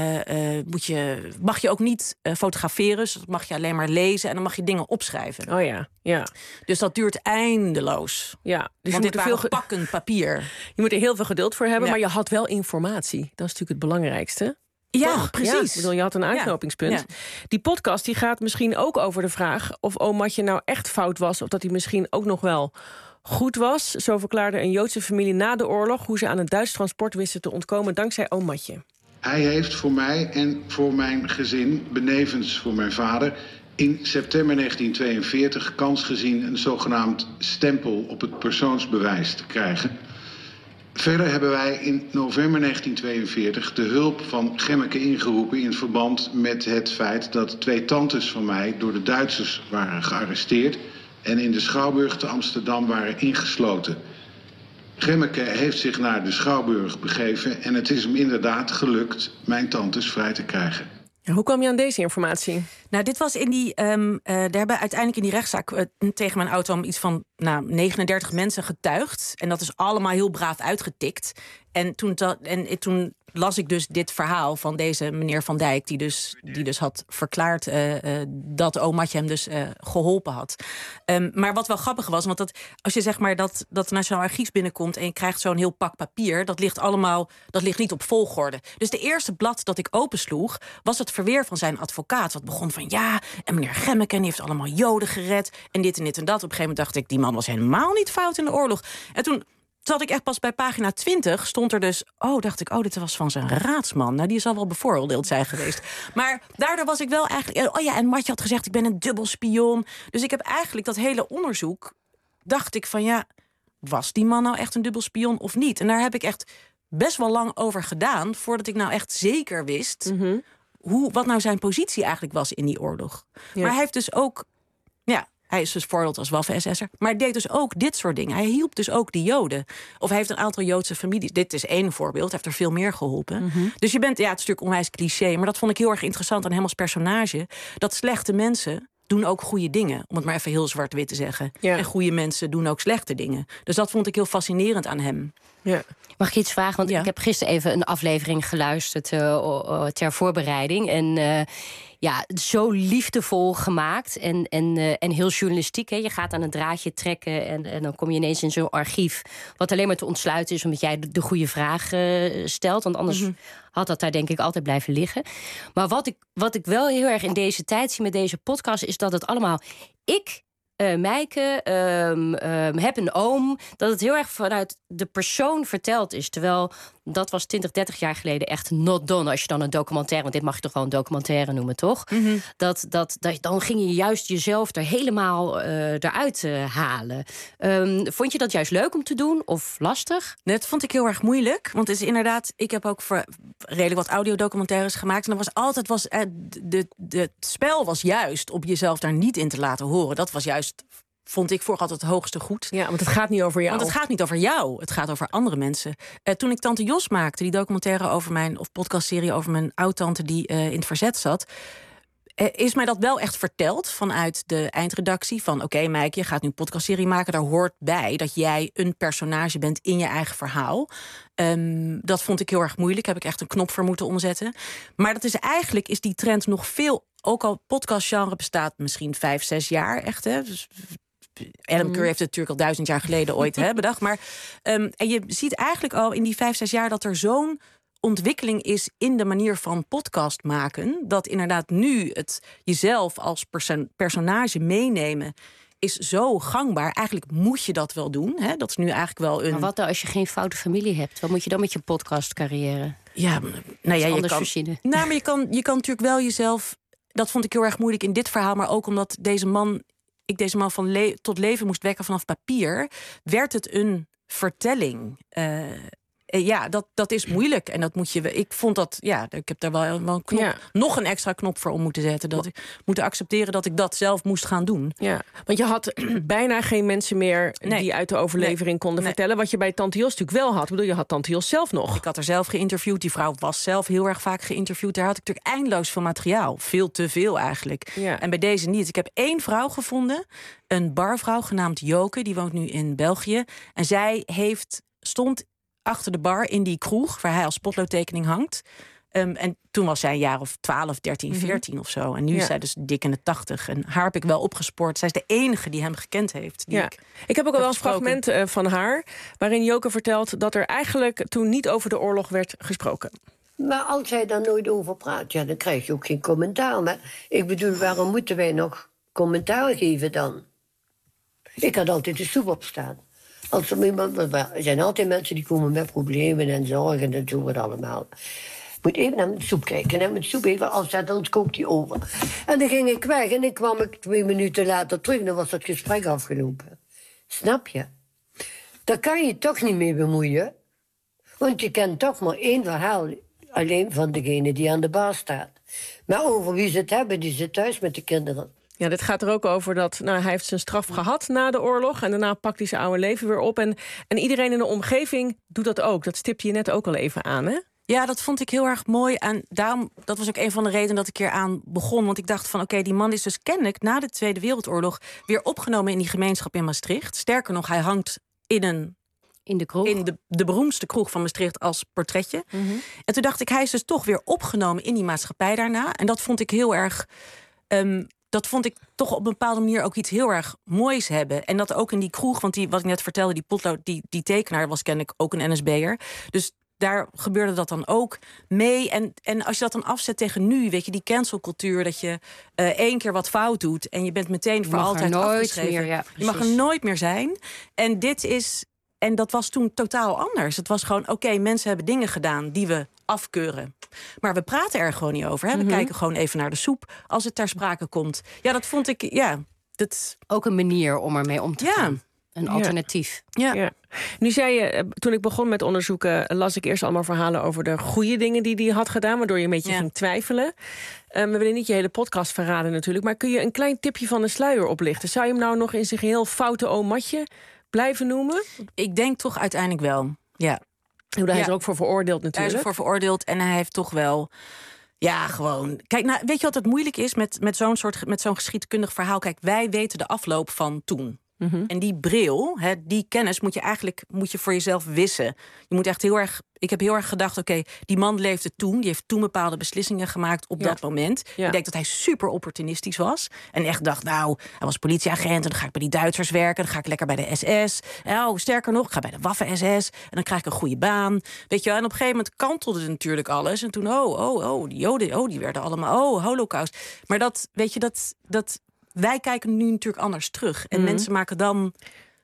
Mag je ook niet fotograferen, dus dat mag je alleen maar lezen en dan mag je dingen opschrijven. Oh ja. Dus dat duurt eindeloos. Ja, dus want dit waren pakken papier. Je moet er heel veel geduld voor hebben, maar je had wel informatie. Dat is natuurlijk het belangrijkste. Ja, toch? Precies. Ja, ik bedoel, je had een aanknopingspunt. Ja. Die podcast die gaat misschien ook over de vraag of Omatje nou echt fout was, of dat hij misschien ook nog wel goed was. Zo verklaarde een Joodse familie na de oorlog hoe ze aan het Duits transport wisten te ontkomen dankzij Omatje. Hij heeft voor mij en voor mijn gezin, benevens voor mijn vader, in september 1942 kans gezien een zogenaamd stempel op het persoonsbewijs te krijgen. Verder hebben wij in november 1942 de hulp van Gemmeke ingeroepen in verband met het feit dat 2 tantes van mij door de Duitsers waren gearresteerd en in de Schouwburg te Amsterdam waren ingesloten. Gemmeke heeft zich naar de Schouwburg begeven en het is hem inderdaad gelukt mijn tantes vrij te krijgen. Hoe kwam je aan deze informatie? Nou, dit was in die. Daar hebben uiteindelijk in die rechtszaak tegen mijn auto iets van 39 mensen getuigd. En dat is allemaal heel braaf uitgetikt. En toen las ik dus dit verhaal van deze meneer Van Dijk, die dus had verklaard dat Omatje hem dus geholpen had. Maar wat wel grappig was, want als je zeg maar dat Nationaal Archief binnenkomt en je krijgt zo'n heel pak papier, dat ligt niet op volgorde. Dus de eerste blad dat ik opensloeg was het verweer van zijn advocaat. Wat begon van en meneer Gemmeke die heeft allemaal Joden gered en dit en dit en dat. Op een gegeven moment dacht ik, die man was helemaal niet fout in de oorlog. En toen zat ik echt pas bij pagina 20, stond er dus, dit was van zijn raadsman. Nou, die zal wel bevooroordeeld zijn geweest. Maar daardoor was ik wel eigenlijk, en Matje had gezegd, ik ben een dubbelspion. Dus ik heb eigenlijk dat hele onderzoek, dacht ik van was die man nou echt een dubbelspion of niet? En daar heb ik echt best wel lang over gedaan, voordat ik nou echt zeker wist wat nou zijn positie eigenlijk was in die oorlog. Ja. Maar hij heeft dus ook, hij is dus veroordeeld als Waffen-SS'er, maar hij deed dus ook dit soort dingen. Hij hielp dus ook die Joden. Of hij heeft een aantal Joodse families. Dit is één voorbeeld, hij heeft er veel meer geholpen. Dus je bent, het is natuurlijk onwijs cliché, maar dat vond ik heel erg interessant aan hem als personage. Dat slechte mensen doen ook goede dingen, om het maar even heel zwart-wit te zeggen. Ja. En goede mensen doen ook slechte dingen. Dus dat vond ik heel fascinerend aan hem. Ja. Mag ik iets vragen? Want ik heb gisteren even een aflevering geluisterd ter voorbereiding. En zo liefdevol gemaakt en heel journalistiek. Hè. Je gaat aan een draadje trekken en dan kom je ineens in zo'n archief, wat alleen maar te ontsluiten is omdat jij de goede vraag stelt. Want anders had dat daar denk ik altijd blijven liggen. Maar wat ik wel heel erg in deze tijd zie met deze podcast is dat het allemaal Meike, heb een oom, dat het heel erg vanuit de persoon verteld is. Terwijl dat was 20, 30 jaar geleden echt not done. Als je dan een documentaire, want dit mag je toch wel een documentaire noemen, toch? Dan ging je juist jezelf er helemaal eruit halen. Vond je dat juist leuk om te doen of lastig? Dat vond ik heel erg moeilijk. Want het is inderdaad, ik heb ook redelijk wat audiodocumentaires gemaakt. En het spel was juist om jezelf daar niet in te laten horen. Dat was juist, vond ik, voor altijd het hoogste goed. Ja, want het gaat niet over jou. Want het gaat niet over jou, het gaat over andere mensen. Toen ik Tante Jos maakte, die documentaire over of podcastserie over mijn oud-tante die in het verzet zat, is mij dat wel echt verteld vanuit de eindredactie. Van oké, Meike, je gaat nu een podcastserie maken. Daar hoort bij dat jij een personage bent in je eigen verhaal. Dat vond ik heel erg moeilijk. Heb ik echt een knop voor moeten omzetten. Maar dat is eigenlijk, is die trend nog veel, ook al podcastgenre bestaat misschien 5, 6 jaar echt. Hè? Dus Adam Curry heeft het natuurlijk al 1000 jaar geleden ooit bedacht. Maar en je ziet eigenlijk al in die 5, 6 jaar dat er zo'n ontwikkeling is in de manier van podcast maken, dat inderdaad nu het jezelf als personage meenemen is zo gangbaar. Eigenlijk moet je dat wel doen. Hè? Dat is nu eigenlijk wel een. Maar wat dan als je geen foute familie hebt? Wat moet je dan met je podcastcarrière? Ja, maar je kan natuurlijk wel jezelf. Dat vond ik heel erg moeilijk in dit verhaal, maar ook omdat deze man tot leven moest wekken vanaf papier, werd het een vertelling. dat is moeilijk. En dat moet je. Ik vond dat. Ja, ik heb daar wel een knop, nog een extra knop voor om moeten zetten. Dat ik moet accepteren dat ik dat zelf moest gaan doen. Ja, want je had bijna geen mensen meer die uit de overlevering konden vertellen. Wat je bij Tante Jos natuurlijk wel had. Ik bedoel, je had Tante Jos zelf nog. Ik had haar zelf geïnterviewd. Die vrouw was zelf heel erg vaak geïnterviewd. Daar had ik natuurlijk eindeloos veel materiaal. Veel te veel eigenlijk. Ja. En bij deze niet. Ik heb 1 vrouw gevonden. Een barvrouw genaamd Joke. Die woont nu in België. En zij stond achter de bar in die kroeg waar hij als potloodtekening hangt. En toen was zij een jaar of 12, 13, 14 of zo. En nu is zij dus dik in de 80. En haar heb ik wel opgespoord. Zij is de enige die hem gekend heeft. Ik heb ook al wel een fragment van haar, waarin Joke vertelt dat er eigenlijk toen niet over de oorlog werd gesproken. Maar als hij daar nooit over praat, dan krijg je ook geen commentaar. Maar ik bedoel, waarom moeten wij nog commentaar geven dan? Ik had altijd de soep opstaan. Er zijn altijd mensen die komen met problemen en zorgen en zo wat allemaal. Ik moet even naar mijn soep kijken en mijn soep even afzetten, anders kookt die over. En dan ging ik weg en dan kwam ik 2 minuten later terug en dan was dat gesprek afgelopen. Snap je? Daar kan je toch niet mee bemoeien. Want je kent toch maar 1 verhaal alleen van degene die aan de bar staat. Maar over wie ze het hebben, die zit thuis met de kinderen. Ja, dit gaat er ook over dat hij heeft zijn straf gehad na de oorlog. En daarna pakt hij zijn oude leven weer op. En iedereen in de omgeving doet dat ook. Dat stipte je net ook al even aan, hè? Ja, dat vond ik heel erg mooi. En dat was ook een van de redenen dat ik hier aan begon. Want ik dacht van oké, die man is dus kennelijk na de Tweede Wereldoorlog weer opgenomen in die gemeenschap in Maastricht. Sterker nog, hij hangt in de kroeg. In de beroemdste kroeg van Maastricht als portretje. Mm-hmm. En toen dacht ik, hij is dus toch weer opgenomen in die maatschappij daarna. En dat vond ik heel erg. Dat vond ik toch op een bepaalde manier ook iets heel erg moois hebben. En dat ook in die kroeg, want wat ik net vertelde, die potlood, die tekenaar was kennelijk ook een NSB'er. Dus daar gebeurde dat dan ook mee. En als je dat dan afzet tegen nu, weet je, die cancelcultuur, dat je 1 keer wat fout doet en je bent meteen voor altijd afgeschreven. Je mag er nooit meer zijn. En dat was toen totaal anders. Het was gewoon, oké, mensen hebben dingen gedaan die we afkeuren. Maar we praten er gewoon niet over. Hè? We kijken gewoon even naar de soep als het ter sprake komt. Ja, dat vond ik, ook een manier om ermee om te gaan. Een alternatief. Ja. Nu zei je, toen ik begon met onderzoeken, las ik eerst allemaal verhalen over de goede dingen die hij had gedaan, waardoor je een beetje ging twijfelen. We willen niet je hele podcast verraden natuurlijk, maar kun je een klein tipje van de sluier oplichten? Zou je hem nou nog in zijn geheel foute omatje blijven noemen? Ik denk toch uiteindelijk wel, ja. Hij is er ook voor veroordeeld natuurlijk. Hij is er voor veroordeeld en hij heeft toch wel. Ja, gewoon. Kijk, weet je wat het moeilijk is met zo'n geschiedkundig verhaal? Kijk, wij weten de afloop van toen. Mm-hmm. En die bril, die kennis moet je voor jezelf wissen. Je moet echt heel erg. Ik heb heel erg gedacht, oké, die man leefde toen. Die heeft toen bepaalde beslissingen gemaakt op dat moment. Ja. Ik denk dat hij super opportunistisch was. En echt dacht, nou, hij was politieagent en dan ga ik bij die Duitsers werken. Dan ga ik lekker bij de SS. Sterker nog, ik ga bij de Waffen-SS. En dan krijg ik een goede baan. Weet je wel, en op een gegeven moment kantelde natuurlijk alles. En toen, die Joden, die werden allemaal, Holocaust. Maar dat, weet je, dat wij kijken nu natuurlijk anders terug. En mensen maken dan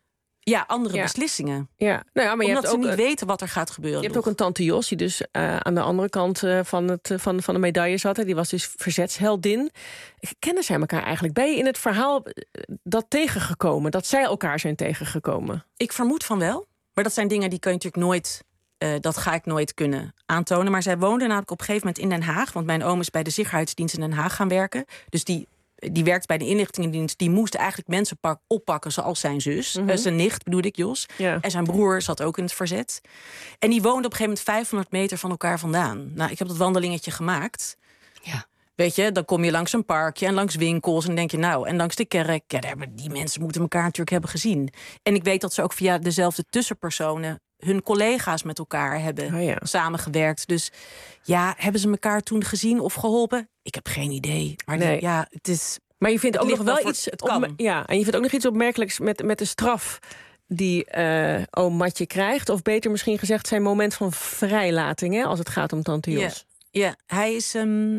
andere beslissingen. Ja. Nou ja, maar omdat ze niet weten wat er gaat gebeuren. Je hebt ook een Tante Jos die dus aan de andere kant van de medaille zat. Die was dus verzetsheldin. Kennen zij elkaar eigenlijk? Ben je in het verhaal dat tegengekomen? Dat zij elkaar zijn tegengekomen? Ik vermoed van wel. Maar dat zijn dingen die kun je natuurlijk nooit. Dat ga ik nooit kunnen aantonen. Maar zij woonde namelijk op een gegeven moment in Den Haag. Want mijn oom is bij de Sicherheidsdienst in Den Haag gaan werken. Dus die werkt bij de inlichtingendienst. Die moest eigenlijk mensen oppakken zoals zijn zus. Mm-hmm. Zijn nicht, bedoel ik, Jos. Ja. En zijn broer zat ook in het verzet. En die woonden op een gegeven moment 500 meter van elkaar vandaan. Nou, ik heb dat wandelingetje gemaakt. Ja. Weet je, dan kom je langs een parkje en langs winkels. En dan denk je, en langs de kerk. Ja, die mensen moeten elkaar natuurlijk hebben gezien. En ik weet dat ze ook via dezelfde tussenpersonen hun collega's met elkaar hebben samengewerkt. Dus hebben ze elkaar toen gezien of geholpen? Ik heb geen idee. Maar het is. Maar je vindt ook nog wel iets. En je vindt ook nog iets opmerkelijks met de straf die oom Matje krijgt. Of beter misschien gezegd zijn moment van vrijlating, hè, als het gaat om Tante Jos. Ja, hij is.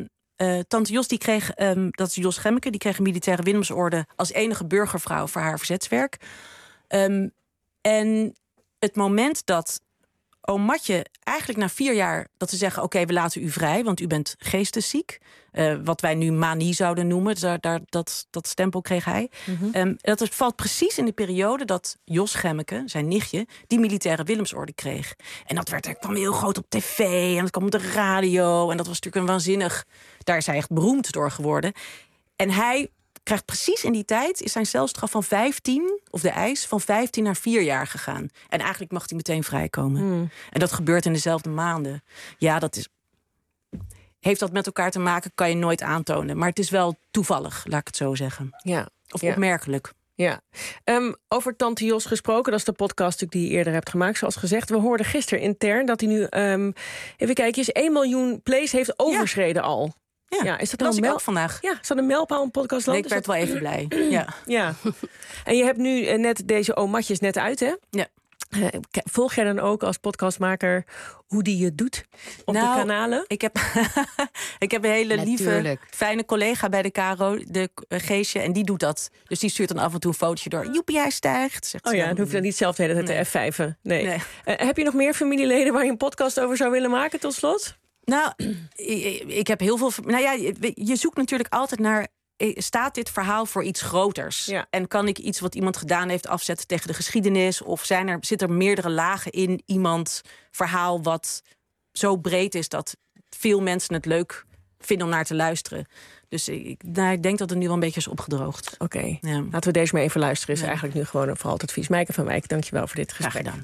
Tante Jos die kreeg, dat is Jos Gemmeke, die kreeg een militaire Willemsorde als enige burgervrouw voor haar verzetswerk. En het moment dat oom Matje eigenlijk na 4 jaar... dat ze zeggen, oké, we laten u vrij, want u bent geestesziek. Wat wij nu manie zouden noemen. Dat stempel kreeg hij. Dat valt precies in de periode dat Jos Gemmeke, zijn nichtje... die militaire Willemsorde kreeg. En dat kwam heel groot op tv en dat kwam op de radio. En dat was natuurlijk een waanzinnig... Daar is hij echt beroemd door geworden. En hij krijgt precies in die tijd... is zijn celstraf van 15, of de eis, van 15 naar 4 jaar gegaan. En eigenlijk mag hij meteen vrijkomen. En dat gebeurt in dezelfde maanden. Ja, dat is... Heeft dat met elkaar te maken, kan je nooit aantonen. Maar het is wel toevallig, laat ik het zo zeggen. Ja. Of opmerkelijk. Ja. Over Tante Jos gesproken, dat is de podcast die je eerder hebt gemaakt, zoals gezegd. We hoorden gisteren intern dat hij nu, even kijken, 1 miljoen plays heeft overschreden al. Ja, is dat las nou ik ook vandaag. Ja, is dat een mijlpaal een podcast? Nee, ik werd wel even blij. Ja. En je hebt nu net deze oom Matjes net uit, hè? Ja. Volg jij dan ook als podcastmaker hoe die je doet op de kanalen? Ik heb een hele lieve, fijne collega bij de KRO, de Geesje, en die doet dat. Dus die stuurt dan af en toe een fotootje door. Joepie, hij stijgt. Zegt dan hoef je dan niet zelf de hele tijd te F5'en. Nee. Heb je nog meer familieleden waar je een podcast over zou willen maken, tot slot? Nou, ik heb heel veel... Nou ja, je zoekt natuurlijk altijd naar... Staat dit verhaal voor iets groters? Ja. En kan ik iets wat iemand gedaan heeft afzetten tegen de geschiedenis? Of zit er meerdere lagen in iemands verhaal... wat zo breed is dat veel mensen het leuk vinden om naar te luisteren? Dus ik denk dat het nu wel een beetje is opgedroogd. Oké. Laten we deze maar even luisteren. Is eigenlijk nu gewoon vooral het advies. Meike van Wijk, dankjewel voor dit gesprek. Graag gedaan.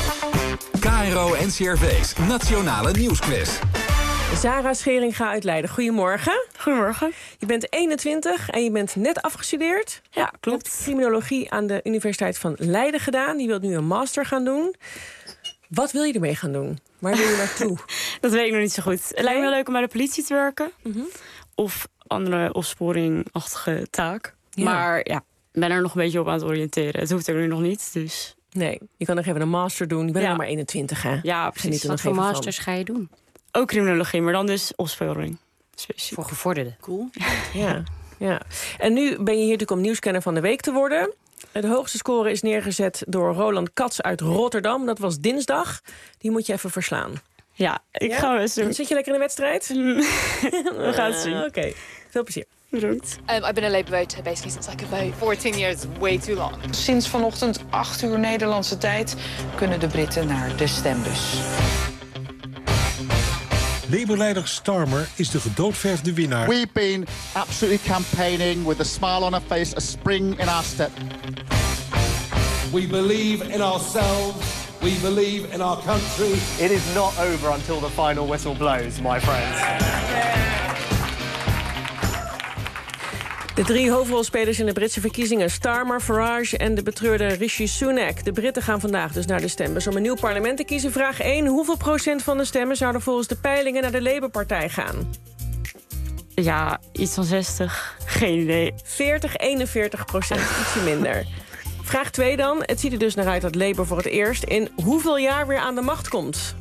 KRO-NCRV's Nationale Nieuwsquiz. Sarah Scheringa uit Leiden. Goedemorgen. Goedemorgen. Je bent 21 en je bent net afgestudeerd. Ja, klopt. Je hebt criminologie aan de Universiteit van Leiden gedaan. Je wilt nu een master gaan doen. Wat wil je ermee gaan doen? Waar wil je naartoe? Dat weet ik nog niet zo goed. Het lijkt me wel leuk om bij de politie te werken. Of andere opsporingachtige taak. Ja. Maar ja, ik ben er nog een beetje op aan het oriënteren. Het hoeft er nu nog niet, dus... Nee, je kan nog even een master doen. Je bent nog maar 21, hè? Ja, precies. Wat voor masters ga je doen? Ook criminologie, maar dan dus opsporing. Specifiek. Voor gevorderden. Cool. Ja. En nu ben je hier natuurlijk om nieuwskenner van de week te worden. De hoogste score is neergezet door Roland Kats uit Rotterdam. Dat was dinsdag. Die moet je even verslaan. Ja, ik ga best doen. Zit je lekker in de wedstrijd? We gaan het zien. Oké, veel plezier. Bedankt. I've been a Labour voter basically since I could vote. 14 years is way too long. Sinds vanochtend 8 uur Nederlandse tijd kunnen de Britten naar de stembus. Labour-leider Starmer is de gedoodverfde winnaar. We've been absolutely campaigning with a smile on our face, a spring in our step. We believe in ourselves. We believe in our country. It is not over until the final whistle blows, my friends. De 3 hoofdrolspelers in de Britse verkiezingen, Starmer, Farage en de betreurde Rishi Sunak. De Britten gaan vandaag dus naar de stembus om een nieuw parlement te kiezen. Vraag 1. Hoeveel procent van de stemmen zouden volgens de peilingen naar de Labour-partij gaan? Ja, iets van 60. Geen idee. 41% ietsje minder. Vraag 2 dan. Het ziet er dus naar uit dat Labour voor het eerst in hoeveel jaar weer aan de macht komt?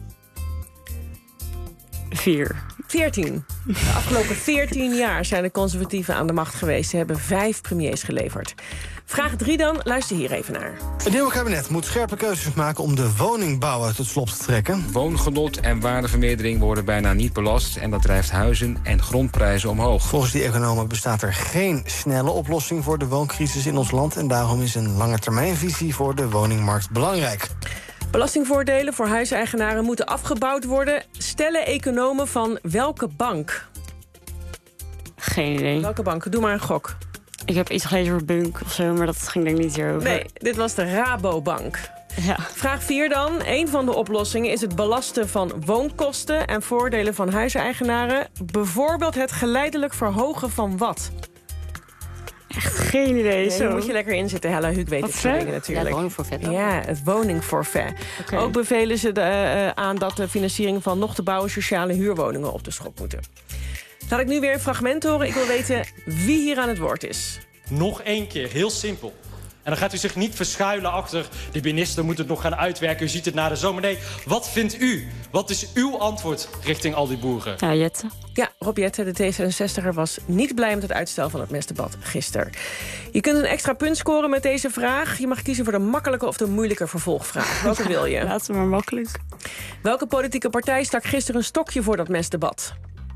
14. De afgelopen 14 jaar zijn de conservatieven aan de macht geweest. Ze hebben 5 premiers geleverd. Vraag 3 dan, luister hier even naar. Het nieuwe kabinet moet scherpe keuzes maken om de woningbouw uit het slop te trekken. Woongenot en waardevermeerdering worden bijna niet belast en dat drijft huizen en grondprijzen omhoog. Volgens die economen bestaat er geen snelle oplossing voor de wooncrisis in ons land en daarom is een langetermijnvisie voor de woningmarkt belangrijk. Belastingvoordelen voor huiseigenaren moeten afgebouwd worden. Stellen economen van welke bank? Geen idee. Welke bank? Doe maar een gok. Ik heb iets gelezen over Bunk of zo, maar dat ging denk ik niet hierover. Nee, dit was de Rabobank. Ja. Vraag 4 dan. Een van de oplossingen is het belasten van woonkosten en voordelen van huiseigenaren. Bijvoorbeeld het geleidelijk verhogen van wat? Echt geen idee. Nee, hier moet je lekker in zitten, Hella. Huuk weet het soort dingen natuurlijk. Ja, het woningforfait. Ja, het woningforfait. Okay. Ook bevelen ze aan dat de financiering van nog te bouwen sociale huurwoningen op de schop moeten. Laat ik nu weer een fragment horen. Ik wil weten wie hier aan het woord is. Nog 1 keer, heel simpel. En dan gaat u zich niet verschuilen achter... de minister moet het nog gaan uitwerken, u ziet het na de zomer. Nee, wat vindt u? Wat is uw antwoord richting al die boeren? Ja, Jette. Ja, Rob Jette, de D66er, was niet blij met het uitstel van het mestdebat gisteren. Je kunt een extra punt scoren met deze vraag. Je mag kiezen voor de makkelijke of de moeilijke vervolgvraag. Welke wil je? Laten we maar makkelijk. Welke politieke partij stak gisteren een stokje voor dat mestdebat?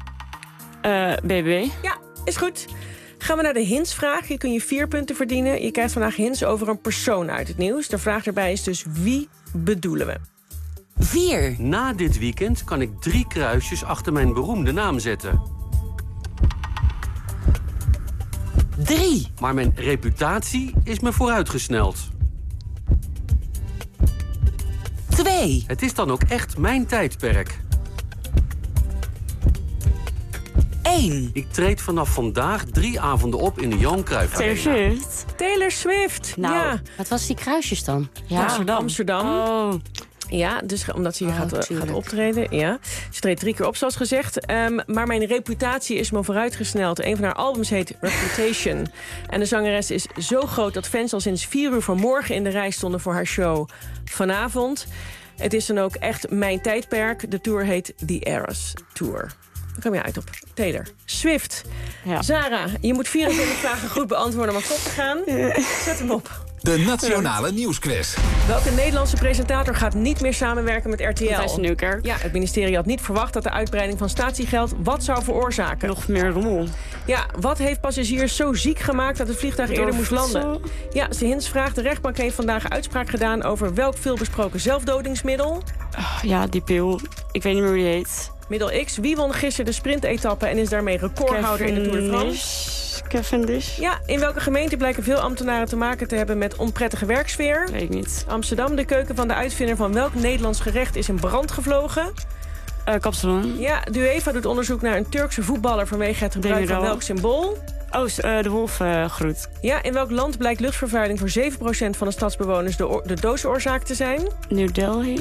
BBB. Ja, is goed. Gaan we naar de hintsvraag. Hier kun je 4 punten verdienen. Je krijgt vandaag hints over een persoon uit het nieuws. De vraag erbij is dus wie bedoelen we? 4. Na dit weekend kan ik 3 kruisjes achter mijn beroemde naam zetten. 3. Maar mijn reputatie is me vooruitgesneld. 2. Het is dan ook echt mijn tijdperk. 1. Ik treed vanaf vandaag 3 avonden op in de Johan Cruijff Arena. Taylor Swift. Nou, ja. Wat was die kruisjes dan? Ja, Amsterdam. Oh. Ja, dus omdat ze hier gaat optreden. Ja. Ze treedt 3 keer op, zoals gezegd. Maar mijn reputatie is me vooruitgesneld. Een van haar albums heet Reputation. En de zangeres is zo groot dat fans al sinds 4 uur vanmorgen in de rij stonden voor haar show vanavond. Het is dan ook echt mijn tijdperk. De tour heet The Eras Tour. Daar kom je uit op. Taylor Swift. Ja. Zara, je moet 24 vragen goed beantwoorden om aan kop te gaan. Zet hem op. De Nationale Nieuwsquiz. Welke Nederlandse presentator gaat niet meer samenwerken met RTL? Matthijs Nieuwkerk. Ja, het ministerie had niet verwacht dat de uitbreiding van statiegeld wat zou veroorzaken. Nog meer rommel. Ja, wat heeft passagiers zo ziek gemaakt dat het vliegtuig eerder moest landen? Ja, de hints vraagt. De rechtbank heeft vandaag uitspraak gedaan over welk veelbesproken zelfdodingsmiddel? Ja, die pil. Ik weet niet meer hoe die heet. Middel X. Wie won gisteren de sprintetappe en is daarmee recordhouder in de Tour de France? Cavendish. Ja, in welke gemeente blijken veel ambtenaren te maken te hebben met onprettige werksfeer? Weet ik niet. Amsterdam, de keuken van de uitvinder van welk Nederlands gerecht is in brand gevlogen? Kapsalon. Ja, de UEFA doet onderzoek naar een Turkse voetballer vanwege het gebruik van welk symbool? Oh, de wolfgroet. Ja, in welk land blijkt luchtvervuiling voor 7% van de stadsbewoners de doodsoorzaak te zijn? New Delhi.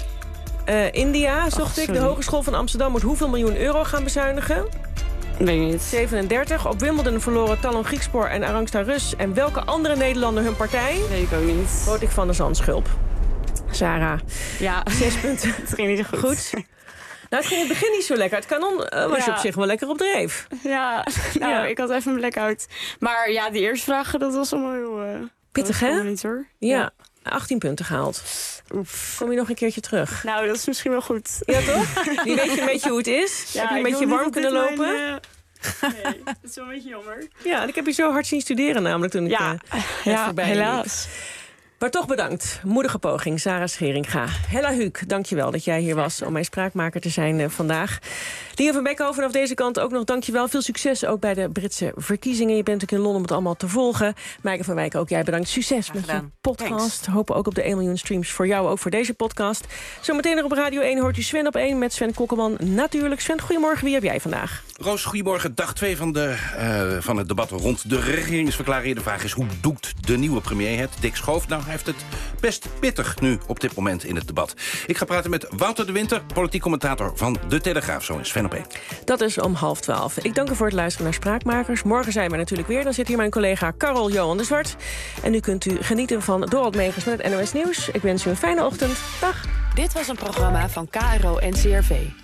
India, zocht ik. De Hogeschool van Amsterdam moet hoeveel miljoen euro gaan bezuinigen? Weet ik niet. 37. Op Wimbledon verloren Talon Griekspoor en Arantxa Rus. En welke andere Nederlander hun partij? Weet ik ook niet. Botik van der Zandschulp. Sarah. Ja. 6 punten. Het ging niet zo goed. Nou, het ging in het begin niet zo lekker. Het kanon was je op zich wel lekker op dreef. Ja, nou, ik had even een blackout. Maar ja, die eerste vragen, dat was allemaal heel... pittig, hè? Niet, hoor. Ja. 18 punten gehaald. Oef. Kom je nog een keertje terug? Nou, dat is misschien wel goed. Ja, toch? Die weet je een beetje hoe het is. Ja, heb je een beetje warm kunnen lopen? Nee, dat is wel een beetje jammer. Ja, en ik heb je zo hard zien studeren namelijk toen ik voorbij helaas. liep. Maar toch bedankt. Moedige poging, Sarah Scheringa. Hella Huuk, dankjewel dat jij hier was om mijn spraakmaker te zijn vandaag. Leo van Beckhoven vanaf deze kant ook nog dankjewel. Veel succes ook bij de Britse verkiezingen. Je bent ook in Londen om het allemaal te volgen. Maaike van Wijk, ook jij bedankt. Succes met je podcast. Thanks. Hopen ook op de 1 miljoen streams voor jou, ook voor deze podcast. Zometeen nog op Radio 1 hoort u Sven op 1 met Sven Kokkelman. Natuurlijk. Sven, goedemorgen. Wie heb jij vandaag? Roos, goedemorgen. Dag 2 van het debat rond de regeringsverklaring. De vraag is, hoe doet de nieuwe premier het? Dick Schoof, nou, hij heeft het best pittig nu op dit moment in het debat. Ik ga praten met Wouter de Winter, politiek commentator van De Telegraaf. Zo is Sven op 1. Dat is om 11:30. Ik dank u voor het luisteren naar Spraakmakers. Morgen zijn we natuurlijk weer. Dan zit hier mijn collega Karel Johan de Zwart. En nu kunt u genieten van Dorald Megens met het NOS Nieuws. Ik wens u een fijne ochtend. Dag. Dit was een programma van KRO NCRV.